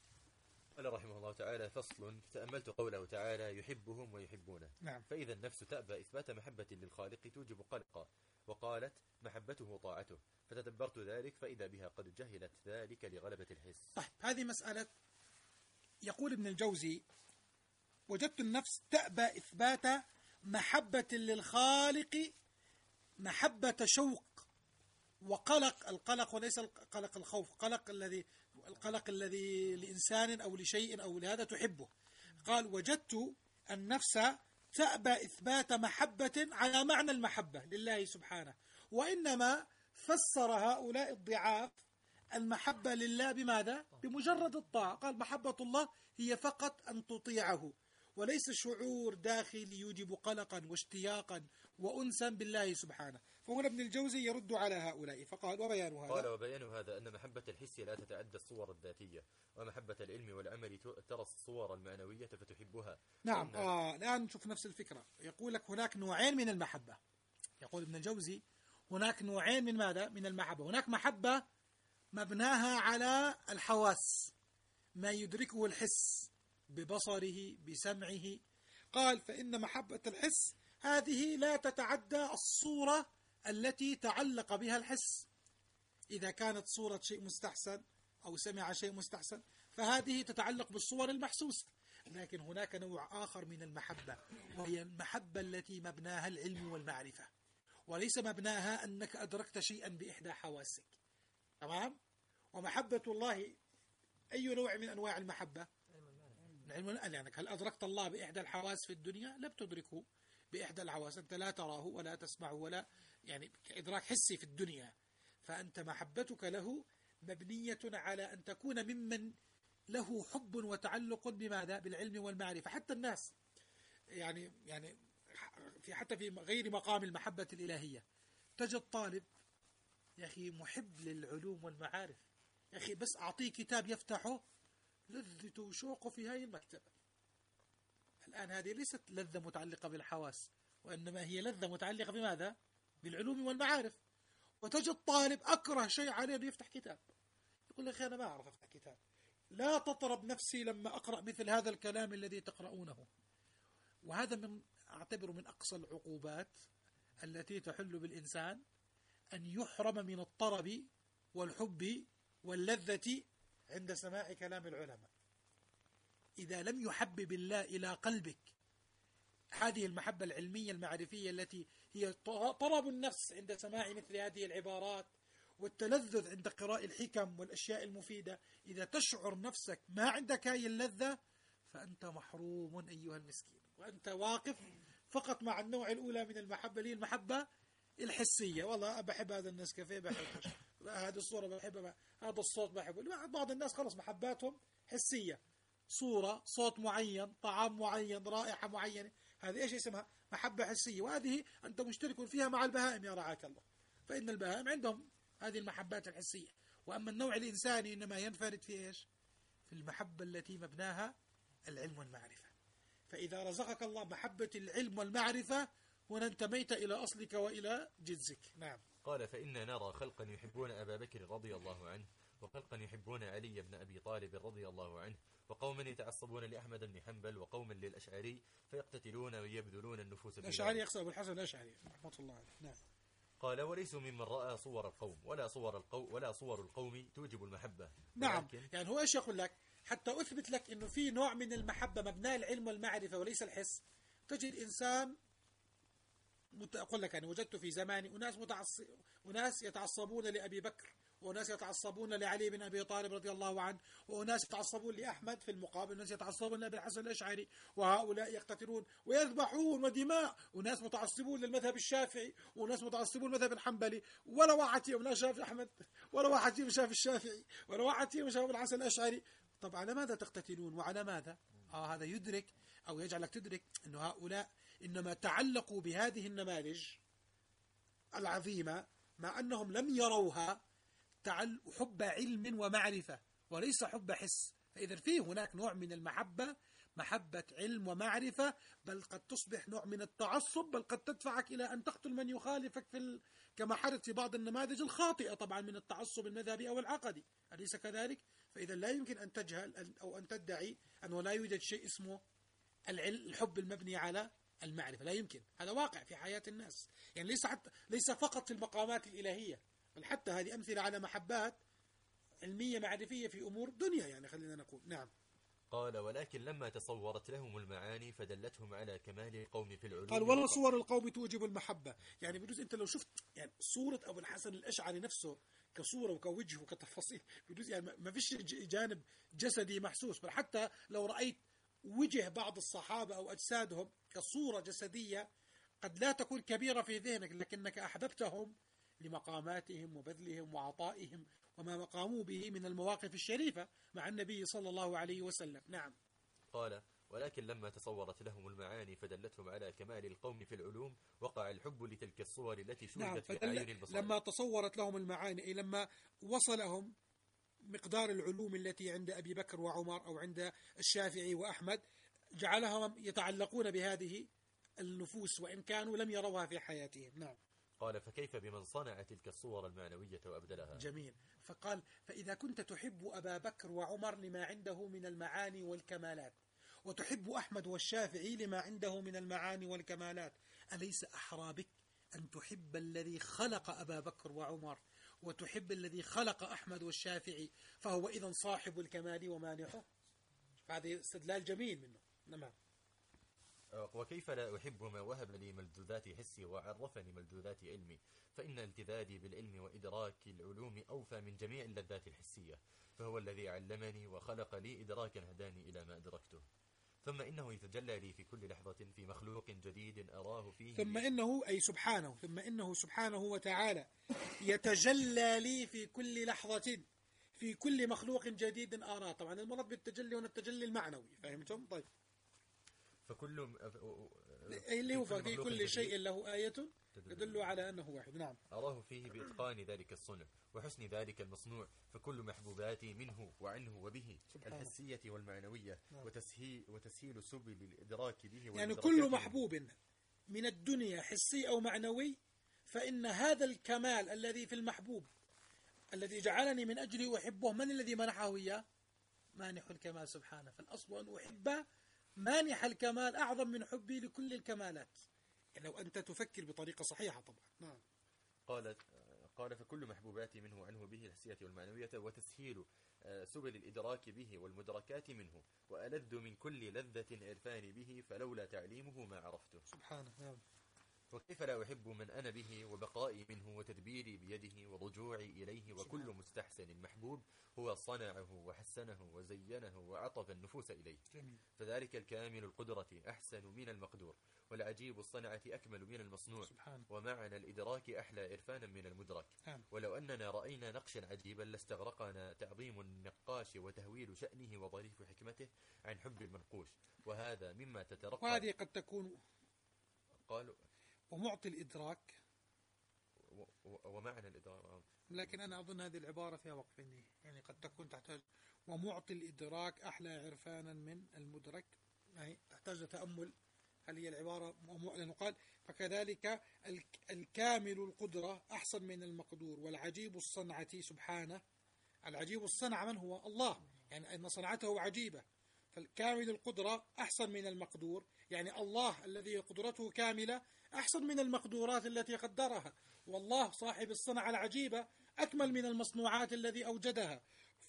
قال رحمه الله تعالى فصل تأملت قوله تعالى يحبهم ويحبونه. نعم. فإذا النفس تأبى إثبات محبة للخالق توجب قلقا، وقالت محبته طاعته، فتدبرت ذلك فإذا بها قد جهلت ذلك لغلبة الحس. طيب هذه مسألة. يقول ابن الجوزي وجدت النفس تأبى إثبات محبة للخالق، محبة شوق وقلق. القلق وليس قلق الخوف، قلق الذي القلق الذي لإنسان أو لشيء أو لهذا تحبه. قال وجدت النفس تأبى إثبات محبة على معنى المحبة لله سبحانه، وإنما فسر هؤلاء الضعاف المحبة لله بماذا؟ بمجرد الطاعة. قال محبة الله هي فقط أن تطيعه، وليس شعور داخلي يوجب قلقا واشتياقا وأنسا بالله سبحانه. فهنا ابن الجوزي يرد على هؤلاء فقال وبيان هذا قال وبيان هذا أن محبة الحس لا تتعدى الصور الذاتية، ومحبة العلم والعمل ترى الصور المعنوية فتحبها. نعم آه الآن نشوف نفس الفكرة. يقول لك هناك نوعين من المحبة. يقول ابن الجوزي هناك نوعين من ماذا؟ من المحبة. هناك محبة مبناها على الحواس، ما يدركه الحس ببصره بسمعه. قال فإن محبة الحس هذه لا تتعدى الصورة التي تعلق بها الحس. إذا كانت صورة شيء مستحسن أو سمع شيء مستحسن فهذه تتعلق بالصور المحسوسة. لكن هناك نوع آخر من المحبة، وهي المحبة التي مبناها العلم والمعرفة، وليس مبناها أنك أدركت شيئا بإحدى حواسك. تمام؟ ومحبة الله أي نوع من أنواع المحبة؟ العلم. يعني هل أدركت الله بإحدى الحواس في الدنيا؟ لم تدركه بإحدى الحواس، أنت لا تراه ولا تسمعه ولا يعني إدراك حسي في الدنيا. فأنت محبتك له مبنية على أن تكون ممن له حب وتعلق بماذا؟ بالعلم والمعرفة. حتى الناس يعني يعني في حتى في غير مقام المحبة الإلهية تجد طالب يا أخي محب للعلوم والمعارف، يا أخي بس أعطيه كتاب يفتحه لذته وشوقه في هذه المكتبة. الآن هذه ليست لذة متعلقة بالحواس، وإنما هي لذة متعلقة بماذا؟ بالعلوم والمعارف. وتجد طالب أكره شيء عليه أن يفتح كتاب، يقول لك أنا ما أعرف أفتح كتاب، لا تطرب نفسي لما أقرأ مثل هذا الكلام الذي تقرؤونه. وهذا من أعتبر من أقصى العقوبات التي تحل بالإنسان، أن يحرم من الطرب والحب واللذة عند سماع كلام العلماء. إذا لم يحبب الله إلى قلبك هذه المحبة العلمية المعرفية التي هي طرب النفس عند سماع مثل هذه العبارات والتلذذ عند قراءة الحكم والأشياء المفيدة، إذا تشعر نفسك ما عندك هذه اللذة فأنت محروم أيها المسكين، وأنت واقف فقط مع النوع الأولى من المحبة اللي هي المحبة الحسية. والله بحب هذا النسكافيه، بحب هذه الصورة بحبها، هذا الصوت بحبه. بعض الناس خلص محباتهم حسية، صورة، صوت معين، طعام معين، رائحة معينة، هذه إيش اسمها؟ محبة حسية. وهذه أنت مشترك فيها مع البهائم يا رعاك الله، فإن البهائم عندهم هذه المحبات الحسية. وأما النوع الإنساني إنما ينفرد في إيش؟ في المحبة التي مبناها العلم والمعرفة. فإذا رزقك الله محبة العلم والمعرفة هنا انتميت إلى أصلك وإلى جنسك. نعم. قال فإنا نرى خلقا يحبون أبا بكر رضي الله عنه، وخلقا يحبون علي بن أبي طالب رضي الله عنه، وقوما يتعصبون لأحمد بن حنبل، وقوما للأشعري فيقتتلون ويبذلون النفوس بالله. الأشعري يقصد أبو الحسن الأشعري رحمة الله عليه. نعم. قال وليسوا ممن رأى صور القوم ولا صور القوم ولا صور القوم توجب المحبة. نعم. يعني هو إيش يقول لك؟ حتى أثبت لك إنه في نوع من المحبة مبناه العلم والمعرفة وليس الحس. تجد إنسان أقول لك أنا وجدت في زماني أناس متعصب، أناس يتعصبون لأبي بكر، وأناس يتعصبون لعلي بن أبي طالب رضي الله عنه، وأناس يتعصبون لأحمد في المقابل، وناس يتعصبون لأبي الحسن الأشعري، وهؤلاء يقتتلون ويذبحون ودماء، وناس متعصبون للمذهب الشافعي، وناس متعصبون للمذهب الحنبلي، ولا واحد فيهم لا شاف أحمد، ولا واحد فيهم شاف الشافعي، ولا واحد فيهم شاف الحسن الأشعري. طب على ماذا تقتتلون وعلى ماذا؟ آه هذا يدرك أو يجعلك تدرك أن هؤلاء إنما تعلقوا بهذه النماذج العظيمة مع أنهم لم يروها تعل حب علم ومعرفة وليس حب حس. فإذا فيه هناك نوع من المحبة، محبة علم ومعرفة، بل قد تصبح نوع من التعصب، بل قد تدفعك إلى أن تقتل من يخالفك في ال... كما حدث في بعض النماذج الخاطئة طبعا من التعصب المذهبي أو العقدي، أليس كذلك؟ فإذا لا يمكن أن تجهل أو أن تدعي أنه لا يوجد شيء اسمه الحب المبني على المعرفة، لا يمكن. هذا واقع في حياة الناس، يعني ليس حتى ليس فقط في المقامات الإلهية، بل حتى هذه أمثلة على محبات علمية معرفية في أمور دنيا، يعني خلينا نقول. نعم. قال ولكن لما تصورت لهم المعاني فدلتهم على كمال القوم في العلوم. قال ولا صور القوم توجب المحبة. يعني بجوز أنت لو شفت يعني صورة أبو الحسن الأشعري نفسه كصورة وكوجه وكتفاصيل، بجوز يعني ما فيش جانب جسدي محسوس، بل حتى لو رأيت وجه بعض الصحابة أو أجسادهم كصورة جسدية قد لا تكون كبيرة في ذهنك، لكنك أحببتهم لمقاماتهم وبذلهم وعطائهم وما قاموا به من المواقف الشريفة مع النبي صلى الله عليه وسلم. نعم. قال ولكن لما تصورت لهم المعاني فدلتهم على كمال القوم في العلوم وقع الحب لتلك الصور التي نعم، شوهدت في فدل- أعين البصائر. لما تصورت لهم المعاني، أي لما وصلهم مقدار العلوم التي عند أبي بكر وعمر أو عند الشافعي وأحمد، جعلهم يتعلقون بهذه النفوس وإن كانوا لم يروها في حياتهم. نعم. قال فكيف بمن صنع تلك الصور المعنوية وأبدلها. جميل. فقال فإذا كنت تحب أبا بكر وعمر لما عنده من المعاني والكمالات، وتحب أحمد والشافعي لما عنده من المعاني والكمالات، أليس أحرى بك أن تحب الذي خلق أبا بكر وعمر وتحب الذي خلق أحمد والشافعي، فهو إذن صاحب الكمال ومانحه؟ هذا استدلال جميل منه. نعم. وكيف لا أحب ما وهب لي ملذوذات حسي وعرفني ملذوذات علمي، فإن التذاذي بالعلم وإدراك العلوم أوفى من جميع اللذات الحسية، فهو الذي علمني وخلق لي إدراكا هداني إلى ما أدركته. ثم إنه يتجلى لي في كل لحظة في مخلوق جديد أراه فيه. ثم إنه أي سبحانه ثم إنه سبحانه وتعالى يتجلى لي في كل لحظة في كل مخلوق جديد أراه. طبعا المراد بالتجلي هنا التجلي المعنوي، فهمتم؟ طيب. فكل اللي هو في مخلوق كل جديد شيء له آية يدل على أنه واحد. نعم. أراه فيه بإتقان ذلك الصنع وحسن ذلك المصنوع، فكل محبوباتي منه وعنه وبه سبحانه. الحسية والمعنوية. نعم. وتسهيل, وتسهيل سبل الإدراك به يعني والإدراكات كل منه. محبوب من الدنيا حسي أو معنوي، فإن هذا الكمال الذي في المحبوب الذي جعلني من أجله أحبه، من الذي منحه إياه؟ مانح الكمال سبحانه. فالأصل أن أحب مانح الكمال أعظم من حبي لكل الكمالات، يعني لو أنت تفكر بطريقة صحيحة طبعا. نعم. قال قال فكل محبوباتي منه وعنه به الحسية والمعنوية، وتسهيل سبل الإدراك به والمدركات منه، وألذ من كل لذة عرفاني به، فلولا تعليمه ما عرفته. سبحانه. نعم. وكيف لا أحب من أنا به وبقائي منه وتدبيري بيده ورجوعي إليه، وكل مستحسن محبوب هو صنعه وحسنه وزينه وعطف النفوس إليه. جميل. فذلك الكامل القدرة أحسن من المقدور، والعجيب الصنعة أكمل من المصنوع، سبحانه. ومعنى الإدراك أحلى عرفانا من المدرك. نعم. ولو أننا رأينا نقشا عجيبا لاستغرقنا تعظيم النقاش وتهويل شأنه وظريف حكمته عن حب المنقوش، وهذا مما تترقى. وهذه قد تكون قالوا ومعطي الإدراك، و- و- ومعنى الإدراك. لكن أنا أظن هذه العبارة فيها وقف، يعني قد تكون تحتاج ومعطي الإدراك أحلى عرفانا من المدرك، يعني تحتاج تأمل. هل هي العبارة لأنه قال فكذلك الك- الكامل القدرة أحسن من المقدور، والعجيب الصنعة سبحانه. العجيب الصنعة من هو؟ الله، يعني أن صنعته عجيبة. فالكامل القدرة أحسن من المقدور، يعني الله الذي قدرته كاملة أحسن من المقدورات التي قدرها، والله صاحب الصنعة العجيبة أكمل من المصنوعات الذي أوجدها.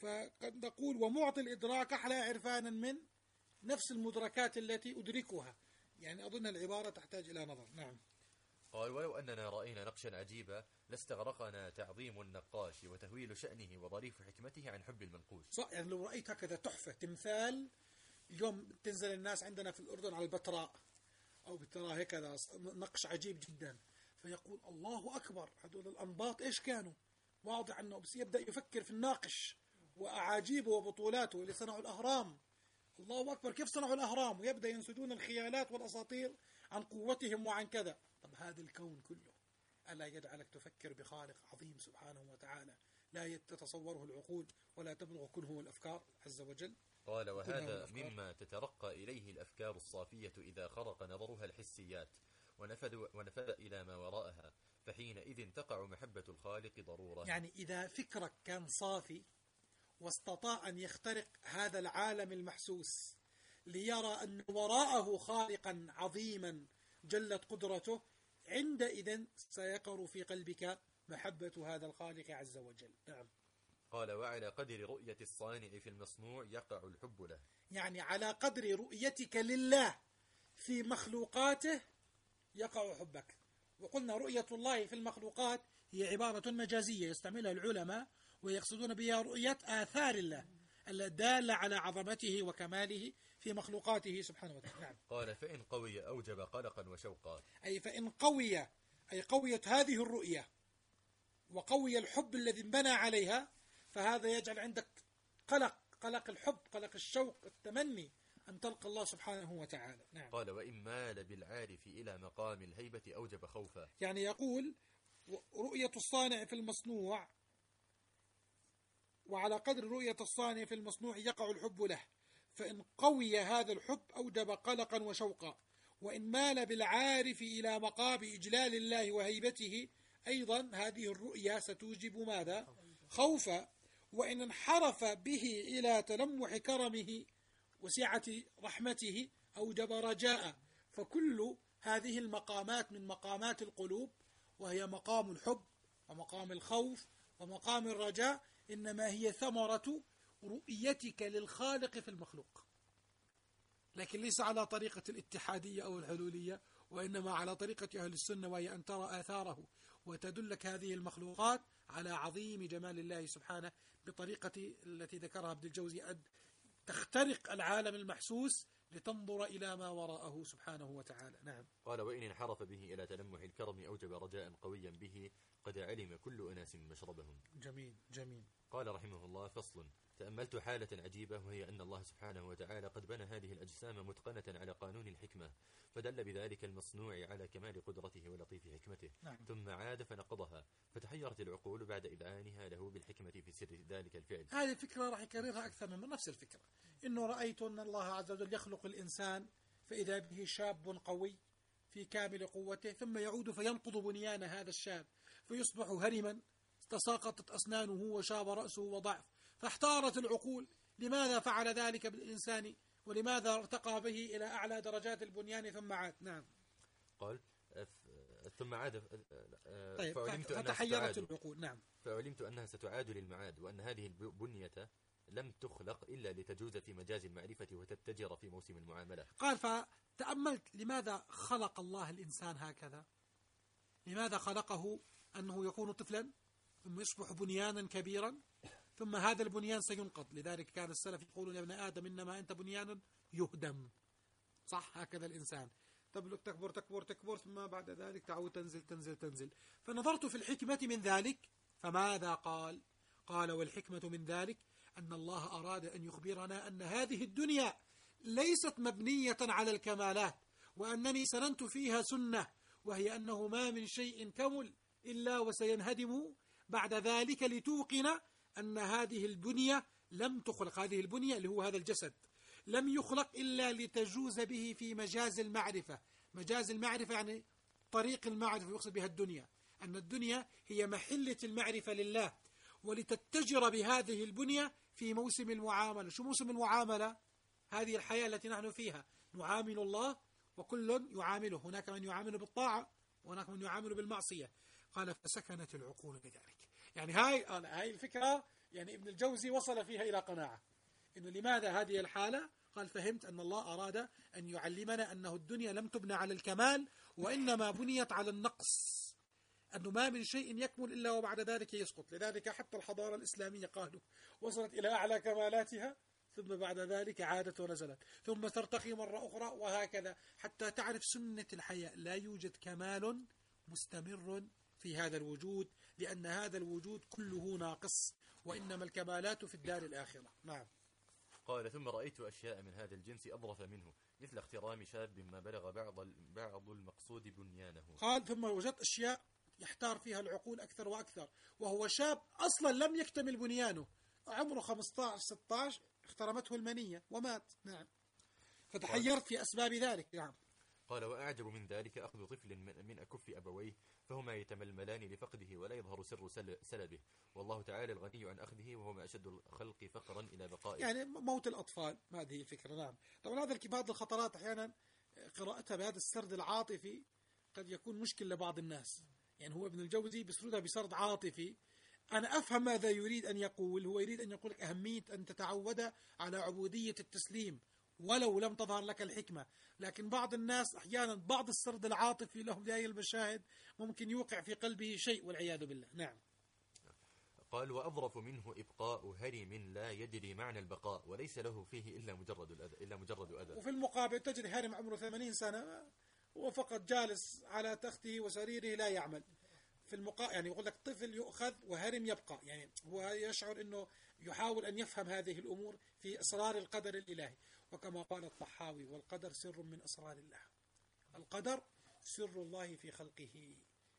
فقد نقول ومعطي الإدراك أحلى عرفانا من نفس المدركات التي أدركها. يعني أظن العبارة تحتاج إلى نظر. نعم. قال ولو أننا رأينا نقشا عجيبا لاستغرقنا تعظيم النقاش وتهويل شأنه وظريف حكمته عن حب المنقوش. صح، يعني لو رأيت هكذا تحفة تمثال، اليوم تنزل الناس عندنا في الأردن على البتراء أو بترى هكذا نقش عجيب جدا، فيقول الله أكبر، هذول الأنباط إيش كانوا؟ واضح أنه بس يبدأ يفكر في الناقش وأعاجيبه وبطولاته اللي صنعوا الأهرام. الله أكبر، كيف صنعوا الأهرام؟ ويبدأ ينسجون الخيالات والأساطير عن قوتهم وعن كذا. طب هذا الكون كله ألا يجعلك تفكر بخالق عظيم سبحانه وتعالى لا تتصوره العقول ولا تبلغ كنه الأفكار عز وجل؟ قال وهذا مما تترقى إليه الأفكار الصافية إذا خرق نظرها الحسيات ونفذ, ونفذ إلى ما وراءها، فحينئذ تقع محبة الخالق ضرورة. يعني إذا فكرك كان صافي واستطاع أن يخترق هذا العالم المحسوس ليرى أن وراءه خالقا عظيما جلت قدرته، عندئذ سيقر في قلبك محبة هذا الخالق عز وجل. نعم. قال وعلى قدر رؤية الصانع في المصنوع يقع الحب له، يعني على قدر رؤيتك لله في مخلوقاته يقع حبك. وقلنا رؤية الله في المخلوقات هي عبارة مجازية يستعملها العلماء ويقصدون بها رؤية آثار الله الدالة على عظمته وكماله في مخلوقاته سبحانه وتعالى. نعم. قال فإن قوي أوجب قلقا وشوقا، أي فإن قوي أي قويت هذه الرؤية وقوي الحب الذي انبنى عليها، فهذا يجعل عندك قلق، قلق الحب، قلق الشوق، التمني أن تلقى الله سبحانه وتعالى. نعم. قال وإن مال بالعارف إلى مقام الهيبة أوجب خوفا. يعني يقول رؤية الصانع في المصنوع، وعلى قدر رؤية الصانع في المصنوع يقع الحب له، فإن قوي هذا الحب أوجب قلقا وشوقا. وإن مال بالعارف إلى مقام إجلال الله وهيبته أيضا هذه الرؤية ستوجب ماذا؟ خوفا. وإن انحرف به إلى تلمح كرمه وسعة رحمته أوجب رجاء. فكل هذه المقامات من مقامات القلوب، وهي مقام الحب ومقام الخوف ومقام الرجاء، إنما هي ثمرة رؤيتك للخالق في المخلوق، لكن ليس على طريقة الاتحادية أو الحلولية، وإنما على طريقة أهل السنة، وهي أن ترى آثاره وتدلك هذه المخلوقات على عظيم جمال الله سبحانه، بطريقة التي ذكرها ابن الجوزي أن تخترق العالم المحسوس لتنظر إلى ما وراءه سبحانه وتعالى. نعم. قال وإن انحرف به إلى تلمح الكرم أوجب رجاء قويا به قد علم كل أناس مشربهم. جميل جميل. قال رحمه الله فصل. تأملت حالة عجيبة، وهي أن الله سبحانه وتعالى قد بنى هذه الأجسام متقنة على قانون الحكمة، فدل بذلك المصنوع على كمال قدرته ولطيف حكمته. نعم. ثم عاد فنقضها، فتحيرت العقول بعد إذعانها له بالحكمة في سر ذلك الفعل. هذه الفكرة راح يكررها أكثر من نفس الفكرة، إنه رأيت أن الله عز وجل يخلق الإنسان فإذا به شاب قوي في كامل قوته، ثم يعود فينقض بنيان هذا الشاب فيصبح هرما تساقطت أسنانه وشاب رأسه وضعف، فاحتارت العقول لماذا فعل ذلك بالإنسان، ولماذا ارتقى به إلى أعلى درجات البنيان ثم عاد. نعم. قال ثم عاد طيب فعلمت فتحيرت العقول. نعم. فعلمت أنها ستعاد للمعاد، وأن هذه البنية لم تخلق إلا لتجوز في مجاز المعرفة وتتجر في موسم المعاملة. قال فتأملت لماذا خلق الله الإنسان هكذا، لماذا خلقه أنه يكون طفلا ثم يصبح بنيانا كبيرا، ثم هذا البنيان سينقض. لذلك كان السلف يقولون يا ابن آدم إنما أنت بنيان يهدم. صح، هكذا الإنسان تبلغ تكبر تكبر تكبر، ثم بعد ذلك تعود تنزل تنزل تنزل. فنظرت في الحكمة من ذلك، فماذا قال؟ قال والحكمة من ذلك أن الله أراد أن يخبرنا أن هذه الدنيا ليست مبنية على الكمالات، وأنني سننت فيها سنة، وهي أنه ما من شيء كمل إلا وسينهدم بعد ذلك، لتوقن أن هذه البنية لم تخلق، هذه البنية اللي هو هذا الجسد لم يخلق إلا لتجوز به في مجاز المعرفة. مجاز المعرفة يعني طريق المعرفة، يقصد بها الدنيا، أن الدنيا هي محلة المعرفة لله، ولتتجر بهذه البنية في موسم المعاملة. شو موسم المعاملة؟ هذه الحياة التي نحن فيها نعامل الله وكل يعامله، هناك من يعامل بالطاعة وهناك من يعامل بالمعصية. قال فسكنت العقول بذلك. يعني هاي هاي الفكرة، يعني ابن الجوزي وصل فيها إلى قناعة إنه لماذا هذه الحالة؟ قال فهمت أن الله أراد أن يعلمنا أنه الدنيا لم تبنى على الكمال، وإنما بنيت على النقص، أنه ما من شيء يكمل إلا وبعد ذلك يسقط. لذلك حتى الحضارة الإسلامية قالوا وصلت إلى أعلى كمالاتها، ثم بعد ذلك عادت ونزلت، ثم ترتقي مرة أخرى، وهكذا حتى تعرف سنة الحياة. لا يوجد كمال مستمر في هذا الوجود، لأن هذا الوجود كله ناقص، وإنما الكمالات في الدار الآخرة. نعم. قال ثم رأيت أشياء من هذا الجنس أظرف منه، مثل اخترام شاب ما بلغ بعض بعض المقصود بنيانه. قال ثم وجدت أشياء يحتار فيها العقول أكثر وأكثر، وهو شاب أصلا لم يكتمل بنيانه، عمره خمسة عشر ستة عشر اخترمته المنية ومات. نعم. فتحيرت في أسباب ذلك. نعم. قال وأعجب من ذلك أخذ طفل من أكف أبويه، فهما يتململان لفقده ولا يظهر سر سلبه، والله تعالى الغني عن أخذه، وهو ما أشد الخلق فقرا إلى بقائه. يعني موت الأطفال، هذه الفكرة. نعم. طبعا هذا بعض الخطرات أحيانا قراءتها بهذا السرد العاطفي قد يكون مشكل لبعض الناس. يعني هو ابن الجوزي بسردها بسرد عاطفي، أنا أفهم ماذا يريد أن يقول. هو يريد أن يقول أهمية أن تتعود على عبودية التسليم ولو لم تظهر لك الحكمة، لكن بعض الناس أحيانا بعض السرد العاطفي لهم لهذه المشاهد ممكن يوقع في قلبه شيء والعياذ بالله. نعم. قال وأظرف منه إبقاء هرم لا يجري معنى البقاء، وليس له فيه إلا مجرد الأذى إلا مجرد أذى. وفي المقابل تجد هرم عمره ثمانين سنة وفقط جالس على تخته وسريره لا يعمل. في المقا يعني يقول لك طفل يؤخذ وهرم يبقى، يعني هو يشعر أنه يحاول أن يفهم هذه الأمور في إصرار القدر الإلهي. وكما قال الطحاوي: والقدر سر من أسرار الله. القدر سر الله في خلقه،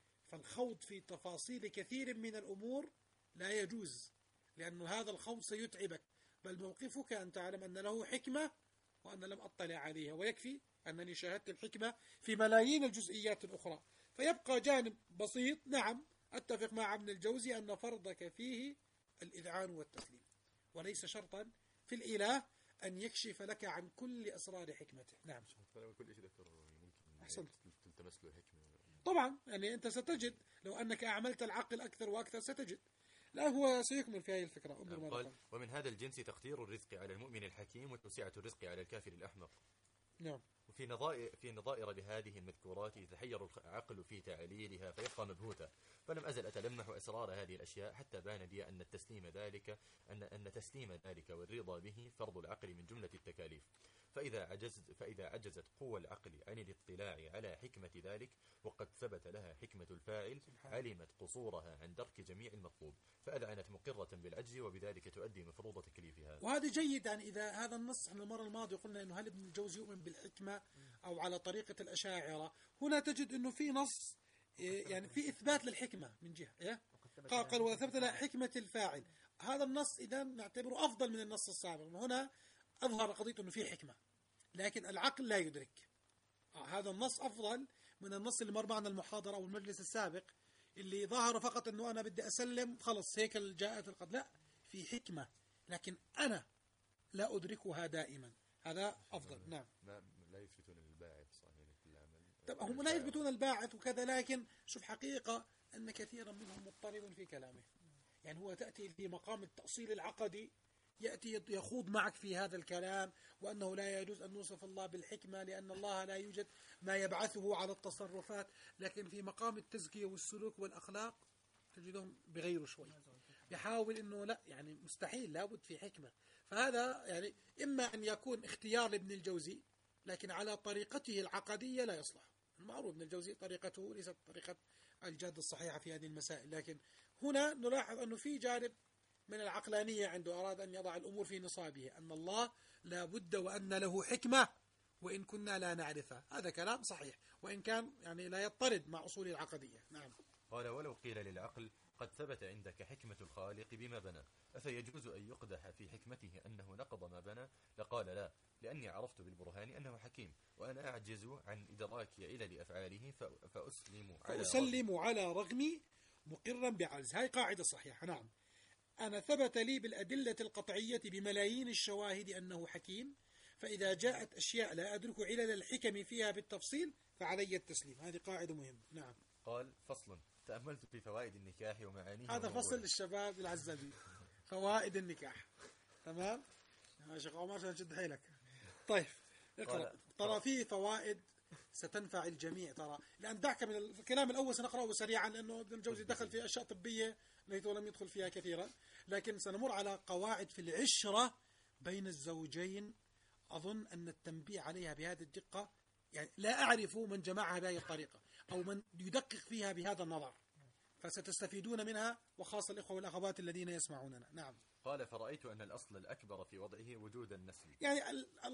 فالخوض في تفاصيل كثير من الأمور لا يجوز، لأن هذا الخوض سيتعبك، بل موقفك أن تعلم أن له حكمة وأنا لم أطلع عليها، ويكفي أنني شاهدت الحكمة في ملايين الجزئيات الأخرى. فيبقى جانب بسيط، نعم أتفق مع ابن الجوزي أن فرضك فيه الإذعان والتسليم، وليس شرطا في الإله أن يكشف لك عن كل أسرار حكمته. نعم كل شيء دكتور ممكن أحسنت. تلتمس له الحكمة طبعا، يعني أنت ستجد لو أنك أعملت العقل أكثر وأكثر ستجد. لا، هو سيكمل في هذه الفكرة. انظر نعم. ماذا قال: قال. ومن هذا الجنس تقدير الرزق على المؤمن الحكيم وتوسعة الرزق على الكافر الأحمق. نعم. وفي نظائر في نظائر لهذه المذكورات يتحير العقل في تعليلها فيبقى مبهوتا، فلم أزل أتلمح أسرار هذه الأشياء حتى بان لي أن التسليم ذلك أن أن تسليم ذلك والرضا به فرض العقل من جملة التكاليف. فإذا عجزت فإذا عجزت قوى العقل عن الاطلاع على حكمة ذلك وقد ثبت لها حكمة الفاعل، علمت قصورها عن درك جميع المطلوب، فأذعنت مقرة بالعجز، وبذلك تؤدي مفروض تكليفها. وهذا جيد. يعني إذا هذا النص، احنا المرة الماضية قلنا أنه هل ابن الجوزي يؤمن بالحكمة أو على طريقة الأشاعرة، هنا تجد أنه في نص يعني في إثبات للحكمة من جهة إيه؟ قال قال وثبت لها حكمة الفاعل. هذا النص إذا نعتبره أفضل من النص السابق. هنا أظهر قضية أنه في حكمة، لكن العقل لا يدرك. آه هذا النص أفضل من النص اللي مر معنا المحاضرة أو المجلس السابق، اللي ظهر فقط أنه أنا بدي أسلم خلص هيك جاءت القدر. لا، في حكمة لكن أنا لا أدركها دائما. هذا أفضل. نعم. ما لا يثبتون الباعث صحيح العمل. طب هم لا يثبتون الباعث وكذا، لكن شوف حقيقة أن كثيرا منهم مضطرب في كلامه. يعني هو تأتي في مقام التأصيل العقدي، يأتي يخوض معك في هذا الكلام، وأنه لا يجوز أن نوصف الله بالحكمة لأن الله لا يوجد ما يبعثه على التصرفات، لكن في مقام التزكية والسلوك والأخلاق تجدهم بغيره شوي، يحاول أنه لا، يعني مستحيل، لابد في حكمة. فهذا يعني إما أن يكون اختيار لابن الجوزي لكن على طريقته العقدية لا يصلح. المعروف ابن الجوزي طريقته ليست طريقة الجادة الصحيحة في هذه المسائل، لكن هنا نلاحظ أنه في جانب من العقلانية عنده، أراد أن يضع الأمور في نصابه، أن الله لا بد وأن له حكمة وإن كنا لا نعرفها. هذا كلام صحيح وإن كان يعني لا يضطرد مع أصول العقدية. نعم. قال: ولو قيل للعقل قد ثبت عندك حكمة الخالق بما بنى، أفيجوز أن يقدح في حكمته أنه نقض ما بنى؟ لقال: لا، لأني عرفت بالبرهان أنه حكيم، وأنا أعجز عن إدراك علل أفعاله فأسلم على فأسلم على رغمي مقرا بعجز. هاي قاعدة صحيحة. نعم، أنا ثبت لي بالأدلة القطعية بملايين الشواهد أنه حكيم، فإذا جاءت أشياء لا أدرك علل الحكم فيها بالتفصيل فعلي التسليم. هذه قاعدة مهمة. نعم. قال: فصل: تأملت في فوائد النكاح ومعانيه. هذا فصل للشباب العزابي، فوائد النكاح. تمام يا شيخ عمر عشان تشد حيلك. طيب اقرأ. ترى فيه فوائد ستنفع الجميع. ترى الآن دعك من الكلام الأول سنقرأه سريعا لأنه ابن الجوزي دخل في أشياء طبية ليته لم يدخل فيها كثيرا، لكن سنمر على قواعد في العشرة بين الزوجين أظن أن التنبيه عليها بهذه الدقة، يعني لا أعرف من جمعها بهذه الطريقة أو من يدقق فيها بهذا النظر، فستستفيدون منها، وخاصة الإخوة والأخوات الذين يسمعوننا. نعم. قال: فرأيت أن الأصل الأكبر في وضعه وجود النسل. يعني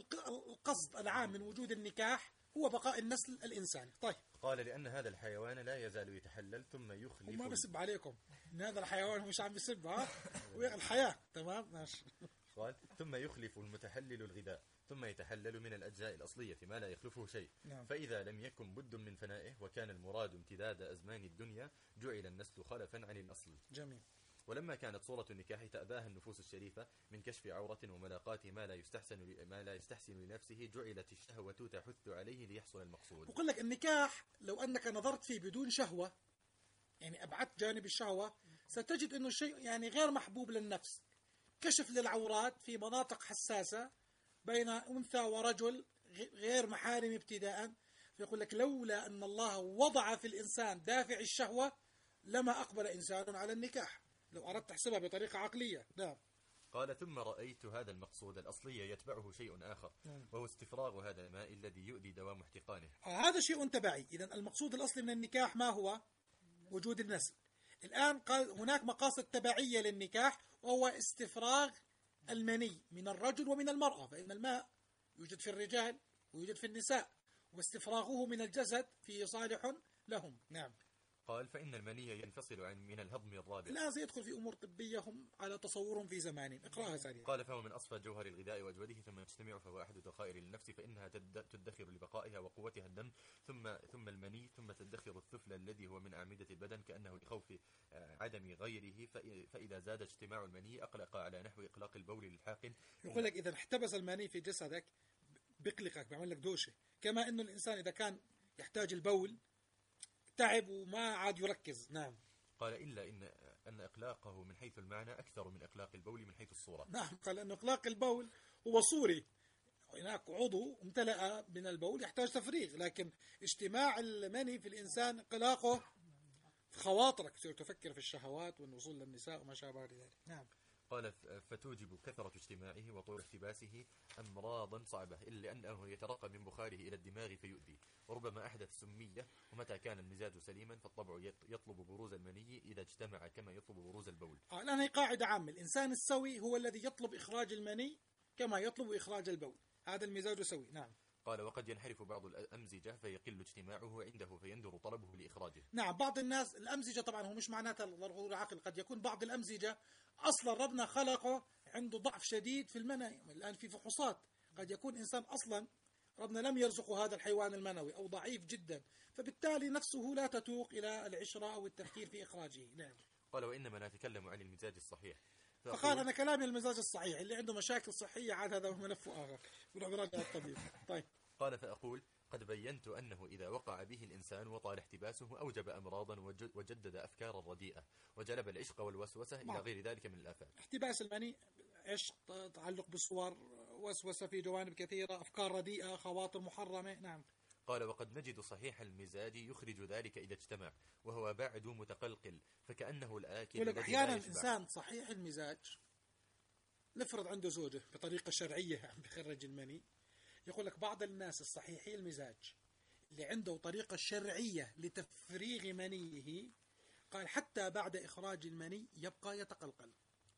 القصد العام من وجود النكاح هو بقاء النسل الإنساني. طيب. قال: لأن هذا الحيوان لا يزال يتحلل ثم يخلف. وما بسب عليكم إن هذا الحيوان مش عم بسب ها الحياة. تمام ماشي. قال: ثم يخلف المتحلل الغذاء ثم يتحلل من الأجزاء الأصلية ما لا يخلفه شيء. نعم. فإذا لم يكن بد من فنائه وكان المراد امتداد أزمان الدنيا جعل النسل خلفا عن الأصل. جميل. ولما كانت صورة النكاح تأباها النفوس الشريفة من كشف عورة وملاقاة ما لا يستحسن ما لا يستحسن لنفسه جعلت الشهوة تحث عليه ليحصل المقصود. وقل لك النكاح لو أنك نظرت فيه بدون شهوة، يعني أبعدت جانب الشهوة، ستجد أنه شيء يعني غير محبوب للنفس. كشف للعورات في مناطق حساسة بين أنثى ورجل غير محارم ابتداء، فيقول لك لولا أن الله وضع في الإنسان دافع الشهوة لما أقبل إنسان على النكاح، لو أردت تحسبها بطريقة عقلية. نعم. قال: ثم رأيت هذا المقصود الأصلي يتبعه شيء آخر، وهو استفراغ هذا الماء الذي يؤذي دوام احتقانه. آه هذا شيء تبعي. إذن المقصود الأصلي من النكاح ما هو؟ وجود النسل. الآن قال هناك مقاصد تبعية للنكاح، وهو استفراغ المني من الرجل ومن المرأة، فإن الماء يوجد في الرجال ويوجد في النساء، واستفراغه من الجسد فيه صالح لهم. نعم. قال فإن المني ينفصل عن من الهضم الرابع. الآن سيدخل في أمور طبية هم على تصورهم في زمانهم، اقرأها سريعا. قال فهو من أصفى جوهر الغذاء وأجوده، ثم يجتمع فهو أحد ذخائر للنفس، فإنها تدخر لبقائها وقوتها الدم، ثم ثم المني، ثم تدخر الثفل الذي هو من أعمدة البدن كأنه لخوف عدم غيره، فإذا زاد اجتماع المني أقلق على نحو إقلاق البول للحاقن. يقول لك إذا احتبس المني في جسدك بيقلقك، بيعمل لك دوشة، كما إنه الإنسان إذا كان يحتاج البول تعب وما عاد يركز. نعم. قال إلا إن أن إقلاقه من حيث المعنى أكثر من إقلاق البول من حيث الصورة. نعم. قال أن إقلاق البول هو صوري، هناك عضو امتلأ من البول يحتاج تفريغ، لكن اجتماع المني في الإنسان إقلاقه في خواطرك، تفكر في الشهوات والوصول للنساء وما شابه ذلك. نعم. قال فتوجب كثرة اجتماعه وطول احتباسه أمراضا صعبة، إلا أنه يترقى من بخاره إلى الدماغ فيؤذي، وربما أحدث سمية. ومتى كان المزاج سليما فالطبع يطلب بروز المني إذا اجتمع كما يطلب بروز البول. آه الآن هي قاعدة عامة، الإنسان السوي هو الذي يطلب إخراج المني كما يطلب إخراج البول، هذا المزاج سوي. نعم. قال وقد ينحرف بعض الأمزجة فيقل اجتماعه عنده فيندر طلبه لإخراجه. نعم. بعض الناس الأمزجة طبعا هو مش معناتها ضروري عقل، قد يكون بعض الأمزجة أصلا ربنا خلقه عنده ضعف شديد في المنى. الآن في فحوصات قد يكون إنسان أصلا ربنا لم يرزقه هذا الحيوان المنوي أو ضعيف جدا، فبالتالي نفسه لا تتوق إلى العشرة أو التفكير في إخراجه. نعم. قال وإنما نتكلم عن المزاج الصحيح. فقال أنا كلامي المزاج الصحيح، اللي عنده مشاكل صحية عاد هذا ملف آخر يروح براجع الطبيب. طيب. قال فأقول قد بينت أنه إذا وقع به الإنسان وطال احتباسه أوجب أمراضا وجدد أفكارا رديئة وجلب العشق والوسوسة إلى غير ذلك من الآفات. احتباس المني، عشق، تعلق بالصور، وسوسة في جوانب كثيرة، أفكار رديئة، خواطر محرمة. نعم. قال وقد نجد صحيح المزاج يخرج ذلك إذا اجتمع وهو باعد متقلقل فكأنه الآكل الذي أحيانا الإنسان صحيح المزاج، نفرض عنده زوجة بطريقة شرعية عم بخرج المني، يقول لك بعض الناس الصحيحي المزاج اللي عنده طريقة شرعية لتفريغ منيه، قال حتى بعد إخراج المني يبقى يتقلقل،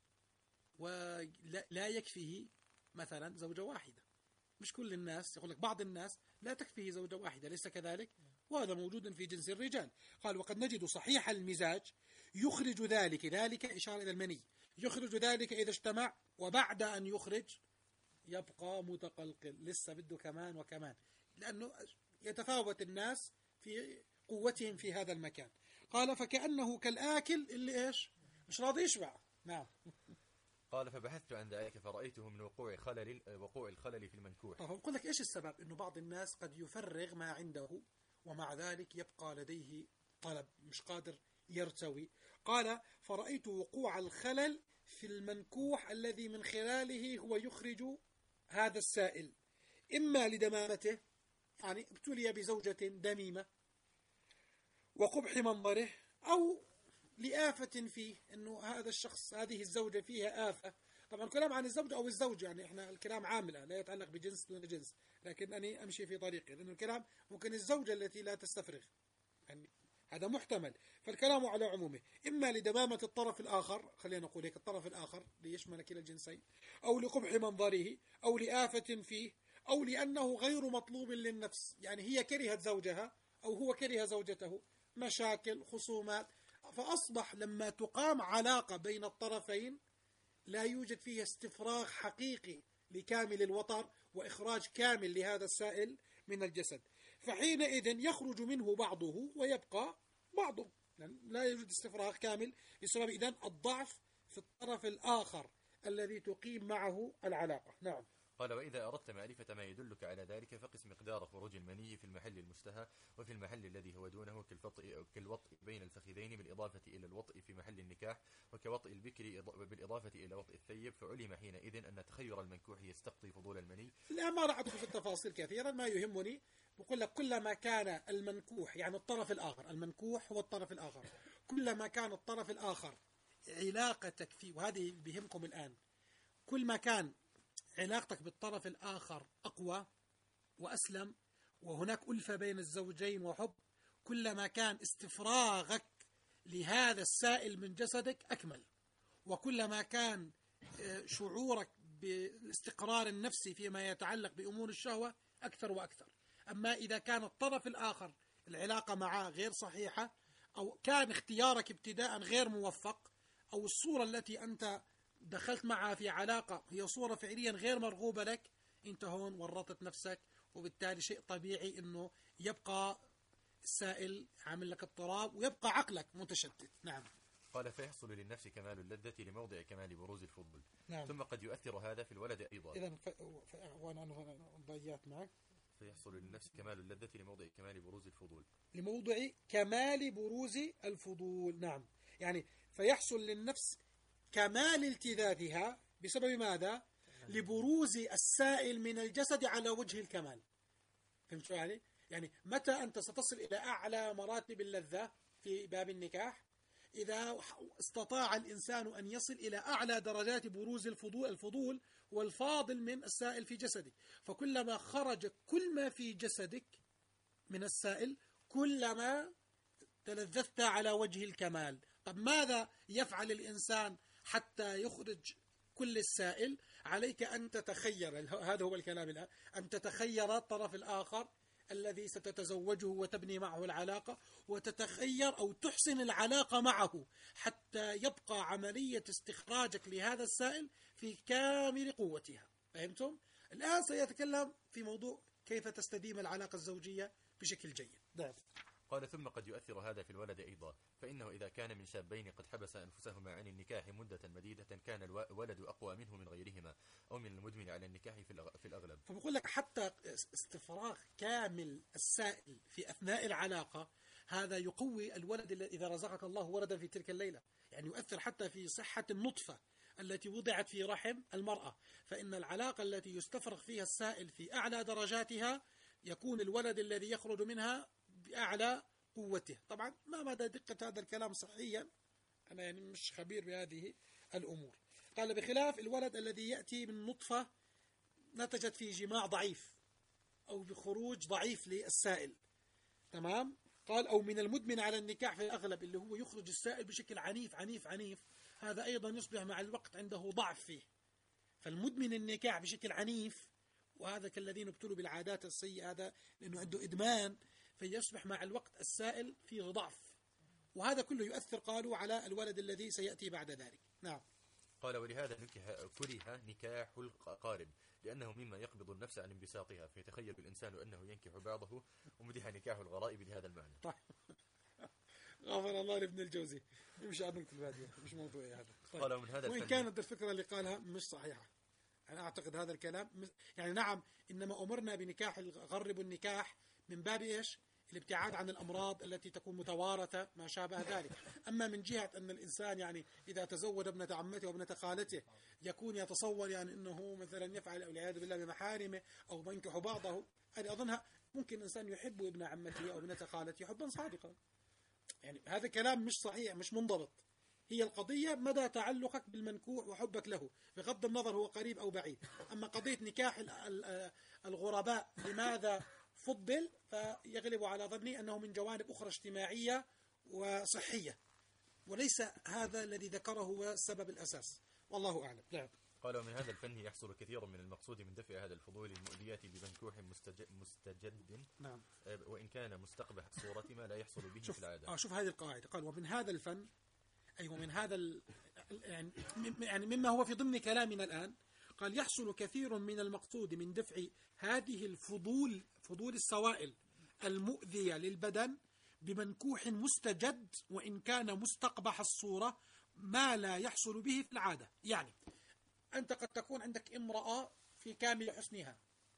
ولا يكفيه مثلا زوجة واحدة. مش كل الناس، يقول لك بعض الناس لا تكفيه زوجة واحدة، ليس كذلك، وهذا موجود في جنس الرجال. قال وقد نجد صحيح المزاج يخرج ذلك، ذلك إشارة إلى المني، يخرج ذلك إذا اجتمع، وبعد أن يخرج يبقى متقلقل، لسه بده كمان وكمان، لأنه يتفاوت الناس في قوتهم في هذا المكان. قال فكأنه كالآكل اللي إيش مش راضي يشبع. نعم. قال فبحثت عن ذلك فرأيته من وقوع خلل وقوع الخلل في المنكوح. طيب أقول لك إيش السبب؟ إنه بعض الناس قد يفرغ ما عنده ومع ذلك يبقى لديه طلب مش قادر يرتوي. قال فرأيت وقوع الخلل في المنكوح الذي من خلاله هو يخرج هذا السائل، إما لدمامته، يعني ابتلي بزوجة دميمة وقبح منظره، أو لآفة فيه، إنه هذا الشخص هذه الزوجة فيها آفة. طبعا الكلام عن الزوج أو الزوج، يعني إحنا الكلام عاملة لا يتعلق بجنس دون جنس، لكن أنا أمشي في طريقي، لأنه الكلام ممكن الزوجة التي لا تستفرغ، يعني هذا محتمل، فالكلام على عمومه، إما لدمامة الطرف الآخر، خلينا نقول هيك الطرف الآخر ليشمل كلا الجنسين، أو لقبح منظره، أو لآفة فيه، أو لأنه غير مطلوب للنفس، يعني هي كرهت زوجها أو هو كره زوجته، مشاكل، خصومات، فأصبح لما تقام علاقة بين الطرفين لا يوجد فيها استفراغ حقيقي لكامل الوطر وإخراج كامل لهذا السائل من الجسد، فحينئذ يخرج منه بعضه ويبقى بعضه، لا يوجد استفراغ كامل بسبب إذن الضعف في الطرف الآخر الذي تقيم معه العلاقة. نعم. قال وإذا أردت معرفة ما يدلك على ذلك فقس مقدار خروج المني في المحل المشتهى وفي المحل الذي هو دونه كالوطء كالوطء بين الفخذين بالإضافة إلى الوطء في محل النكاح، وكوطء البكر بالإضافة إلى وطء الثيب، فعلم حينئذ أن تخير المنكوح يستقطي فضول المني. لا ما راح أدخل في التفاصيل كثيرا، ما يهمني بقول لك كلما كان المنكوح، يعني الطرف الآخر، المنكوح هو الطرف الآخر، كلما كان الطرف الآخر علاقتك فيه، وهذه بهمكم الآن، كل ما كان علاقتك بالطرف الآخر أقوى وأسلم وهناك ألفة بين الزوجين وحب، كلما كان استفراغك لهذا السائل من جسدك أكمل، وكلما كان شعورك بالاستقرار النفسي فيما يتعلق بأمور الشهوة أكثر وأكثر. أما إذا كان الطرف الآخر العلاقة معه غير صحيحة، أو كان اختيارك ابتداء غير موفق، أو الصورة التي أنت دخلت معها في علاقة هي صورة فعليا غير مرغوبة لك، أنت هون ورطت نفسك، وبالتالي شيء طبيعي أنه يبقى السائل عامل لك اضطراب ويبقى عقلك متشتت. نعم. قال فيحصل للنفس كمال اللذة لموضع كمال بروز الفضول. نعم. ثم قد يؤثر هذا في الولد أيضا. إذن ف... ف... وأنا ضيعت معك. فيحصل للنفس كمال اللذة لموضع كمال بروز الفضول. لموضع كمال بروز الفضول. نعم. يعني فيحصل للنفس كمال التذاذها بسبب ماذا؟ لبروز السائل من الجسد على وجه الكمال. فهمت شو يعني؟ يعني متى أنت ستصل إلى أعلى مراتب اللذة في باب النكاح؟ إذا استطاع الإنسان أن يصل إلى أعلى درجات بروز الفضول. الفضول والفاضل من السائل في جسدك، فكلما خرج كل ما في جسدك من السائل كلما تلذذت على وجه الكمال. طب ماذا يفعل الإنسان حتى يخرج كل السائل؟ عليك أن تتخير، هذا هو الكلام الآن، أن تتخير الطرف الآخر الذي ستتزوجه وتبني معه العلاقة، وتتخير أو تحسن العلاقة معه حتى يبقى عملية استخراجك لهذا السائل في كامل قوتها. فهمتم؟ الآن سيتكلم في موضوع كيف تستديم العلاقة الزوجية بشكل جيد. نعم. قال ثم قد يؤثر هذا في الولد أيضا، فإنه إذا كان من شابين قد حبس أنفسهما عن النكاح مدة مديدة كان الولد أقوى منه من غيرهما أو من المدمن على النكاح في الأغلب. فبقول لك حتى استفراغ كامل السائل في أثناء العلاقة هذا يقوي الولد إذا رزقك الله ولدا في تلك الليلة، يعني يؤثر حتى في صحة النطفة التي وضعت في رحم المرأة. فإن العلاقة التي يستفرغ فيها السائل في أعلى درجاتها يكون الولد الذي يخرج منها بأعلى قوته. طبعا ما مدى دقة هذا الكلام صحيا، أنا يعني مش خبير بهذه الأمور. قال بخلاف الولد الذي يأتي من نطفة نتجت في جماع ضعيف أو بخروج ضعيف للسائل. تمام. قال أو من المدمن على النكاح في الأغلب اللي هو يخرج السائل بشكل عنيف عنيف عنيف، هذا أيضا يصبح مع الوقت عنده ضعف فيه. فالمدمن النكاح بشكل عنيف، وهذا كالذين ابتلوا بالعادات السيئة، هذا لأنه عنده إدمان، فيصبح مع الوقت السائل فيه ضعف، وهذا كله يؤثر قالوا على الولد الذي سيأتي بعد ذلك. نعم. قال ولهذا كره نكاح القارب لأنه مما يقبض النفس عن انبساطها، فيتخيل الإنسان أنه ينكح بعضه، ومدح نكاح الغرائب لهذا المعنى. طيب. غفر الله لابن الجوزي، يمشي عنك البادية، مش موضوعي هذا. طيب. قال من هذا وإن كانت الفكرة اللي قالها مش صحيحة، أنا أعتقد هذا الكلام يعني نعم، إنما أمرنا بنكاح غرب النكاح من باب إيش؟ الابتعاد عن الأمراض التي تكون متوارثة ما شابه ذلك. أما من جهة أن الإنسان يعني إذا تزوج ابنة عمته وابنة خالته يكون يتصور يعني أنه مثلا يفعل والعياذ بالله بمحارمه أو ينكح بعضه، أنا أظنها ممكن الإنسان يحب ابن عمته أو ابنة خالته حبا صادقا، يعني هذا كلام مش صحيح مش منضبط. هي القضية مدى تعلقك بالمنكوح وحبك له بغض النظر هو قريب أو بعيد. أما قضية نكاح الغرباء لماذا فضل، فيغلب على ظني أنه من جوانب أخرى اجتماعية وصحية، وليس هذا الذي ذكره هو السبب الأساس، والله أعلم. نعم. قال ومن هذا الفن يحصل كثير من المقصود من دفع هذا الفضول المؤذيات بمنكوح مستجد. نعم. وإن كان مستقبح الصورة ما لا يحصل به شوف في العادة. آه شوف هذه القاعدة، قال ومن هذا الفن، أي أيوة ومن هذا ال... يعني يعني مما هو في ضمن كلامنا الآن، قال يحصل كثير من المقصود من دفع هذه الفضول، فضول السوائل المؤذية للبدن بمنكوح مستجد وإن كان مستقبح الصورة ما لا يحصل به في العادة. يعني أنت قد تكون عندك امرأة في كامل حسنها،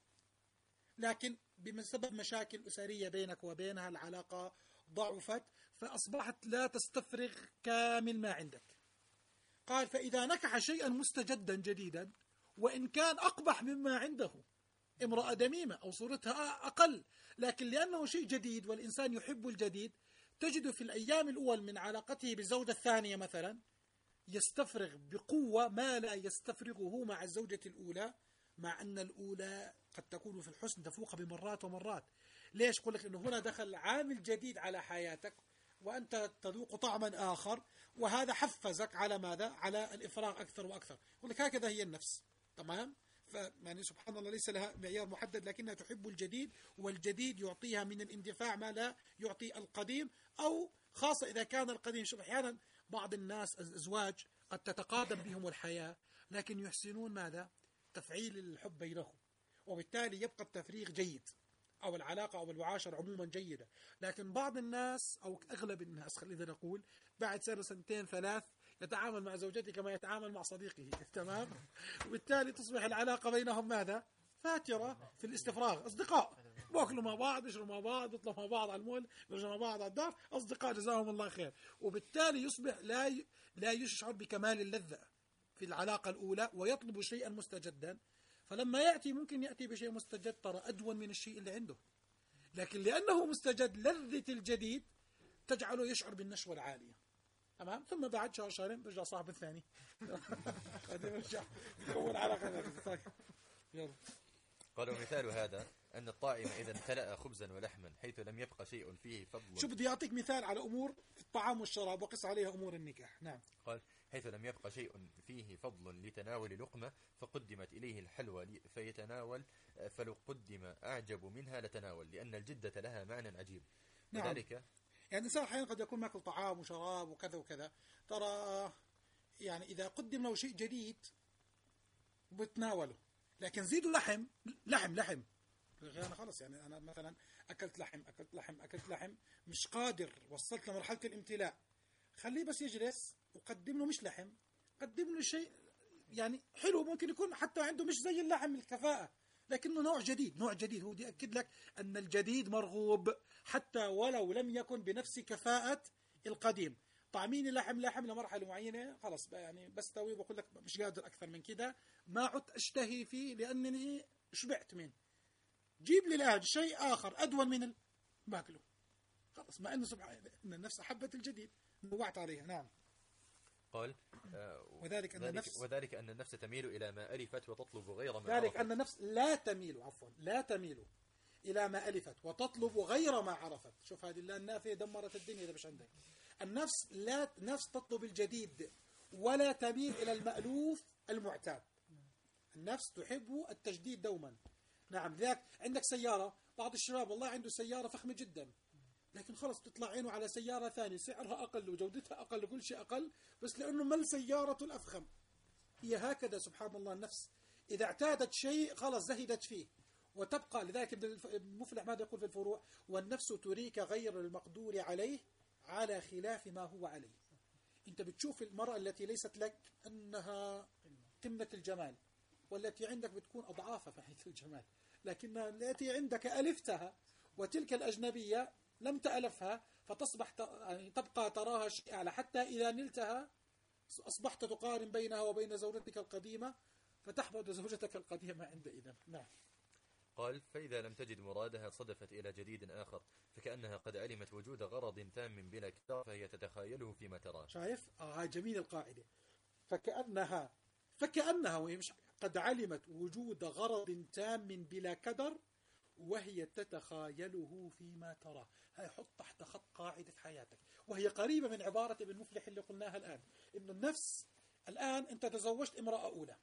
لكن بسبب مشاكل أسرية بينك وبينها العلاقة ضعفت فأصبحت لا تستفرغ كامل ما عندك. قال فإذا نكح شيئا مستجدا جديدا وإن كان أقبح مما عنده، امرأة دميمة أو صورتها أقل، لكن لأنه شيء جديد والإنسان يحب الجديد، تجد في الأيام الأول من علاقته بالزوجة الثانية مثلا يستفرغ بقوة ما لا يستفرغه مع الزوجة الأولى، مع أن الأولى قد تكون في الحسن تفوق بمرات ومرات. ليش؟ قل لك أنه هنا دخل عامل جديد على حياتك وأنت تذوق طعما آخر، وهذا حفزك على ماذا؟ على الإفراغ أكثر وأكثر. يقول لك هكذا هي النفس، تمام. فيعني سبحان الله ليس لها معيار محدد، لكنها تحب الجديد، والجديد يعطيها من الاندفاع ما لا يعطي القديم، أو خاصة إذا كان القديم. شوف أحيانا بعض الناس الأزواج قد تتقادم بهم الحياة، لكن يحسنون ماذا؟ تفعيل الحب بينهم، وبالتالي يبقى التفريغ جيد، أو العلاقة أو المعاشرة عموما جيدة. لكن بعض الناس أو أغلب الناس خلينا نقول بعد سنة سنتين ثلاث يتعامل مع زوجته كما يتعامل مع صديقه، تمام. وبالتالي تصبح العلاقة بينهم ماذا؟ فاترة في الاستفراغ، أصدقاء باكلوا مع بعض، يشربوا مع بعض، بيطلعوا مع بعض على المول، يرجعوا مع بعض على الدار، أصدقاء جزاهم الله خير. وبالتالي يصبح لا ي... لا يشعر بكمال اللذة في العلاقة الأولى، ويطلب شيئا مستجدا. فلما يأتي ممكن يأتي بشيء مستجد ترى أدون من الشيء اللي عنده، لكن لأنه مستجد لذة الجديد تجعله يشعر بالنشوة العالية، تمام. ثم بعد شهر شهرين برجع صاحب الثاني قد يرجع يكون علاقة. يلا. قالوا مثال هذا أن الطاعم إذا امتلأ خبزا ولحما حيث لم يبق شيء فيه فضل. شو بدي أعطيك مثال على أمور في الطعام والشراب وقص عليها أمور النكاح. نعم. قال حيث لم يبق شيء فيه فضل لتناول لقمة فقدمت إليه الحلوى فيتناول، فلو قدم أعجب منها لتناول، لأن الجدة لها معنى عجيب. نعم. وذلك يعني الإنسان أحيانا قد يكون ماكل طعام وشراب وكذا وكذا، ترى يعني إذا قدم له شيء جديد بتناوله، لكن زيدوا لحم لحم لحم أنا خلص، يعني أنا مثلا أكلت لحم أكلت لحم أكلت لحم مش قادر، وصلت لمرحلة الامتلاء، خليه بس يجلس وقدم له مش لحم، قدم له شيء يعني حلو، ممكن يكون حتى عنده مش زي اللحم الكفاءة، لكنه نوع جديد نوع جديد. هو يأكد لك أن الجديد مرغوب حتى ولو لم يكن بنفس كفاءة القديم. طعميني لحم لحم لمرحلة معينة خلاص بقى، يعني بستوي بقول لك مش قادر أكثر من كده، ما عدت أشتهي فيه لأنني شبعت منه، جيب لي الآن شيء آخر أدون من باكله خلاص، مع أنه سبحان أن النفس أحبت الجديد نوعت عليها. نعم. قال آه وذلك أن النفس وذلك أن النفس تميل إلى ما ألفت وتطلب غير ما ذلك عرفت. أن النفس لا تميل عفوا لا تميل إلى ما ألفت وتطلب غير ما عرفت. شوف هذه اللام النافية دمرت الدنيا إذا مش عندك. النفس لا نفس تطلب الجديد ولا تميل إلى المألوف المعتاد. النفس تحب التجديد دوما. نعم. ذاك عندك سيارة، بعض الشباب والله عنده سيارة فخمة جدا، لكن خلص تطلع عينه على سيارة ثانية سعرها أقل وجودتها أقل وكل شيء أقل، بس لأنه ما السيارة الأفخم. هي هكذا سبحان الله النفس، إذا اعتادت شيء خلص زهدت فيه وتبقى. لذلك ابن المفلح ماذا يقول في الفروع؟ والنفس تريك غير المقدور عليه على خلاف ما هو عليه. أنت بتشوف المرأة التي ليست لك أنها قمة الجمال، والتي عندك بتكون أضعافها في حيث الجمال، لكن التي عندك ألفتها، وتلك الأجنبية لم تألفها، فتصبح يعني تبقى تراها شيء أعلى، حتى إذا نلتها أصبحت تقارن بينها وبين زوجتك القديمة، فتحبط زوجتك القديمة عندئذ. نعم. قال فإذا لم تجد مرادها صدفت إلى جديد آخر، فكأنها قد علمت وجود غرض تام بلا كدر فهي تتخيله فيما ترى. شايف؟ آه جميل القاعدة. فكأنها فكأنها وهي مش قد علمت وجود غرض تام بلا كدر وهي تتخايله فيما ترى. هاي حط تحت خط قاعدة حياتك، وهي قريبة من عبارة ابن مفلح اللي قلناها الآن. إن النفس الآن أنت تزوجت امرأة أولى،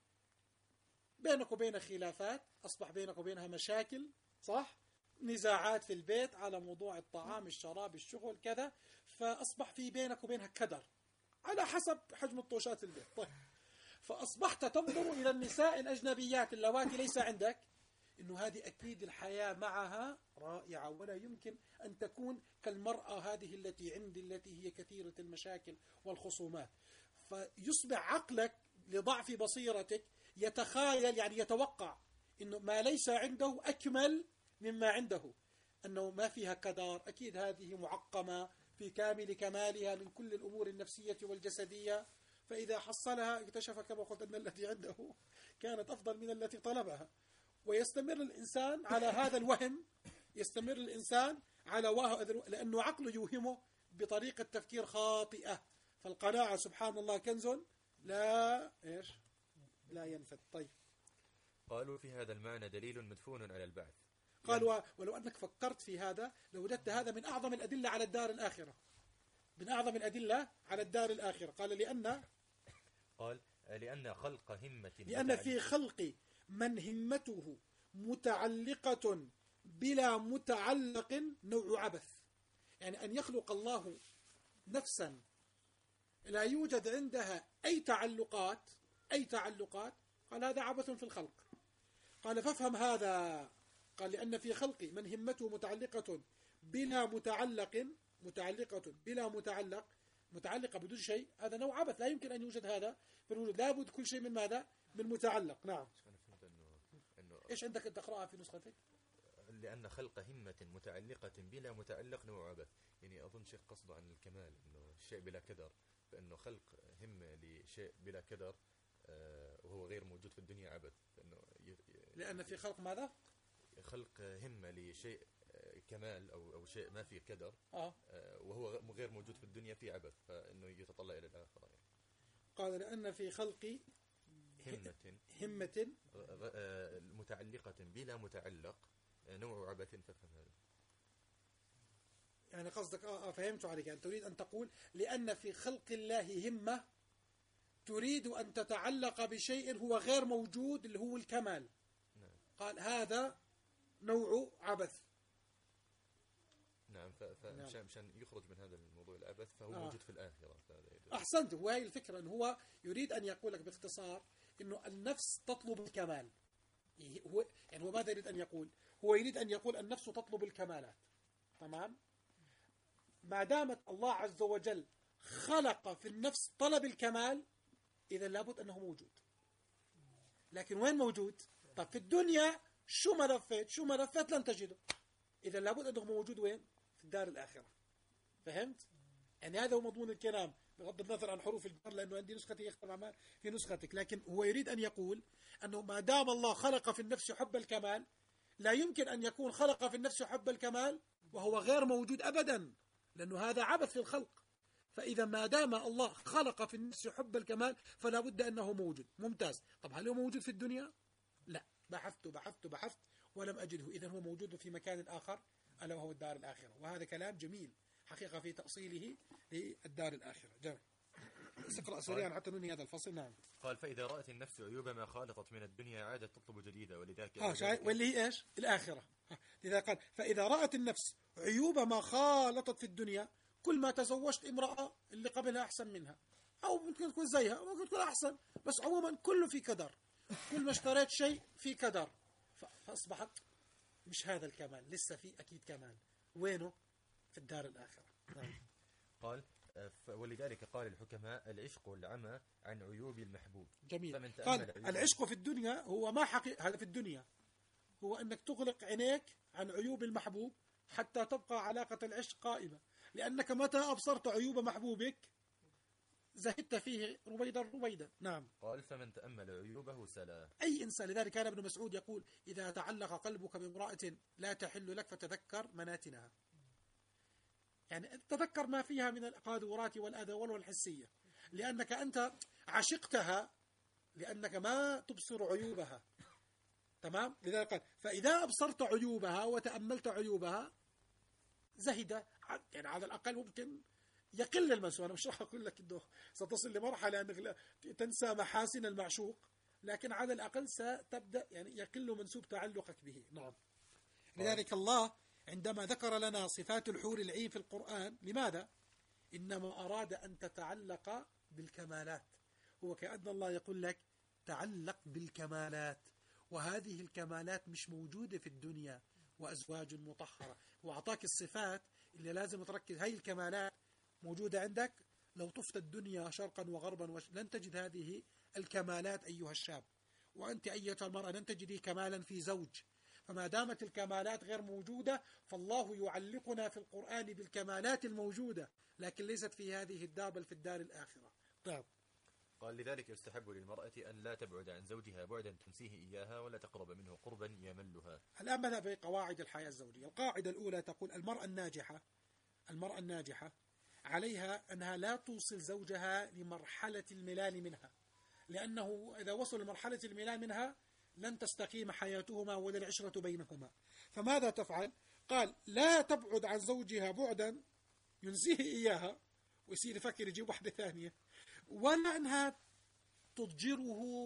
بينك وبين خلافات، أصبح بينك وبينها مشاكل، صح؟ نزاعات في البيت على موضوع الطعام الشراب الشغل كذا، فأصبح في بينك وبينها كدر على حسب حجم الطوشات البيت. طيب، فأصبحت تنظر إلى النساء الأجنبيات اللواتي ليس عندك، إنه هذه أكيد الحياة معها رائعة، ولا يمكن أن تكون كالمرأة هذه التي عندي التي هي كثيرة المشاكل والخصومات. فيصبح عقلك لضعف بصيرتك يتخايل، يعني يتوقع إنه ما ليس عنده أكمل مما عنده، أنه ما فيها كدار، أكيد هذه معقمة في كامل كمالها من كل الأمور النفسية والجسدية. فإذا حصلها اكتشف كما قلت أن التي عنده كانت أفضل من التي طلبها. ويستمر الإنسان على هذا الوهم، يستمر الإنسان على وهم، لأنه عقله يوهمه بطريقة تفكير خاطئة. فالقناعة سبحان الله كنز لا إيش لا ينفد. طيب. قالوا في هذا المعنى دليل مدفون على البعث. قالوا ولو أنك فكرت في هذا لوجدت هذا من أعظم الأدلة على الدار الآخرة، من أعظم الأدلة على الدار الآخرة. قال لأن قال لأن خلق همة لأن في خلق من همته متعلقة بلا متعلق نوع عبث. يعني أن يخلق الله نفسا لا يوجد عندها أي تعلقات أي تعلقات قال هذا عبث في الخلق. قال فافهم هذا. قال لأن في خلق من همته متعلقة بلا متعلق متعلقة بلا متعلق متعلقة بدون شيء، هذا نوع عبث لا يمكن أن يوجد هذا في الوجود، لابد كل شيء من ماذا؟ من متعلق. نعم. إيش عندك أن تقرأها في نسختك؟ لأن خلق همة متعلقة بلا متعلق نوع عبث. يعني أظن شيخ قصده عن الكمال إنه الشيء بلا كدر، فإنه خلق همة لشيء بلا كدر وهو غير موجود في الدنيا عبث. فإنه لأن في خلق ماذا؟ خلق همة لشيء كمال أو أو شيء ما فيه كدر آه. وهو غير موجود في الدنيا في عبث، فإنه يتطلع إلى الآخرة. يعني. قال لأن في خلق همة همة متعلقة بلا متعلق نوع عبث، ففهم هذا. يعني قصدك آه فهمت عليك، يعني تريد أن تقول لأن في خلق الله همة تريد أن تتعلق بشيء هو غير موجود اللي هو الكمال. نعم. قال هذا نوع عبث. نعم. فمشان مشان يخرج من هذا الموضوع العبث فهو آه. موجود في الآخرة. أحسنت. وهي الفكرة أنه هو يريد أن يقول لك باختصار أنه النفس تطلب الكمال. هو يعني هو ماذا يريد أن يقول؟ هو يريد أن يقول النفس تطلب الكمالات. تمام؟ ما دامت الله عز وجل خلق في النفس طلب الكمال إذا لابد أنه موجود. لكن وين موجود؟ طب في الدنيا شو ما لفيت شو ما لفيت لن تجده. إذا لابد أنه موجود وين؟ في الدار الآخرة. فهمت؟ يعني هذا هو مضمون الكلام بغض النظر عن حروف الجر، لأنه عندي نسختي يختلف في نسختك، لكن هو يريد أن يقول أنه ما دام الله خلق في النفس حب الكمال لا يمكن أن يكون خلق في النفس حب الكمال وهو غير موجود أبدا، لأنه هذا عبث في الخلق. فإذا ما دام الله خلق في النفس حب الكمال فلا بد أنه موجود. ممتاز. طب هل هو موجود في الدنيا؟ لا. بحثت بحثت بحثت ولم أجده. إذن هو موجود في مكان آخر ألا وهو الدار الآخرة. وهذا كلام جميل حقيقة في تأصيله للدار الآخرة. جميل. اقرأ سريعا حتى ننهي هذا الفصل. نعم. قال فإذا رأت النفس عيوب ما خالطت من الدنيا عادت تطلب جديدة ولذلك ها شايف واللي هي إيش؟ الآخرة. لذا قال فإذا رأت النفس عيوب ما خالطت في الدنيا، كل ما تزوجت امرأة اللي قبلها أحسن منها أو ممكن تكون زيها ممكن تكون أحسن، بس عموما كله في كدر. كل ما اشتريت شيء في كدر، فأصبحت مش هذا الكمال، لسه في أكيد كمال. وينه؟ في الدار الآخرة. نعم. قال ولذلك قال الحكماء العشق العمى عن عيوب المحبوب. جميل. قال العشق في الدنيا هو ما حقيقة، هذا في الدنيا هو أنك تغلق عينيك عن عيوب المحبوب حتى تبقى علاقة العشق قائمة، لأنك متى أبصرت عيوب محبوبك زهدت فيه رويدا رويدا. نعم. قال فمن تأمل عيوبه سلا. أي إنسان. لذلك كان ابن مسعود يقول إذا تعلق قلبك بامرأة لا تحل لك فتذكر مناتنها، يعني تذكر ما فيها من القاذورات والأذى والحسية، لأنك أنت عشقتها لأنك ما تبصر عيوبها. تمام. لذلك قال فإذا أبصرت عيوبها وتأملت عيوبها زهد، يعني على الأقل ممكن يقل المنسوب. أنا مش راح أقول لك إنه ستصل لمرحلة أنك تنسى محاسن المعشوق، لكن على الأقل ستبدأ يعني يقل منسوب تعلقك به. نعم. لذلك الله عندما ذكر لنا صفات الحور العين في القرآن لماذا؟ إنما أراد أن تتعلق بالكمالات. هو كأن الله يقول لك تعلق بالكمالات، وهذه الكمالات مش موجودة في الدنيا. وأزواج مطهرة، وأعطاك الصفات اللي لازم تركز. هاي الكمالات موجودة عندك، لو طفت الدنيا شرقا وغربا وش... لن تجد هذه الكمالات أيها الشاب، وأنت أيتها المرأة لن تجدي كمالا في زوج. فما دامت الكمالات غير موجودة فالله يعلقنا في القرآن بالكمالات الموجودة، لكن ليست في هذه الدار بل في الدار الآخرة. طيب. قال لذلك يستحب للمرأة أن لا تبعد عن زوجها بعدا تنسيه إياها ولا تقرب منه قربا يملها. الآن ماذا في قواعد الحياة الزوجية؟ القاعدة الأولى تقول المرأة الناجحة المرأة الناجحة عليها أنها لا توصل زوجها لمرحلة الملال منها، لأنه إذا وصل لمرحلة الملال منها لن تستقيم حياتهما ولا العشرة بينهما. فماذا تفعل؟ قال لا تبعد عن زوجها بعدا ينسيه إياها ويصير يفكر يجيب واحدة ثانية، ولا أنها تضجره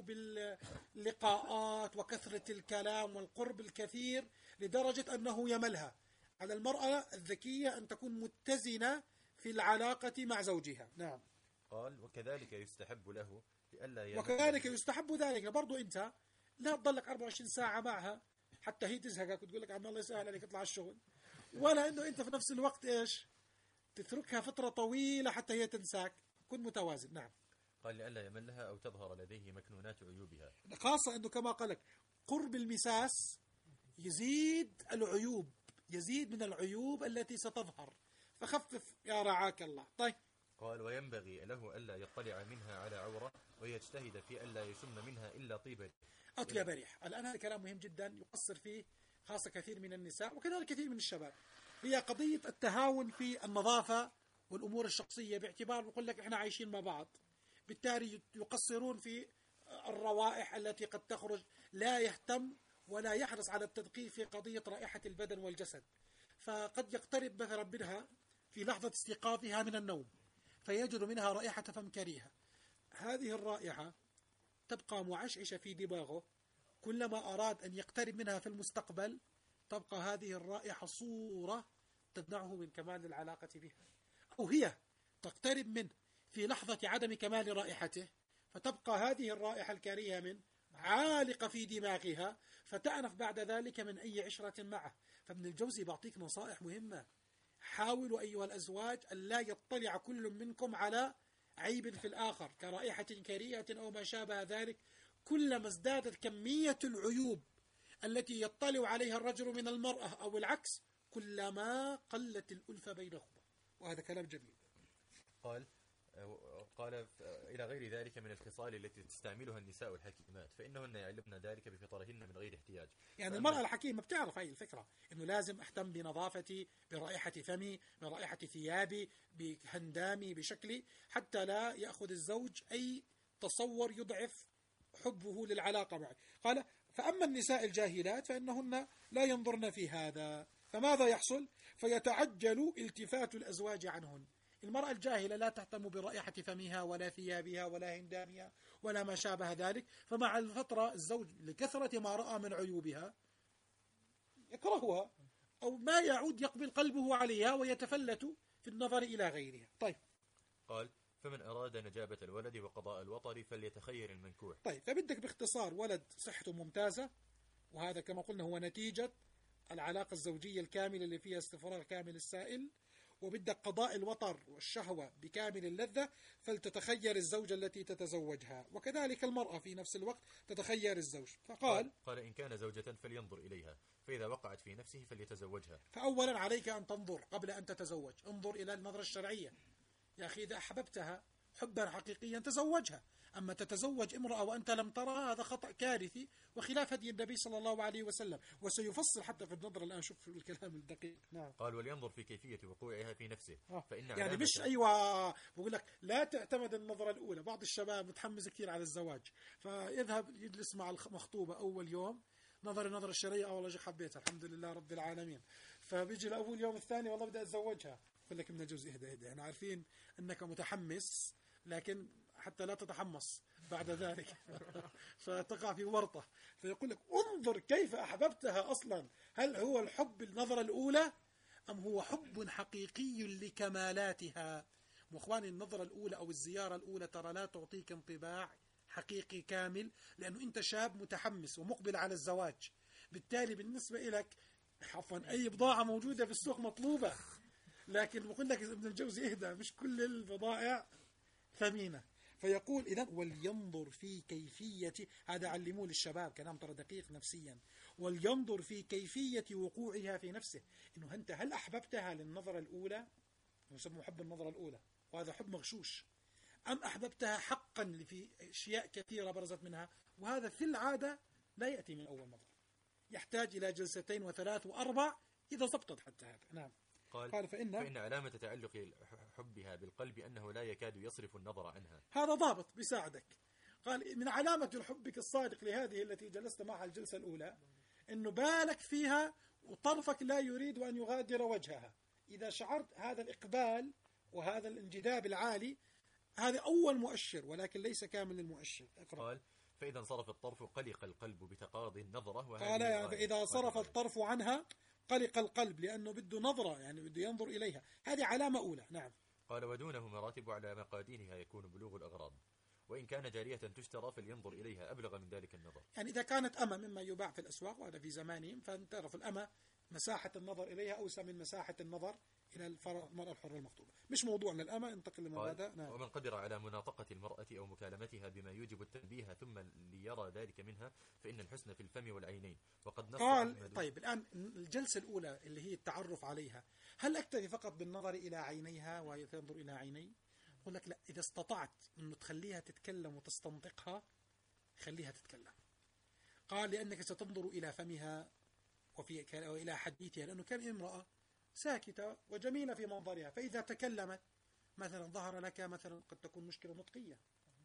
باللقاءات وكثرة الكلام والقرب الكثير لدرجة أنه يملها. على المرأة الذكية أن تكون متزنة في العلاقة مع زوجها. نعم. قال وكذلك يستحب له لئلا يمل. وكذلك يستحب ذلك برضو أنت لا تضلك أربعة وعشرين ساعة معها حتى هي تزهقك وتقول لك عم الله يسهل عليك اطلع الشغل، ولا أنه أنت في نفس الوقت إيش تتركها فترة طويلة حتى هي تنساك. كن متوازن. نعم. قال لئلا يملها أو تظهر لديه مكنونات عيوبها، خاصة أنه كما قالك قرب المساس يزيد العيوب، يزيد من العيوب التي ستظهر، فخفف يا رعاك الله. طيب. قال وينبغي له ألا يطلع منها على عورة ويجتهد في ألا يشم منها إلا طيب أطيب ريح. الآن هذا كلام مهم جدا يقصر فيه خاصة كثير من النساء وكذلك كثير من الشباب، هي قضية التهاون في النظافة والأمور الشخصية، باعتبار بقول لك إحنا عايشين مع بعض، بالتالي يقصرون في الروائح التي قد تخرج، لا يهتم ولا يحرص على التدقيق في قضية رائحة البدن والجسد، فقد يقترب مثلا منها في لحظة استيقاظها من النوم فيجد منها رائحة فم كريهة. هذه الرائحة تبقى معشعشة في دماغه، كلما أراد أن يقترب منها في المستقبل تبقى هذه الرائحة صورة تمنعه من كمال العلاقة بها، أو هي تقترب منه في لحظة عدم كمال رائحته فتبقى هذه الرائحة الكريهة من عالقة في دماغها فتأنف بعد ذلك من أي عشرة معه. فابن الجوزي بعطيك نصائح مهمة. حاولوا أيها الأزواج أن لا يطلع كل منكم على عيب في الآخر كرائحة كريهة أو ما شابه ذلك. كلما ازدادت كمية العيوب التي يطلع عليها الرجل من المرأة أو العكس كلما قلت الألفة بينهما، وهذا كلام جميل. قال قال إلى غير ذلك من الخصال التي تستعملها النساء الحكيمات فإنهن يعلمن ذلك بفطرهن من غير احتياج. يعني المرأة الحكيمة بتعرف هاي الفكرة إنه لازم أهتم بنظافتي، برائحة فمي، برائحة ثيابي، بهندامي، بشكلي، حتى لا يأخذ الزوج أي تصور يضعف حبه للعلاقة معي. قال فأما النساء الجاهلات فإنهن لا ينظرن في هذا، فماذا يحصل؟ فيتعجل التفات الأزواج عنهن. المرأة الجاهلة لا تهتم برائحة فمها ولا ثيابها ولا هندامها ولا ما شابه ذلك، فمع الفترة الزوج لكثرة ما رأى من عيوبها يكرهها أو ما يعود يقبل قلبه عليها ويتفلت في النظر إلى غيرها. طيب. قال فمن أراد نجابة الولد وقضاء الوطر فليتخير المنكوح. طيب، فبدك باختصار ولد صحته ممتازة، وهذا كما قلنا هو نتيجة العلاقة الزوجية الكاملة اللي فيها استفراغ كامل السائل، وبدك قضاء الوطر والشهوة بكامل اللذة، فلتتخير الزوجة التي تتزوجها، وكذلك المرأة في نفس الوقت تتخير الزوج. فقال قال إن كان زوجة فلينظر إليها، فإذا وقعت في نفسه فليتزوجها. فأولا عليك أن تنظر قبل أن تتزوج، انظر إلى النظرة الشرعية. يا أخي إذا أحببتها حبا حقيقيا تزوجها، أما تتزوج امرأة وأنت لم ترها هذا خطأ كارثي وخلاف هدي النبي صلى الله عليه وسلم، وسيفصل حتى في النظر الآن. شوف الكلام الدقيق. نعم. قال ولينظر في كيفية وقوعها في نفسه. فإن يعني مش أيوة بقول لك لا تعتمد النظرة الأولى. بعض الشباب متحمس كثير على الزواج فيذهب يجلس مع المخطوبة أول يوم نظر النظرة الشرعية، أول شيء حبيتها الحمد لله رب العالمين، فبيجي الأول يوم الثاني والله بدي أتزوجها. يقول لك ابن الجوزي اهدى اهدى، احنا عارفين أنك متحمس لكن حتى لا تتحمس بعد ذلك فتقع في ورطة. فيقول لك انظر كيف أحببتها أصلا، هل هو الحب النظرة الأولى أم هو حب حقيقي لكمالاتها؟ وإخواني النظرة الأولى أو الزيارة الأولى ترى لا تعطيك انطباع حقيقي كامل، لأنه أنت شاب متحمس ومقبل على الزواج، بالتالي بالنسبة لك عفوا أي بضاعة موجودة في السوق مطلوبة. لكن بقول لك ابن الجوزي اهدى، مش كل البضائع ثمينة. فيقول إذن ولينظر في كيفية، هذا علموه للشباب كلام ترى دقيق نفسيا، ولينظر في كيفية وقوعها في نفسه، إنه أنت هل أحببتها للنظرة الأولى، يسمى حب النظرة الأولى وهذا حب مغشوش، أم أحببتها حقا في أشياء كثيرة برزت منها، وهذا في العادة لا يأتي من أول نظر، يحتاج إلى جلستين وثلاث وأربع إذا ضبطت حتى هذا. نعم. قال, قال فإن, فإن علامة تعلق حبها بالقلب أنه لا يكاد يصرف النظر عنها. هذا ضابط بيساعدك. قال من علامة حبك الصادق لهذه التي جلست معها الجلسة الأولى أنه بالك فيها وطرفك لا يريد أن يغادر وجهها. إذا شعرت هذا الإقبال وهذا الانجذاب العالي هذا أول مؤشر ولكن ليس كامل المؤشر. اقرأ. قال فإذا انصرف الطرف قلق القلب بتقاضي النظرة. وهذه قال يعني غاية. فإذا صرف الطرف عنها قلق القلب لأنه بده نظرة، يعني بده ينظر إليها. هذه علامة أولى. نعم. قال ودونه مراتب على مقاديرها يكون بلوغ الأغراض، وإن كان جارية تشترى فلينظر إليها أبلغ من ذلك النظر. يعني إذا كانت أمة مما يباع في الأسواق وهذا في زمانهم، فتعرف الأمة مساحة النظر إليها أوسع من مساحة النظر إلى المرأة الحرة المخطوبة. مش موضوعنا الأمة، انتقل للمبادئ. نعم. ومن قدر على مناطقة المرأة أو مكالمتها بما يوجب التنبيه ثم ليرى ذلك منها فإن الحسن في الفم والعينين. وقد نص قال طيب الآن الجلسة الأولى اللي هي التعرف عليها، هل أكتفي فقط بالنظر إلى عينيها وهي تنظر إلى عيني؟ يقول لك لا، إذا استطعت أنه تخليها تتكلم وتستنطقها خليها تتكلم. قال لأنك ستنظر إلى فمها وفي وإلى حديثها، لأنه كان امرأة ساكتة وجميلة في منظرها، فإذا تكلمت مثلا ظهر لك مثلا قد تكون مشكلة نطقية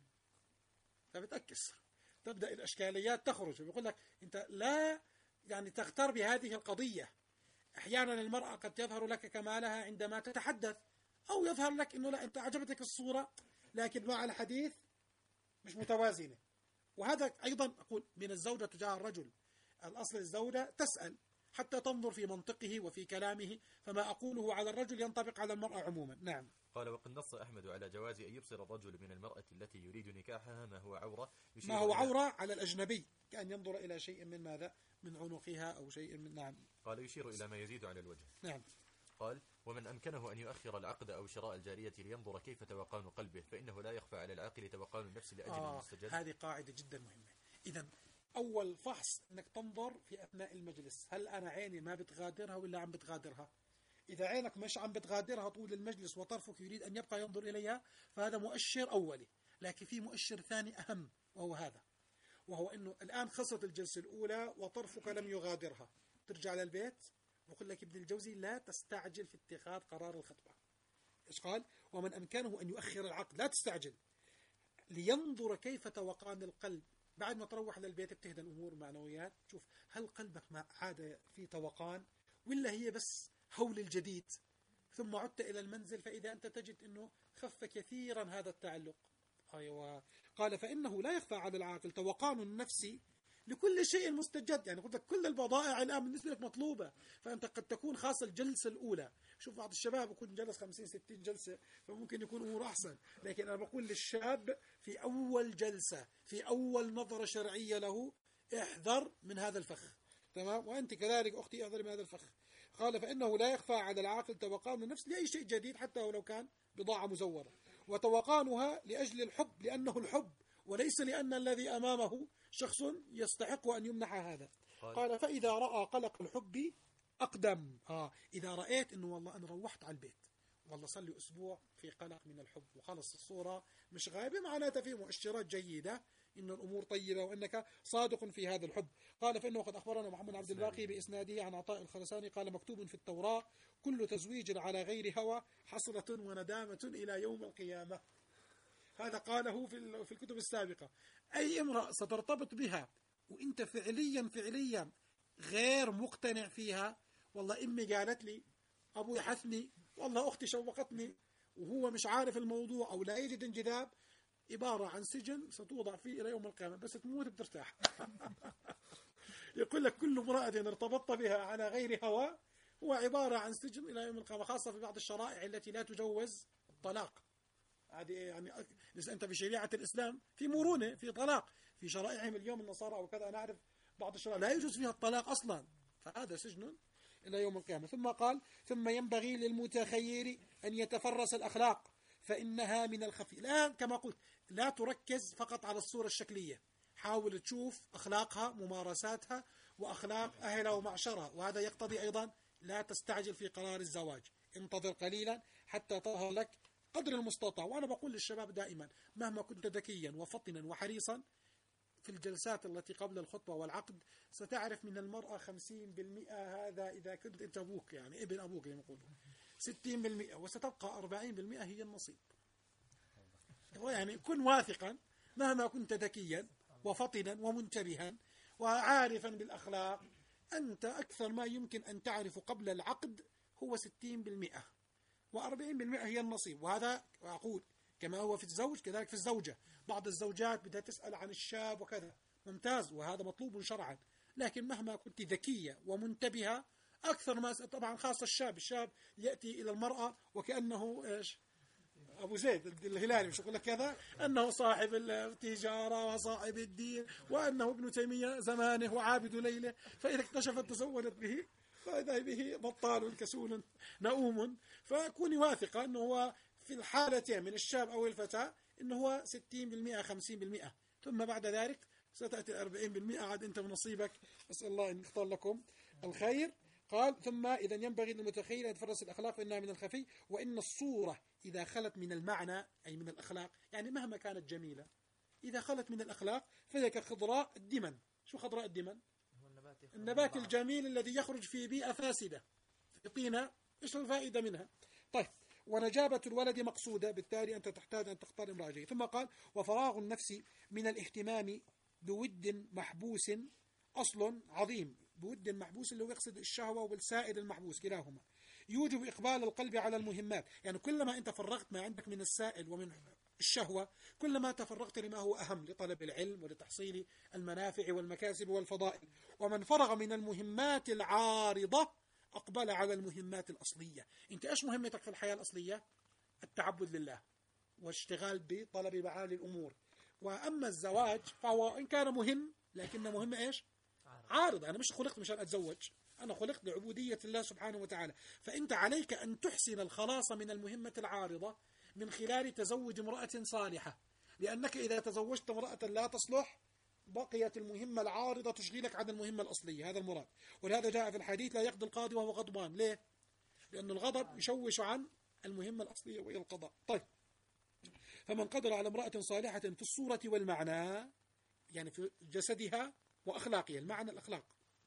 فبتأكس، تبدأ الأشكاليات تخرج. ويقول لك أنت لا يعني تغتر بهذه القضية. أحيانا المرأة قد يظهر لك كمالها عندما تتحدث، أو يظهر لك أنه لا أنت عجبتك الصورة لكن مع الحديث مش متوازنة. وهذا أيضا أقول من الزوجة تجاه الرجل، الأصل الزوجة تسأل حتى تنظر في منطقه وفي كلامه، فما أقوله على الرجل ينطبق على المرأة عموما. نعم. قال وقد نص أحمد على جواز أن يبصر الرجل من المرأة التي يريد نكاحها ما هو عورة ما هو عورة على الأجنبي، كأن ينظر إلى شيء من ماذا من عنقها أو شيء من. نعم. قال يشير إلى ما يزيد على الوجه. نعم. قال ومن أمكنه أن يؤخر العقد أو شراء الجارية لينظر كيف توقان قلبه فإنه لا يخفى على العاقل توقان النفس لأجل آه المستجد. هذه قاعدة جدا مهمة. إذن أول فحص أنك تنظر في أثناء المجلس، هل أنا عيني ما بتغادرها ولا عم بتغادرها؟ إذا عينك مش عم بتغادرها طول المجلس وطرفك يريد أن يبقى ينظر إليها فهذا مؤشر أولي. لكن في مؤشر ثاني أهم وهو هذا، وهو أنه الآن خلصت الجلسة الأولى وطرفك لم يغادرها، ترجع للبيت ويقول لك ابن الجوزي لا تستعجل في اتخاذ قرار الخطبة. إيش قال؟ ومن أمكنه أن يؤخر العقد، لا تستعجل، لينظر كيف توقان القلب. بعد ما تروح للبيت بتهدى الأمور المعنويات، شوف هل قلبك ما عاد في توقان ولا هي بس هول الجديد، ثم عدت إلى المنزل فإذا أنت تجد أنه خف كثيرا هذا التعلق. أيوة. قال فإنه لا يخفى على العاقل توقان النفس لكل شيء مستجد. يعني قلت لك كل البضائع الآن بالنسبة لك مطلوبة، فأنت قد تكون خاصة الجلسة الأولى. شوف بعض الشباب يكون جلس خمسين ستين جلسة فممكن يكون أمور أحسن، لكن أنا بقول للشاب في أول جلسة في أول نظرة شرعية له احذر من هذا الفخ. تمام. وأنت كذلك أختي احذري من هذا الفخ. قال فإنه لا يخفى على العاقل توقان النفس لأي شيء جديد حتى ولو كان بضاعة مزورة، وتوقانها لأجل الحب لأنه الحب وليس لأن الذي أمامه شخص يستحق أن يمنح هذا. قال فإذا رأى قلق الحب أقدم. آه إذا رأيت أنه والله أنا روحت على البيت والله صار لي أسبوع في قلق من الحب وخلص الصورة مش غايبة، معناتها في مؤشرات جيدة إن الأمور طيبة وأنك صادق في هذا الحب. قال فإنه قد أخبرنا محمد عبد الباقي بإسناده عن عطاء الخرساني قال مكتوب في التوراة كل تزويج على غير هوى حسرة وندامة إلى يوم القيامة. هذا قاله في في الكتب السابقة. أي امرأة سترتبط بها وإنت فعليا فعليا غير مقتنع فيها، والله أمي قالت لي، أبوي حثني، والله أختي شوقتني، وهو مش عارف الموضوع أو لا يجد انجذاب، عبارة عن سجن ستوضع فيه إلى يوم القيامة، بس تموت بترتاح. يقول لك كل امرأة ارتبطت بها على غير هوى هو عبارة عن سجن إلى يوم القيامة، خاصة في بعض الشرائع التي لا تجوز الطلاق. هذه يعني إذا أنت في شريعة الإسلام في مرونة في طلاق، في شرائعهم اليوم النصارى وكذا أنا أعرف بعض الشرائع لا يجوز فيها الطلاق أصلا، فهذا سجن إلى يوم القيامة. ثم قال ثم ينبغي للمتخير أن يتفرس الأخلاق فإنها من الخفي. لا كما قلت لا تركز فقط على الصورة الشكلية، حاول تشوف أخلاقها ممارساتها وأخلاق أهلها ومعشرها، وهذا يقتضي أيضا لا تستعجل في قرار الزواج، انتظر قليلا حتى تظهر لك قدر المستطاع. وأنا بقول للشباب دائما مهما كنت ذكيا وفطنا وحريصا في الجلسات التي قبل الخطبة والعقد ستعرف من المرأة خمسين بالمئة، هذا إذا كنت أنت أبوك يعني ابن أبوك يقولون ستين بالمئة، وستبقى أربعين بالمئة هي النصيب. يعني كن واثقا مهما كنت ذكيا وفطنا ومنتبها وعارفا بالأخلاق، أنت أكثر ما يمكن أن تعرف قبل العقد هو ستين بالمئة، وأربعين بالمئة هي النصيب. وهذا أقول كما هو في الزوج كذلك في الزوجة. بعض الزوجات بدها تسأل عن الشاب وكذا، ممتاز وهذا مطلوب شرعا، لكن مهما كنت ذكية ومنتبهة أكثر ما طبعا خاصة الشاب الشاب يأتي إلى المرأة وكأنه إيش أبو زيد الهلالي مش يقول لك كذا، أنه صاحب التجارة وصاحب الدين وأنه ابن تيمية زمانه وعابد ليله، فإذا اكتشفت تزوجت به فإذا به بطال كسول نؤوم. فكوني واثقة أنه هو في الحالتين من الشاب أو الفتاة أنه هو ستين بالمئة خمسين بالمئة، ثم بعد ذلك ستأتي أربعين بالمئة عاد أنت ونصيبك. أسأل الله أن يختار لكم الخير. قال ثم إذا ينبغي للمتخيل أن يتفرس الأخلاق فإنها من الخفي، وإن الصورة إذا خلت من المعنى أي من الأخلاق، يعني مهما كانت جميلة إذا خلت من الأخلاق فهي كخضراء الدمن. شو خضراء الدمن؟ النبات الجميل الذي يخرج في بيئة فاسدة في طينة، إيش الفائدة منها؟ طيب ونجابة الولد مقصودة، بالتالي أنت تحتاج أن تختار امرأة جيدة. ثم قال وفراغ النفس من الاهتمام بود محبوس أصل عظيم. بود محبوس اللي هو يقصد الشهوة والسائل المحبوس كلاهما، يوجب إقبال القلب على المهمات. يعني كلما أنت فرغت ما عندك من السائل ومن الشهوة كلما تفرغت لما هو أهم، لطلب العلم ولتحصيل المنافع والمكاسب والفضائل. ومن فرغ من المهمات العارضة أقبل على المهمات الأصلية. أنت إيش مهمتك في الحياة الأصلية؟ التعبد لله والاشتغال بطلب معالي الأمور. وأما الزواج فهو إن كان مهم لكنه مهم إيش؟ عارض. أنا مش خلقت مشان أتزوج، أنا خلقت لعبودية الله سبحانه وتعالى. فأنت عليك أن تحسن الخلاص من المهمة العارضة من خلال تزوج امرأة صالحة، لأنك إذا تزوجت امرأة لا تصلح بقيت المهمة العارضة تشغلك عن المهمة الأصلية. هذا المراد. ولهذا جاء في الحديث لا يقضي القاضي وهو غضبان. ليه؟ لأن الغضب يشوش عن المهمة الأصلية وهي القضاء. طيب فمن قدر على امرأة صالحة في الصورة والمعنى، يعني في جسدها وأخلاقها، المعنى الأخلاق،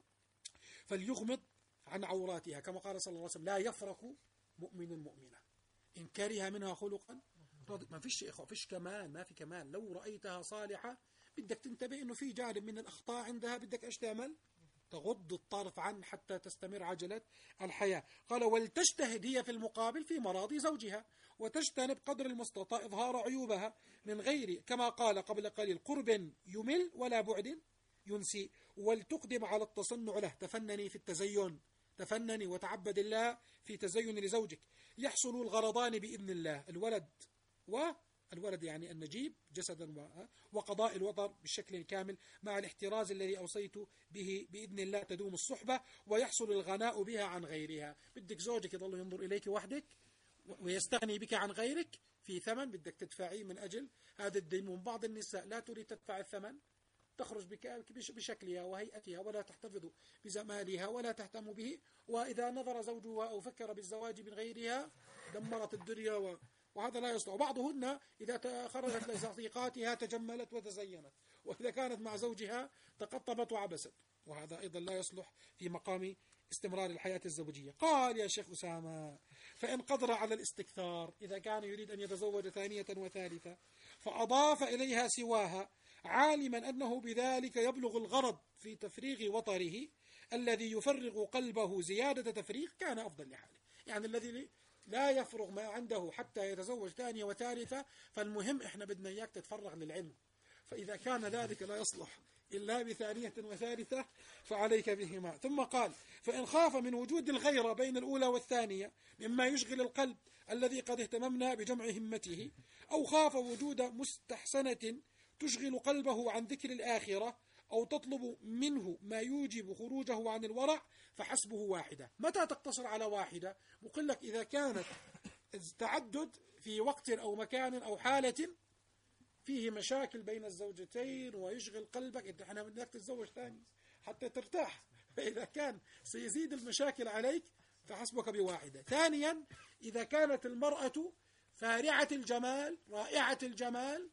فليغمض عن عوراتها كما قال صلى الله عليه وسلم لا يفرق مؤمن مؤمنة إن كره منها خلقا. ما فيش إخوة، فيش كمال، ما في كمال. لو رأيتها صالحة بدك تنتبه إنه في جانب من الأخطاء عندها، بدك إيش تعمل؟ تغض الطرف عنه حتى تستمر عجلة الحياة. قال ولتجتهد هي في المقابل في مراضي زوجها، وتجتنب قدر المستطاع إظهار عيوبها من غير كما قال قبل قليل قرب يمل ولا بعد ينسي. ولتقدم على التصنع له، تفنني في التزين، تفنني وتعبد الله في تزين لزوجك. يحصل الغرضان بإذن الله، الولد والولد يعني النجيب جسدا وقضاء الوطر بالشكل الكامل مع الاحتراز الذي أوصيت به بإذن الله تدوم الصحبة. ويحصل الغناء بها عن غيرها. بدك زوجك يظل ينظر إليك وحدك ويستغني بك عن غيرك في ثمن بدك تدفعيه من أجل هذا الديمون. بعض النساء لا تريد تدفع الثمن، تخرج بشكلها وهيئتها ولا تحتفظ بزمالها ولا تهتم به، وإذا نظر زوجها أو فكر بالزواج من غيرها دمرت الدنيا و... وهذا لا يصلح. وبعضهن إذا خرجت لصديقاتها تجملت وتزينت، وإذا كانت مع زوجها تقطبت وعبست، وهذا أيضا لا يصلح في مقام استمرار الحياة الزوجية. قال يا شيخ أسامة فإن قدر على الاستكثار، إذا كان يريد أن يتزوج ثانية وثالثة فأضاف إليها سواها عالما أنه بذلك يبلغ الغرض في تفريغ وطره الذي يفرغ قلبه زيادة تفريغ، كان أفضل لحاله. يعني الذي لا يفرغ ما عنده حتى يتزوج ثانية وثالثة، فالمهم إحنا بدنا إياك تتفرغ للعلم. فإذا كان ذلك لا يصلح إلا بثانية وثالثة فعليك بهما. ثم قال فإن خاف من وجود الغيرة بين الأولى والثانية مما يشغل القلب الذي قد اهتممنا بجمع همته، أو خاف وجود مستحسنة تشغل قلبه عن ذكر الآخرة، أو تطلب منه ما يوجب خروجه عن الورع، فحسبه واحدة. متى تقتصر على واحدة؟ بقول لك إذا كانت التعدد في وقت أو مكان أو حالة فيه مشاكل بين الزوجتين ويشغل قلبك، إنت احنا بدك تتزوج ثاني حتى ترتاح، فإذا كان سيزيد المشاكل عليك فحسبك بواحدة. ثانيا إذا كانت المرأة فارعة الجمال رائعة الجمال،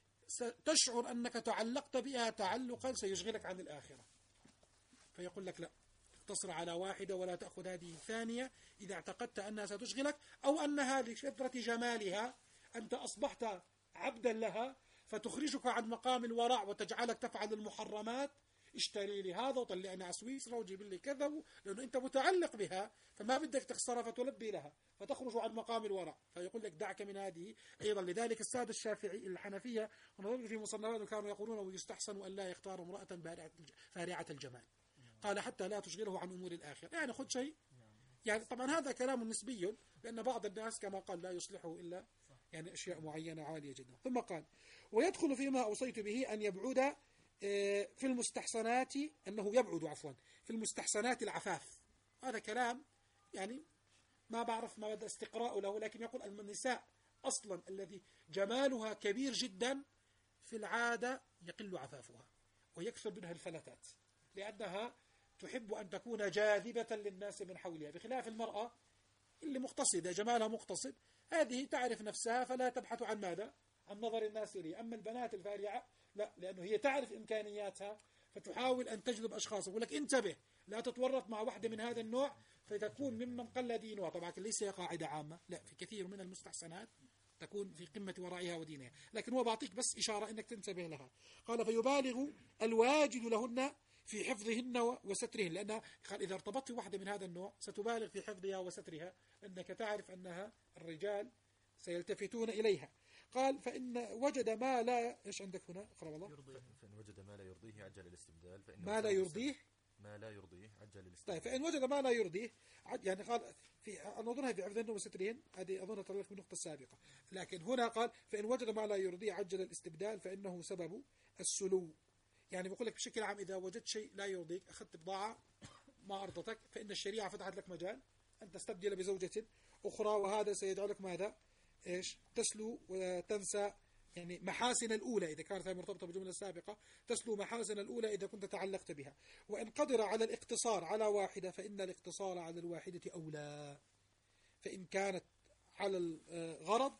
تشعر أنك تعلقت بها تعلقا سيشغلك عن الآخرة، فيقول لك لا، اقتصر على واحدة ولا تأخذ هذه الثانية إذا اعتقدت أنها ستشغلك، أو أنها لكثرة جمالها أنت أصبحت عبدا لها فتخرجك عن مقام الورع وتجعلك تفعل المحرمات اشتري لي هذا وطلعني على سويسرا وجيب لي كذا، لأنه أنت متعلق بها فما بدك تخسرها فتلبي لها فتخرج عن مقام الورع، فيقول لك دعك من هذه أيضا. لذلك السادة الشافعي الحنفية في مصنفاتهم كانوا يقولون ويستحسن أن لا يختار امرأة فارعة الجمال، قال حتى لا تشغله عن أمور الآخرة، يعني خذ شيء. يعني طبعا هذا كلام نسبي، لأن بعض الناس كما قال لا يصلحه إلا يعني أشياء معينة عالية جدا. ثم قال ويدخل فيما أوصيت به أن يبعد في المستحسنات، أنه يبعد عفوا في المستحسنات العفاف. هذا كلام يعني ما بعرف ما بدأ استقراء له، لكن يقول أن النساء أصلا الذي جمالها كبير جدا في العادة يقل عفافها ويكثر منها الفلتات، لأنها تحب أن تكون جاذبة للناس من حولها، بخلاف المرأة اللي مقتصدة جمالها مقتصد، هذه تعرف نفسها فلا تبحث عن ماذا؟ عن نظر الناس إليه. أما البنات الفارعة لا، لأنه هي تعرف إمكانياتها فتحاول أن تجذب أشخاص. يقول لك انتبه لا تتورط مع واحدة من هذا النوع فتكون ممن قل دينها. طبعا ليس قاعدة عامة، لا، في كثير من المستحسنات تكون في قمة ورائها ودينها، لكن هو بعطيك بس إشارة أنك تنتبه لها. قال فيبالغ الواجد لهن في حفظهن وسترهن، لأنها قال إذا ارتبطت واحدة من هذا النوع ستبالغ في حفظها وسترها، أنك تعرف أنها الرجال سيلتفتون إليها. قال فإن وجد ما لا، إيش عندك هنا؟ اقرأ والله. فإن وجد ما لا يرضيه عجل الاستبدال، فإن ما لا يرضيه ما لا يرضيه عجل الاستبدال. طيب فإن وجد ما لا يرضيه، يعني قال في أنا أظنها في حفظهن وسترهن، هذه أظن أطلع لك من النقطة السابقة، لكن هنا قال فإن وجد ما لا يرضيه عجل الاستبدال فإنه سبب السلو. يعني بقول لك بشكل عام إذا وجدت شيء لا يرضيك، أخذت بضاعة ما أرضتك، فإن الشريعة فتحت لك مجال أن تستبدل بزوجة أخرى، وهذا سيجعلك ماذا؟ إيش؟ تسلو وتنسى يعني محاسن الأولى إذا كانت مرتبطة بالجملة السابقة، تسلو محاسن الأولى إذا كنت تعلقت بها. وإن قدر على الاقتصار على واحدة فإن الاقتصار على الواحدة أولى، فإن كانت على الغرض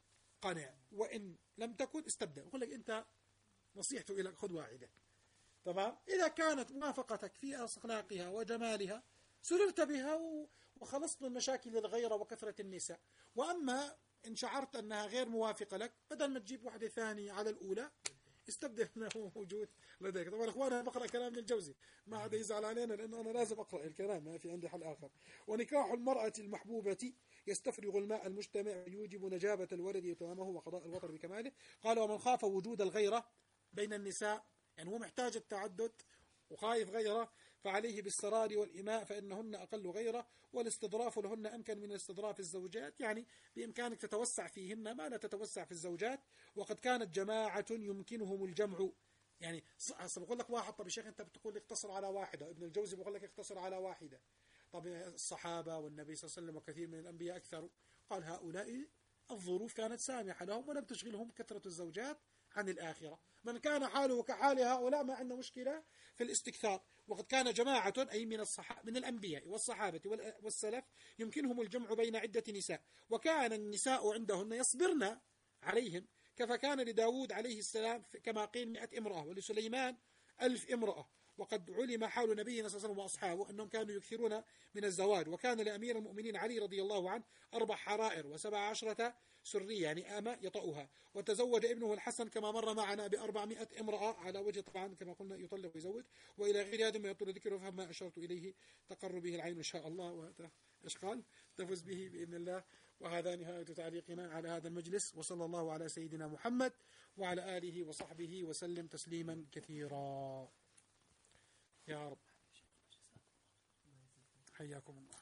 قنع، وإن لم تكن استبدل. أقول لك أنت نصيحته إلى خذ واحدة، تمام؟ إذا كانت موافقتك في أخلاقها وجمالها سررت بها وخلصت من مشاكل الغيرة وكثرة النساء. وأما إن شعرت أنها غير موافقة لك، بدل ما تجيب واحدة ثانية على الأولى استبدل أنه موجود لديك. طبعا أخواني أنا بقرأ كلام ابن الجوزي، ما حدا يزعل علينا لأنه أنا لازم أقرأ الكلام، ما في عندي حل آخر. ونكاح المرأة المحبوبة يستفرغ الماء المجتمع يوجب نجابة الولد وتمامه وقضاء الوطر بكماله. قال ومن خاف وجود الغيرة بين النساء، يعني هو محتاج التعدد وخايف غيره، فعليه بالسرار والإماء فإنهن أقل غيرة، والاستضراف لهن أمكن من استضراف الزوجات، يعني بإمكانك تتوسع فيهن ما لا تتوسع في الزوجات. وقد كانت جماعة يمكنهم الجمع، يعني أصلا بقول لك واحد، طب يا شيخ أنت بتقول اقتصر على واحدة، ابن الجوزي بقول لك اقتصر على واحدة، طب الصحابة والنبي صلى الله عليه وسلم وكثير من الأنبياء أكثروا. قال هؤلاء الظروف كانت سامحة لهم ولم تشغلهم كثرة الزوجات عن الآخرة. من كان حاله كحال هؤلاء ما عنده مشكلة في الاستكثار. وقد كان جماعة أي من الصحابة من الأنبياء والصحابة والسلف يمكنهم الجمع بين عدة نساء، وكان النساء عندهن يصبرن عليهم، فكان لداود عليه السلام كما قيل مئة امرأة، ولسليمان ألف امرأة. وقد علم حال نبينا صلى الله عليه وسلم وأصحابه أنهم كانوا يكثرون من الزواج. وكان لأمير المؤمنين علي رضي الله عنه أربع حرائر وسبع عشرة سرية، يعني آمة يطأها. وتزوج ابنه الحسن كما مر معنا بأربعمائة امرأة على وجه، طبعا كما قلنا يطلق ويزوج. وإلى غير هذا ما يطول ذكره، فهم ما أشرت إليه تقر به العين إن شاء الله، وإيش قال تفوز به بإذن الله. وهذا نهاية تعليقنا على هذا المجلس، وصلى الله على سيدنا محمد وعلى آله وصحبه وسلم تسليما كثيرا يا رب. حياكم الله.